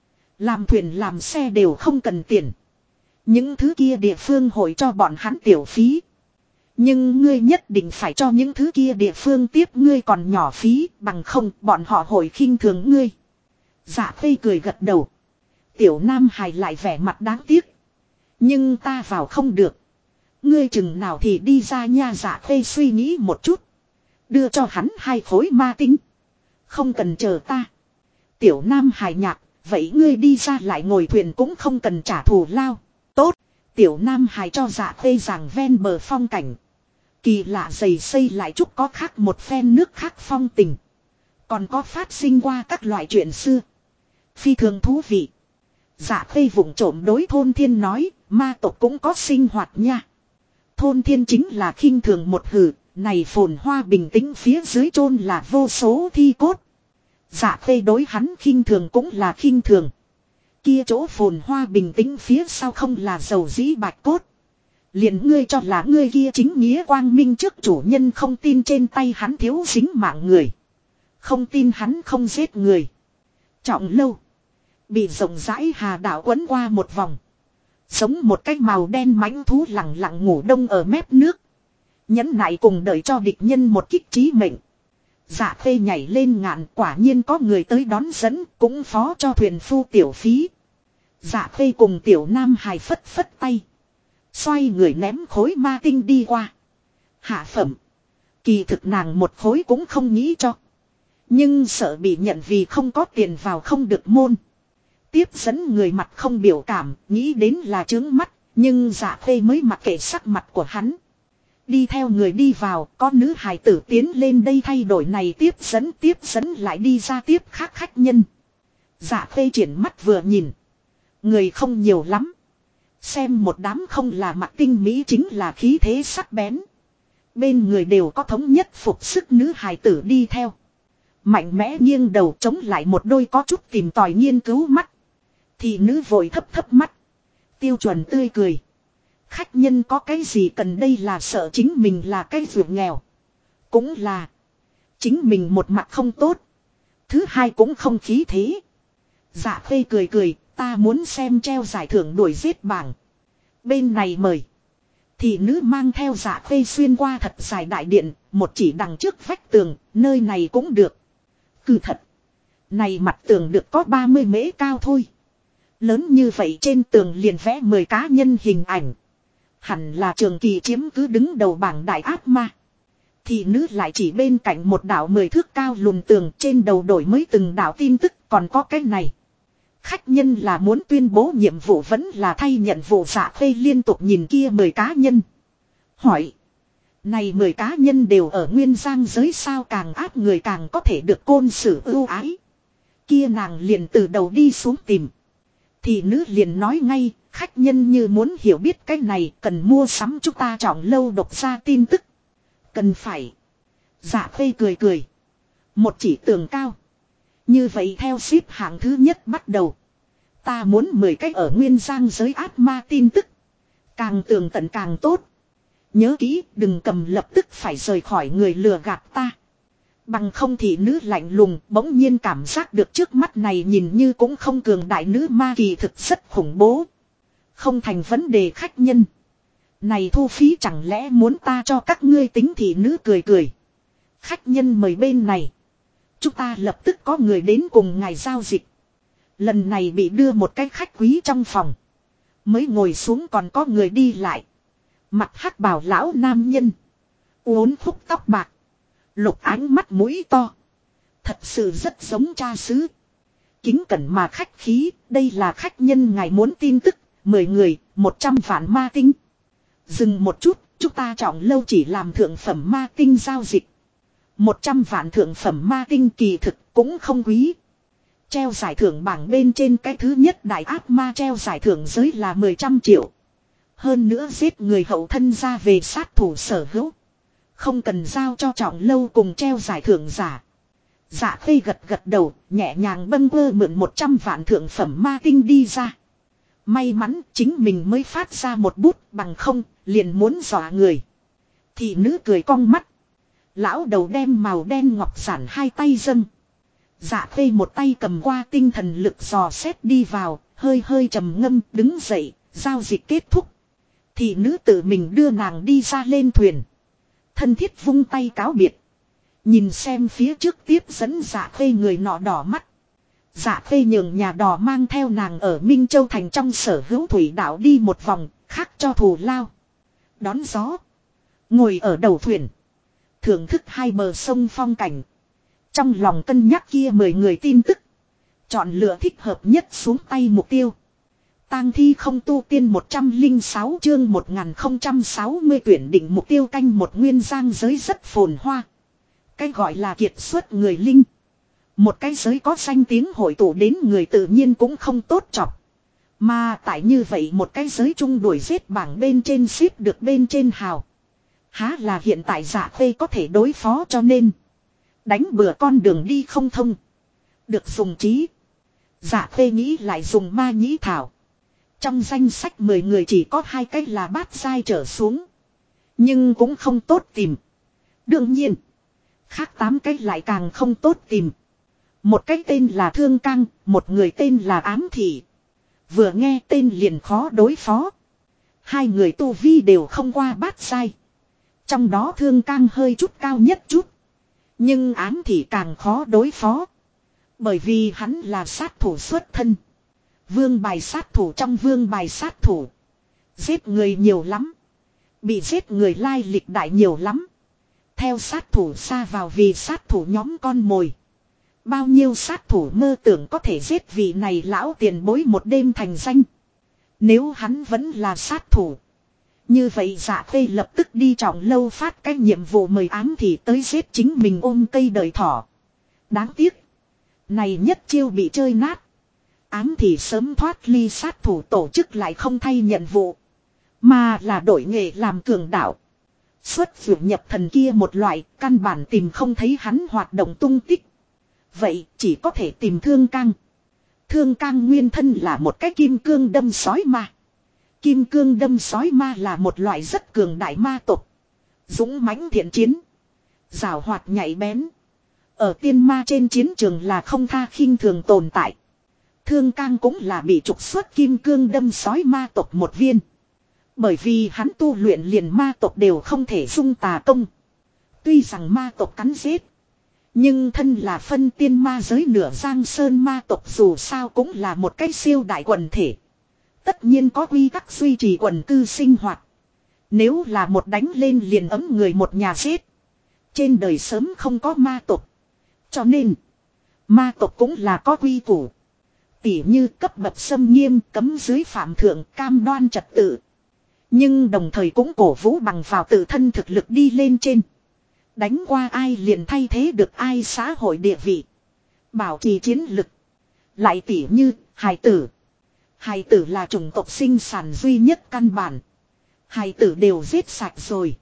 Làm thuyền làm xe đều không cần tiền. Những thứ kia địa phương hội cho bọn hắn tiểu phí. Nhưng ngươi nhất định phải cho những thứ kia địa phương tiếp ngươi còn nhỏ phí, bằng không bọn họ hội khinh thường ngươi. Dạ Khê cười gật đầu. Tiểu Nam Hải lại vẻ mặt đáng tiếc. Nhưng ta vào không được. Ngươi chừng nào thì đi ra nha. Dạ Khê suy nghĩ một chút. Đưa cho hắn 2 khối ma tinh. Không cần chờ ta. Tiểu Nam Hải nhạc, vậy ngươi đi ra lại ngồi thuyền cũng không cần trả thù lao. Tốt. Tiểu Nam Hải cho Dạ Khê giảng ven bờ phong cảnh. Kỳ lạ dày xây lại chút có khác một phen nước khác phong tình. Còn có phát sinh qua các loại chuyện xưa. Phi thường thú vị. Dạ Khê vụng trộm đối Thôn Thiên nói, ma tộc cũng có sinh hoạt nha. Thôn Thiên chính là khinh thường một hử, này phồn hoa bình tĩnh phía dưới chôn là vô số thi cốt. Dạ Khê đối hắn khinh thường cũng là khinh thường. Kia chỗ phồn hoa bình tĩnh phía sau không là dầu dĩ bạch cốt. Liền ngươi cho là ngươi kia chính nghĩa quang minh trước chủ nhân không tin trên tay hắn thiếu dính mạng người. Không tin hắn không giết người. Trọng Lâu. Bị rộng rãi hà đảo quấn qua một vòng. Giống một cái màu đen mãnh thú lặng lặng ngủ đông ở mép nước. Nhẫn nại cùng đợi cho địch nhân một kích chí mệnh. Dạ Khê nhảy lên ngạn, quả nhiên có người tới đón dẫn, cũng phó cho thuyền phu tiểu phí. Dạ Khê cùng tiểu nam hài phất phất tay. Xoay người ném khối ma tinh đi qua. Hạ phẩm. Kỳ thực nàng một khối cũng không nghĩ cho. Nhưng sợ bị nhận vì không có tiền vào không được môn. Tiếp dẫn người mặt không biểu cảm, nghĩ đến là trướng mắt. Nhưng Dạ Khê mới mặc kệ sắc mặt của hắn. Đi theo người đi vào, có nữ hài tử tiến lên đây thay đổi này tiếp dẫn lại đi ra tiếp khác khách nhân. Dạ Khê triển mắt vừa nhìn. Người không nhiều lắm. Xem một đám không là mặt tinh mỹ chính là khí thế sắc bén. Bên người đều có thống nhất phục sức nữ hài tử đi theo. Mạnh mẽ nghiêng đầu chống lại một đôi có chút tìm tòi nghiên cứu mắt. Thì nữ vội thấp thấp mắt. Tiêu chuẩn tươi cười. Khách nhân có cái gì cần đây là sợ chính mình là cái ruột nghèo. Cũng là. Chính mình một mặt không tốt. Thứ hai cũng không khí thế. Dạ Khê cười cười. Ta muốn xem treo giải thưởng đuổi giết bảng. Bên này mời. Thì nữ mang theo Dạ Khê xuyên qua thật dài đại điện. Một chỉ đằng trước vách tường. Nơi này cũng được. Cứ thật. Này mặt tường được có 30 mễ cao thôi. Lớn như vậy trên tường liền vẽ 10 cá nhân hình ảnh. Hẳn là Trường Kỳ chiếm cứ đứng đầu bảng đại ác ma. Thì nữ lại chỉ bên cạnh một đảo 10 thước cao lùn tường trên đầu đổi mới từng đảo tin tức còn có cái này. Khách nhân là muốn tuyên bố nhiệm vụ vẫn là thay nhận vụ. Dạ Khê liên tục nhìn kia 10 cá nhân. Hỏi. Này 10 cá nhân đều ở nguyên giang giới sao càng ác người càng có thể được côn xử ưu ái. Kia nàng liền từ đầu đi xuống tìm. Thì nữ liền nói ngay, khách nhân như muốn hiểu biết cái này cần mua sắm chúng ta trọng lâu độc ra tin tức. Cần phải. Dạ Khê cười cười. Một chỉ tường cao. Như vậy theo xếp hạng thứ nhất bắt đầu. Ta muốn 10 cái ở nguyên giang giới ác ma tin tức. Càng tường tận càng tốt. Nhớ kỹ đừng cầm lập tức phải rời khỏi người lừa gạt ta. Bằng không thì nữ lạnh lùng bỗng nhiên cảm giác được trước mắt này nhìn như cũng không cường đại nữ ma kỳ thực rất khủng bố. Không thành vấn đề khách nhân. Này thu phí chẳng lẽ muốn ta cho các ngươi tính thì nữ cười cười. Khách nhân mời bên này. Chúng ta lập tức có người đến cùng ngài giao dịch. Lần này bị đưa một cái khách quý trong phòng. Mới ngồi xuống còn có người đi lại. Mặt hắc bào lão nam nhân. Uốn khúc tóc bạc. Lục ánh mắt mũi to. Thật sự rất giống cha xứ. Kính cẩn mà khách khí. Đây là khách nhân ngài muốn tin tức. 10 người, 100 vạn ma tinh. Dừng một chút, chúng ta trọng lâu chỉ làm thượng phẩm ma tinh giao dịch. 100 vạn thượng phẩm ma tinh kỳ thực cũng không quý. Treo giải thưởng bảng bên trên cái thứ nhất đại ác ma treo giải thưởng giới là 100 triệu. Hơn nữa giết người hậu thân ra về sát thủ sở hữu. Không cần giao cho trọng lâu cùng treo giải thưởng giả. Dạ Khê gật gật đầu, nhẹ nhàng bâng quơ mượn 100 vạn thượng phẩm ma tinh đi ra. May mắn chính mình mới phát ra một bút bằng không, liền muốn dọa người. Thì nữ cười cong mắt. Lão đầu đem màu đen ngọc giản hai tay dâng. Dạ Khê một tay cầm qua tinh thần lực dò xét đi vào, hơi hơi trầm ngâm đứng dậy, giao dịch kết thúc. Thì nữ tự mình đưa nàng đi ra lên thuyền. Thân thiết vung tay cáo biệt. Nhìn xem phía trước tiếp dẫn Dạ Khê người nọ đỏ mắt. Dạ Khê nhường nhà đò mang theo nàng ở Minh Châu thành trong sở hữu thủy đảo đi một vòng, khác cho thù lao. Đón gió. Ngồi ở đầu thuyền. Thưởng thức hai bờ sông phong cảnh. Trong lòng cân nhắc kia 10 người tin tức. Chọn lựa thích hợp nhất xuống tay mục tiêu. Tang thi không tu tiên 106 chương 1060 tuyển định mục tiêu canh một nguyên giang giới rất phồn hoa. Cái gọi là kiệt xuất người linh. Một cái giới có danh tiếng hội tụ đến người tự nhiên cũng không tốt chọc. Mà tại như vậy một cái giới chung đuổi giết bảng bên trên ship được bên trên hào. Há là hiện tại Dạ Khê có thể đối phó cho nên. Đánh bừa con đường đi không thông. Được dùng trí. Dạ Khê nghĩ lại dùng ma nhĩ thảo. Trong danh sách 10 người chỉ có 2 cái là bát giai trở xuống. Nhưng cũng không tốt tìm. Đương nhiên. Khác 8 cái lại càng không tốt tìm. Một cái tên là Thương Cang, một người tên là Ám Thị. Vừa nghe tên liền khó đối phó. 2 người tu vi đều không qua bát giai. Trong đó Thương Cang hơi chút cao nhất chút. Nhưng ám thị càng khó đối phó. Bởi vì hắn là sát thủ xuất thân. Vương bài sát thủ trong vương bài sát thủ. Giết người nhiều lắm. Bị giết người lai lịch đại nhiều lắm. Theo sát thủ xa vào vì sát thủ nhóm con mồi. Bao nhiêu sát thủ mơ tưởng có thể giết vị này lão tiền bối một đêm thành danh. Nếu hắn vẫn là sát thủ. Như vậy Dạ Khê lập tức đi Trọng Lâu phát cái nhiệm vụ mời ám thị tới giết chính mình ôm cây đời thỏ. Đáng tiếc. Này nhất chiêu bị chơi nát. Ám thị sớm thoát ly sát thủ tổ chức lại không thay nhận vụ. Mà là đổi nghề làm cường đạo. Xuất vượt nhập thần kia một loại căn bản tìm không thấy hắn hoạt động tung tích. Vậy chỉ có thể tìm Thương Cang. Thương Cang nguyên thân là một cái kim cương đâm sói ma. Kim cương đâm sói ma là một loại rất cường đại ma tộc. Dũng mãnh thiện chiến. Giảo hoạt nhạy bén. Ở tiên ma trên chiến trường là không tha khinh thường tồn tại. Thương Cang cũng là bị trục xuất kim cương đâm sói ma tộc một viên. Bởi vì hắn tu luyện liền ma tộc đều không thể dung tà công. Tuy rằng ma tộc cắn giết. Nhưng thân là phân tiên ma giới nửa giang sơn ma tộc dù sao cũng là một cái siêu đại quần thể. Tất nhiên có quy tắc duy trì quần cư sinh hoạt. Nếu là một đánh lên liền ấm người một nhà giết. Trên đời sớm không có ma tộc. Cho nên ma tộc cũng là có quy củ. Tỉ như cấp bậc xâm nghiêm cấm dưới phạm thượng cam đoan trật tự. Nhưng đồng thời cũng cổ vũ bằng vào tự thân thực lực đi lên trên. Đánh qua ai liền thay thế được ai xã hội địa vị. Bảo trì chiến lực. Lại tỉ như hài tử. Hài tử là chủng tộc sinh sản duy nhất căn bản. Hài tử đều giết sạch rồi.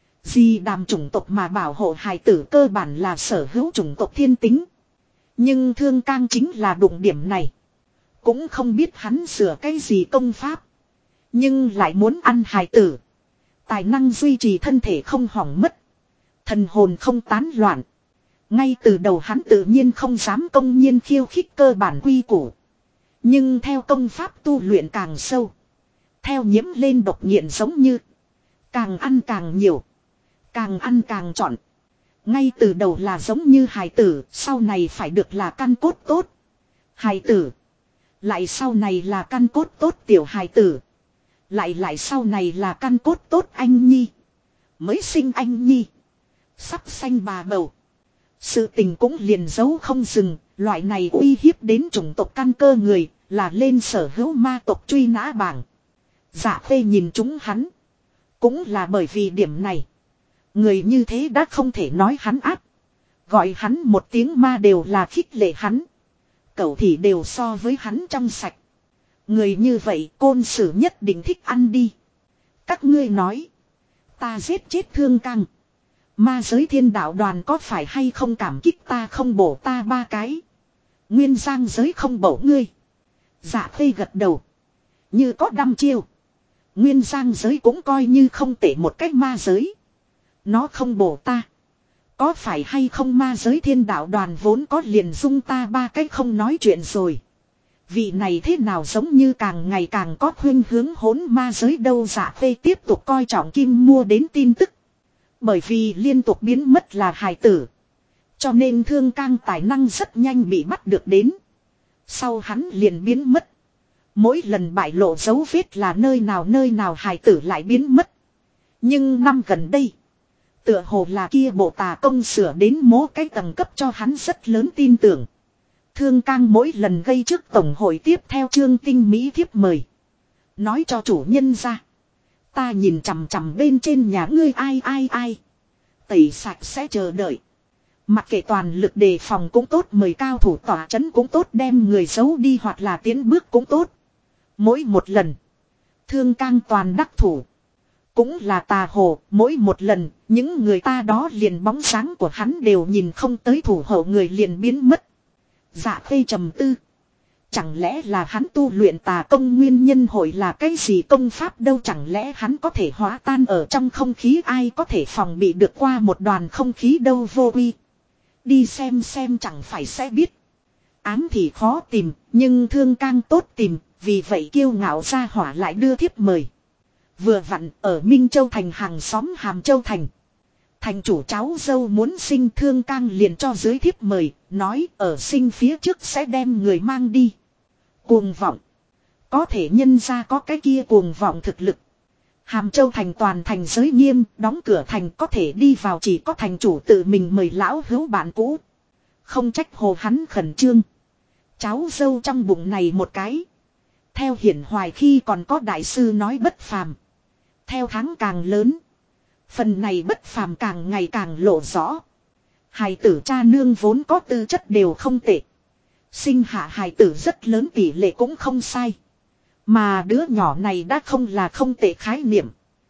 Gì đàm chủng tộc mà bảo hộ hài tử cơ bản là sở hữu chủng tộc thiên tính. Nhưng Thương Cang chính là đụng điểm này. Cũng không biết hắn sửa cái gì công pháp. Nhưng lại muốn ăn hài tử. Tài năng duy trì thân thể không hỏng mất. Thần hồn không tán loạn. Ngay từ đầu hắn tự nhiên không dám công nhiên khiêu khích cơ bản quy củ. Nhưng theo công pháp tu luyện càng sâu. Theo nhiễm lên độc nghiện giống như. Càng ăn càng nhiều. Càng ăn càng chọn. Ngay từ đầu là giống như hài tử. Sau này phải được là căn cốt tốt. Hài tử. Lại sau này là căn cốt tốt tiểu hài tử. Lại sau này là căn cốt tốt anh nhi. Mới sinh anh nhi. Sắp sanh bà bầu. Sự tình cũng liền giấu không dừng. Loại này uy hiếp đến chủng tộc căn cơ người. Là lên sở hữu ma tộc truy nã bảng. Dạ Khê nhìn chúng hắn. Cũng là bởi vì điểm này. Người như thế đã không thể nói hắn áp. Gọi hắn một tiếng ma đều là khích lệ hắn. Cậu thì đều so với hắn trong sạch. Người như vậy côn sử nhất định thích ăn đi. Các ngươi nói. Ta giết chết Thương Cang. Ma giới thiên đạo đoàn có phải hay không cảm kích ta không bổ ta ba cái. Nguyên giang giới không bổ ngươi. Dạ Khê gật đầu. Như có đăm chiêu. Nguyên giang giới cũng coi như không tệ một cách ma giới. Nó không bổ ta. Có phải hay không ma giới thiên đạo đoàn vốn có liền dung ta ba cách không nói chuyện rồi. Vị này thế nào giống như càng ngày càng có khuynh hướng hỗn ma giới đâu. Dạ Khê tiếp tục coi trọng kim mua đến tin tức. Bởi vì liên tục biến mất là hài tử. Cho nên Thương Cang tài năng rất nhanh bị bắt được đến. Sau hắn liền biến mất. Mỗi lần bại lộ dấu vết là nơi nào hài tử lại biến mất. Nhưng năm gần đây. Tựa hồ là kia bộ tà công sửa đến mố cái tầng cấp cho hắn rất lớn tin tưởng. Thương Cang mỗi lần gây trước tổng hội tiếp theo chương tinh mỹ thiếp mời. Nói cho chủ nhân ra. Ta nhìn chằm chằm bên trên nhà ngươi ai. Tẩy sạch sẽ chờ đợi. Mặc kệ toàn lực đề phòng cũng tốt, mời cao thủ tỏa chấn cũng tốt, đem người giấu đi hoặc là tiến bước cũng tốt. Mỗi một lần. Thương Cang toàn đắc thủ. Cũng là tà hồ, mỗi một lần, những người ta đó liền bóng sáng của hắn đều nhìn không tới thủ hộ người liền biến mất. Dạ Khê trầm tư. Chẳng lẽ là hắn tu luyện tà công nguyên nhân hội là cái gì công pháp đâu, chẳng lẽ hắn có thể hóa tan ở trong không khí, ai có thể phòng bị được qua một đoàn không khí đâu. Vô uy. Đi xem chẳng phải sẽ biết. Ám thì khó tìm, nhưng Thương Cang tốt tìm, vì vậy kiêu ngạo ra hỏa lại đưa thiếp mời. Vừa vặn ở Minh Châu Thành hàng xóm Hàm Châu Thành. Thành chủ cháu dâu muốn sinh Thương Cang liền cho dưới thiếp mời, nói ở sinh phía trước sẽ đem người mang đi. Cuồng vọng. Có thể nhân ra có cái kia cuồng vọng thực lực. Hàm Châu thành toàn thành giới nghiêm, đóng cửa thành có thể đi vào chỉ có thành chủ tự mình mời lão hữu bạn cũ. Không trách hồ hắn khẩn trương. Cháu dâu trong bụng này một cái. Theo hiển hoài khi còn có đại sư nói bất phàm. Theo tháng càng lớn. Phần này bất phàm càng ngày càng lộ rõ. Hài tử cha nương vốn có tư chất đều không tệ. Sinh hạ hài tử rất lớn tỷ lệ cũng không sai. Mà đứa nhỏ này đã không là không tệ khái niệm.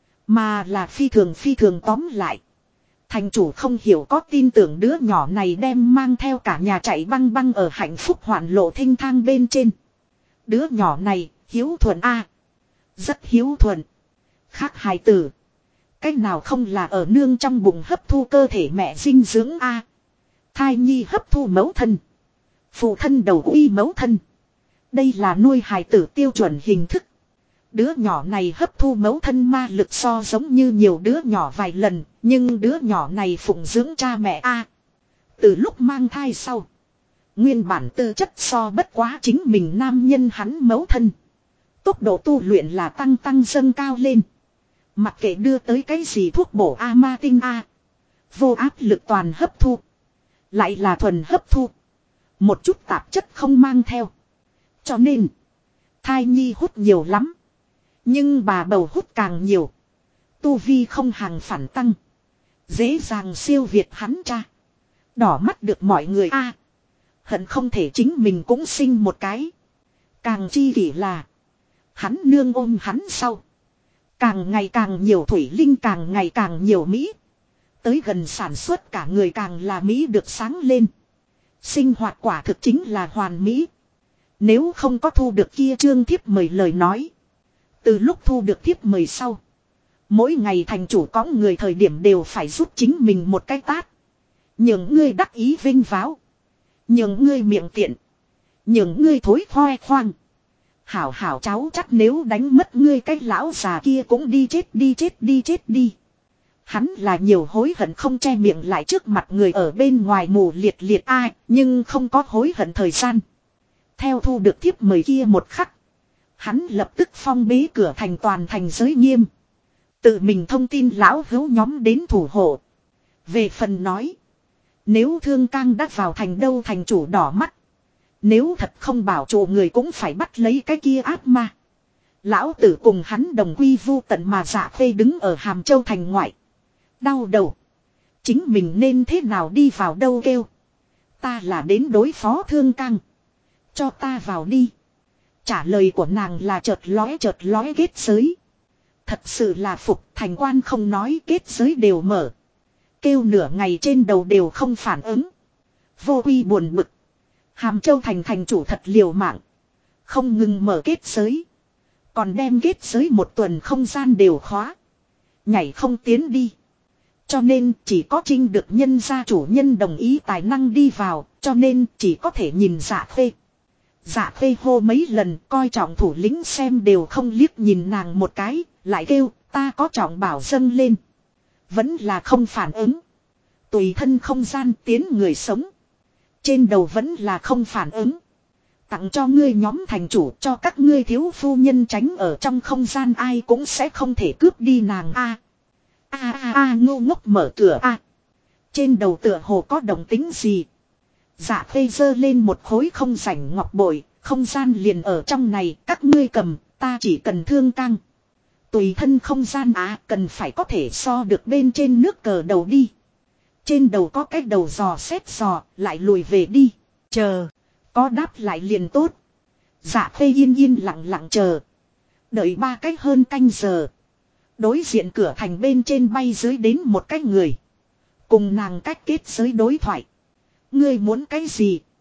Mà là phi thường tóm lại. Thành chủ không hiểu có tin tưởng đứa nhỏ này đem mang theo cả nhà chạy băng băng ở hạnh phúc hoạn lộ thênh thang bên trên. Đứa nhỏ này hiếu thuận a, rất hiếu thuận. Khác hài tử. Cách nào không là ở nương trong bụng hấp thu cơ thể mẹ dinh dưỡng a. Thai nhi hấp thu mẫu thân. Phụ thân đầu uy mẫu thân. Đây là nuôi hài tử tiêu chuẩn hình thức. Đứa nhỏ này hấp thu mẫu thân ma lực so giống như nhiều đứa nhỏ vài lần. Nhưng đứa nhỏ này phụng dưỡng cha mẹ a. Từ lúc mang thai sau. Nguyên bản tư chất so bất quá chính mình nam nhân hắn mẫu thân. Tốc độ tu luyện là tăng dâng cao lên. Mặc kệ đưa tới cái gì thuốc bổ A ma tinh A. Vô áp lực toàn hấp thu. Lại là thuần hấp thu. Một chút tạp chất không mang theo. Cho nên. Thai nhi hút nhiều lắm. Nhưng bà bầu hút càng nhiều. Tu vi không hàng phản tăng. Dễ dàng siêu việt hắn cha. Đỏ mắt được mọi người A. Hận không thể chính mình cũng sinh một cái. Càng chi kỷ là. Hắn nương ôm hắn sau. Càng ngày càng nhiều thủy linh càng ngày càng nhiều Mỹ. Tới gần sản xuất cả người càng là Mỹ được sáng lên. Sinh hoạt quả thực chính là hoàn Mỹ. Nếu không có thu được kia trương thiếp mời lời nói. Từ lúc thu được thiếp mời sau. Mỗi ngày thành chủ có người thời điểm đều phải giúp chính mình một cái tát. Những ngươi đắc ý vinh váo. Những ngươi miệng tiện. Những ngươi thối khoe khoang. Hảo hảo cháu chắc nếu đánh mất ngươi cái lão già kia cũng đi chết đi. Hắn là nhiều hối hận không che miệng lại trước mặt người ở bên ngoài mù liệt ai, nhưng không có hối hận thời gian. Theo thu được thiếp mời kia một khắc. Hắn lập tức phong bế cửa thành toàn thành giới nghiêm. Tự mình thông tin lão hữu nhóm đến thủ hộ. Về phần nói. Nếu Thương Cang đã vào thành đâu thành chủ đỏ mắt. Nếu thật không bảo trụ người cũng phải bắt lấy cái kia ác ma. Lão tử cùng hắn đồng quy vu tận mà Dạ Khê đứng ở Hàm Châu thành ngoại. Đau đầu. Chính mình nên thế nào đi vào đâu kêu. Ta là đến đối phó Thương Cang. Cho ta vào đi. Trả lời của nàng là chợt lóe kết giới. Thật sự là phục thành quan không nói kết giới đều mở. Kêu nửa ngày trên đầu đều không phản ứng. Vô quy buồn bực. Hàm Châu thành thành chủ thật liều mạng. Không ngừng mở kết giới. Còn đem kết giới một tuần không gian đều khóa. Nhảy không tiến đi. Cho nên chỉ có Trinh được nhân gia chủ nhân đồng ý tài năng đi vào. Cho nên chỉ có thể nhìn Dạ Khê. Dạ Khê hô mấy lần coi trọng thủ lĩnh xem đều không liếc nhìn nàng một cái. Lại kêu ta có trọng bảo dâng lên. Vẫn là không phản ứng. Tùy thân không gian tiến người sống. Trên đầu vẫn là không phản ứng. Tặng cho ngươi nhóm thành chủ cho các ngươi thiếu phu nhân tránh ở trong không gian ai cũng sẽ không thể cướp đi nàng a. Ngô ngốc mở cửa a. Trên đầu tựa hồ có động tính gì. Dạ Khê giơ lên một khối không rảnh ngọc bội. Không gian liền ở trong này các ngươi cầm ta chỉ cần Thương Cang. Tùy thân không gian cần phải có thể so được bên trên nước cờ đầu đi. Trên đầu có cái đầu dò xét dò, lại lùi về đi. Chờ, có đáp lại liền tốt. Dạ Khê yên lặng chờ. Đợi 3 cách hơn canh giờ. Đối diện cửa thành bên trên bay dưới đến một cái người. Cùng nàng cách kết giới đối thoại. Ngươi muốn cái gì?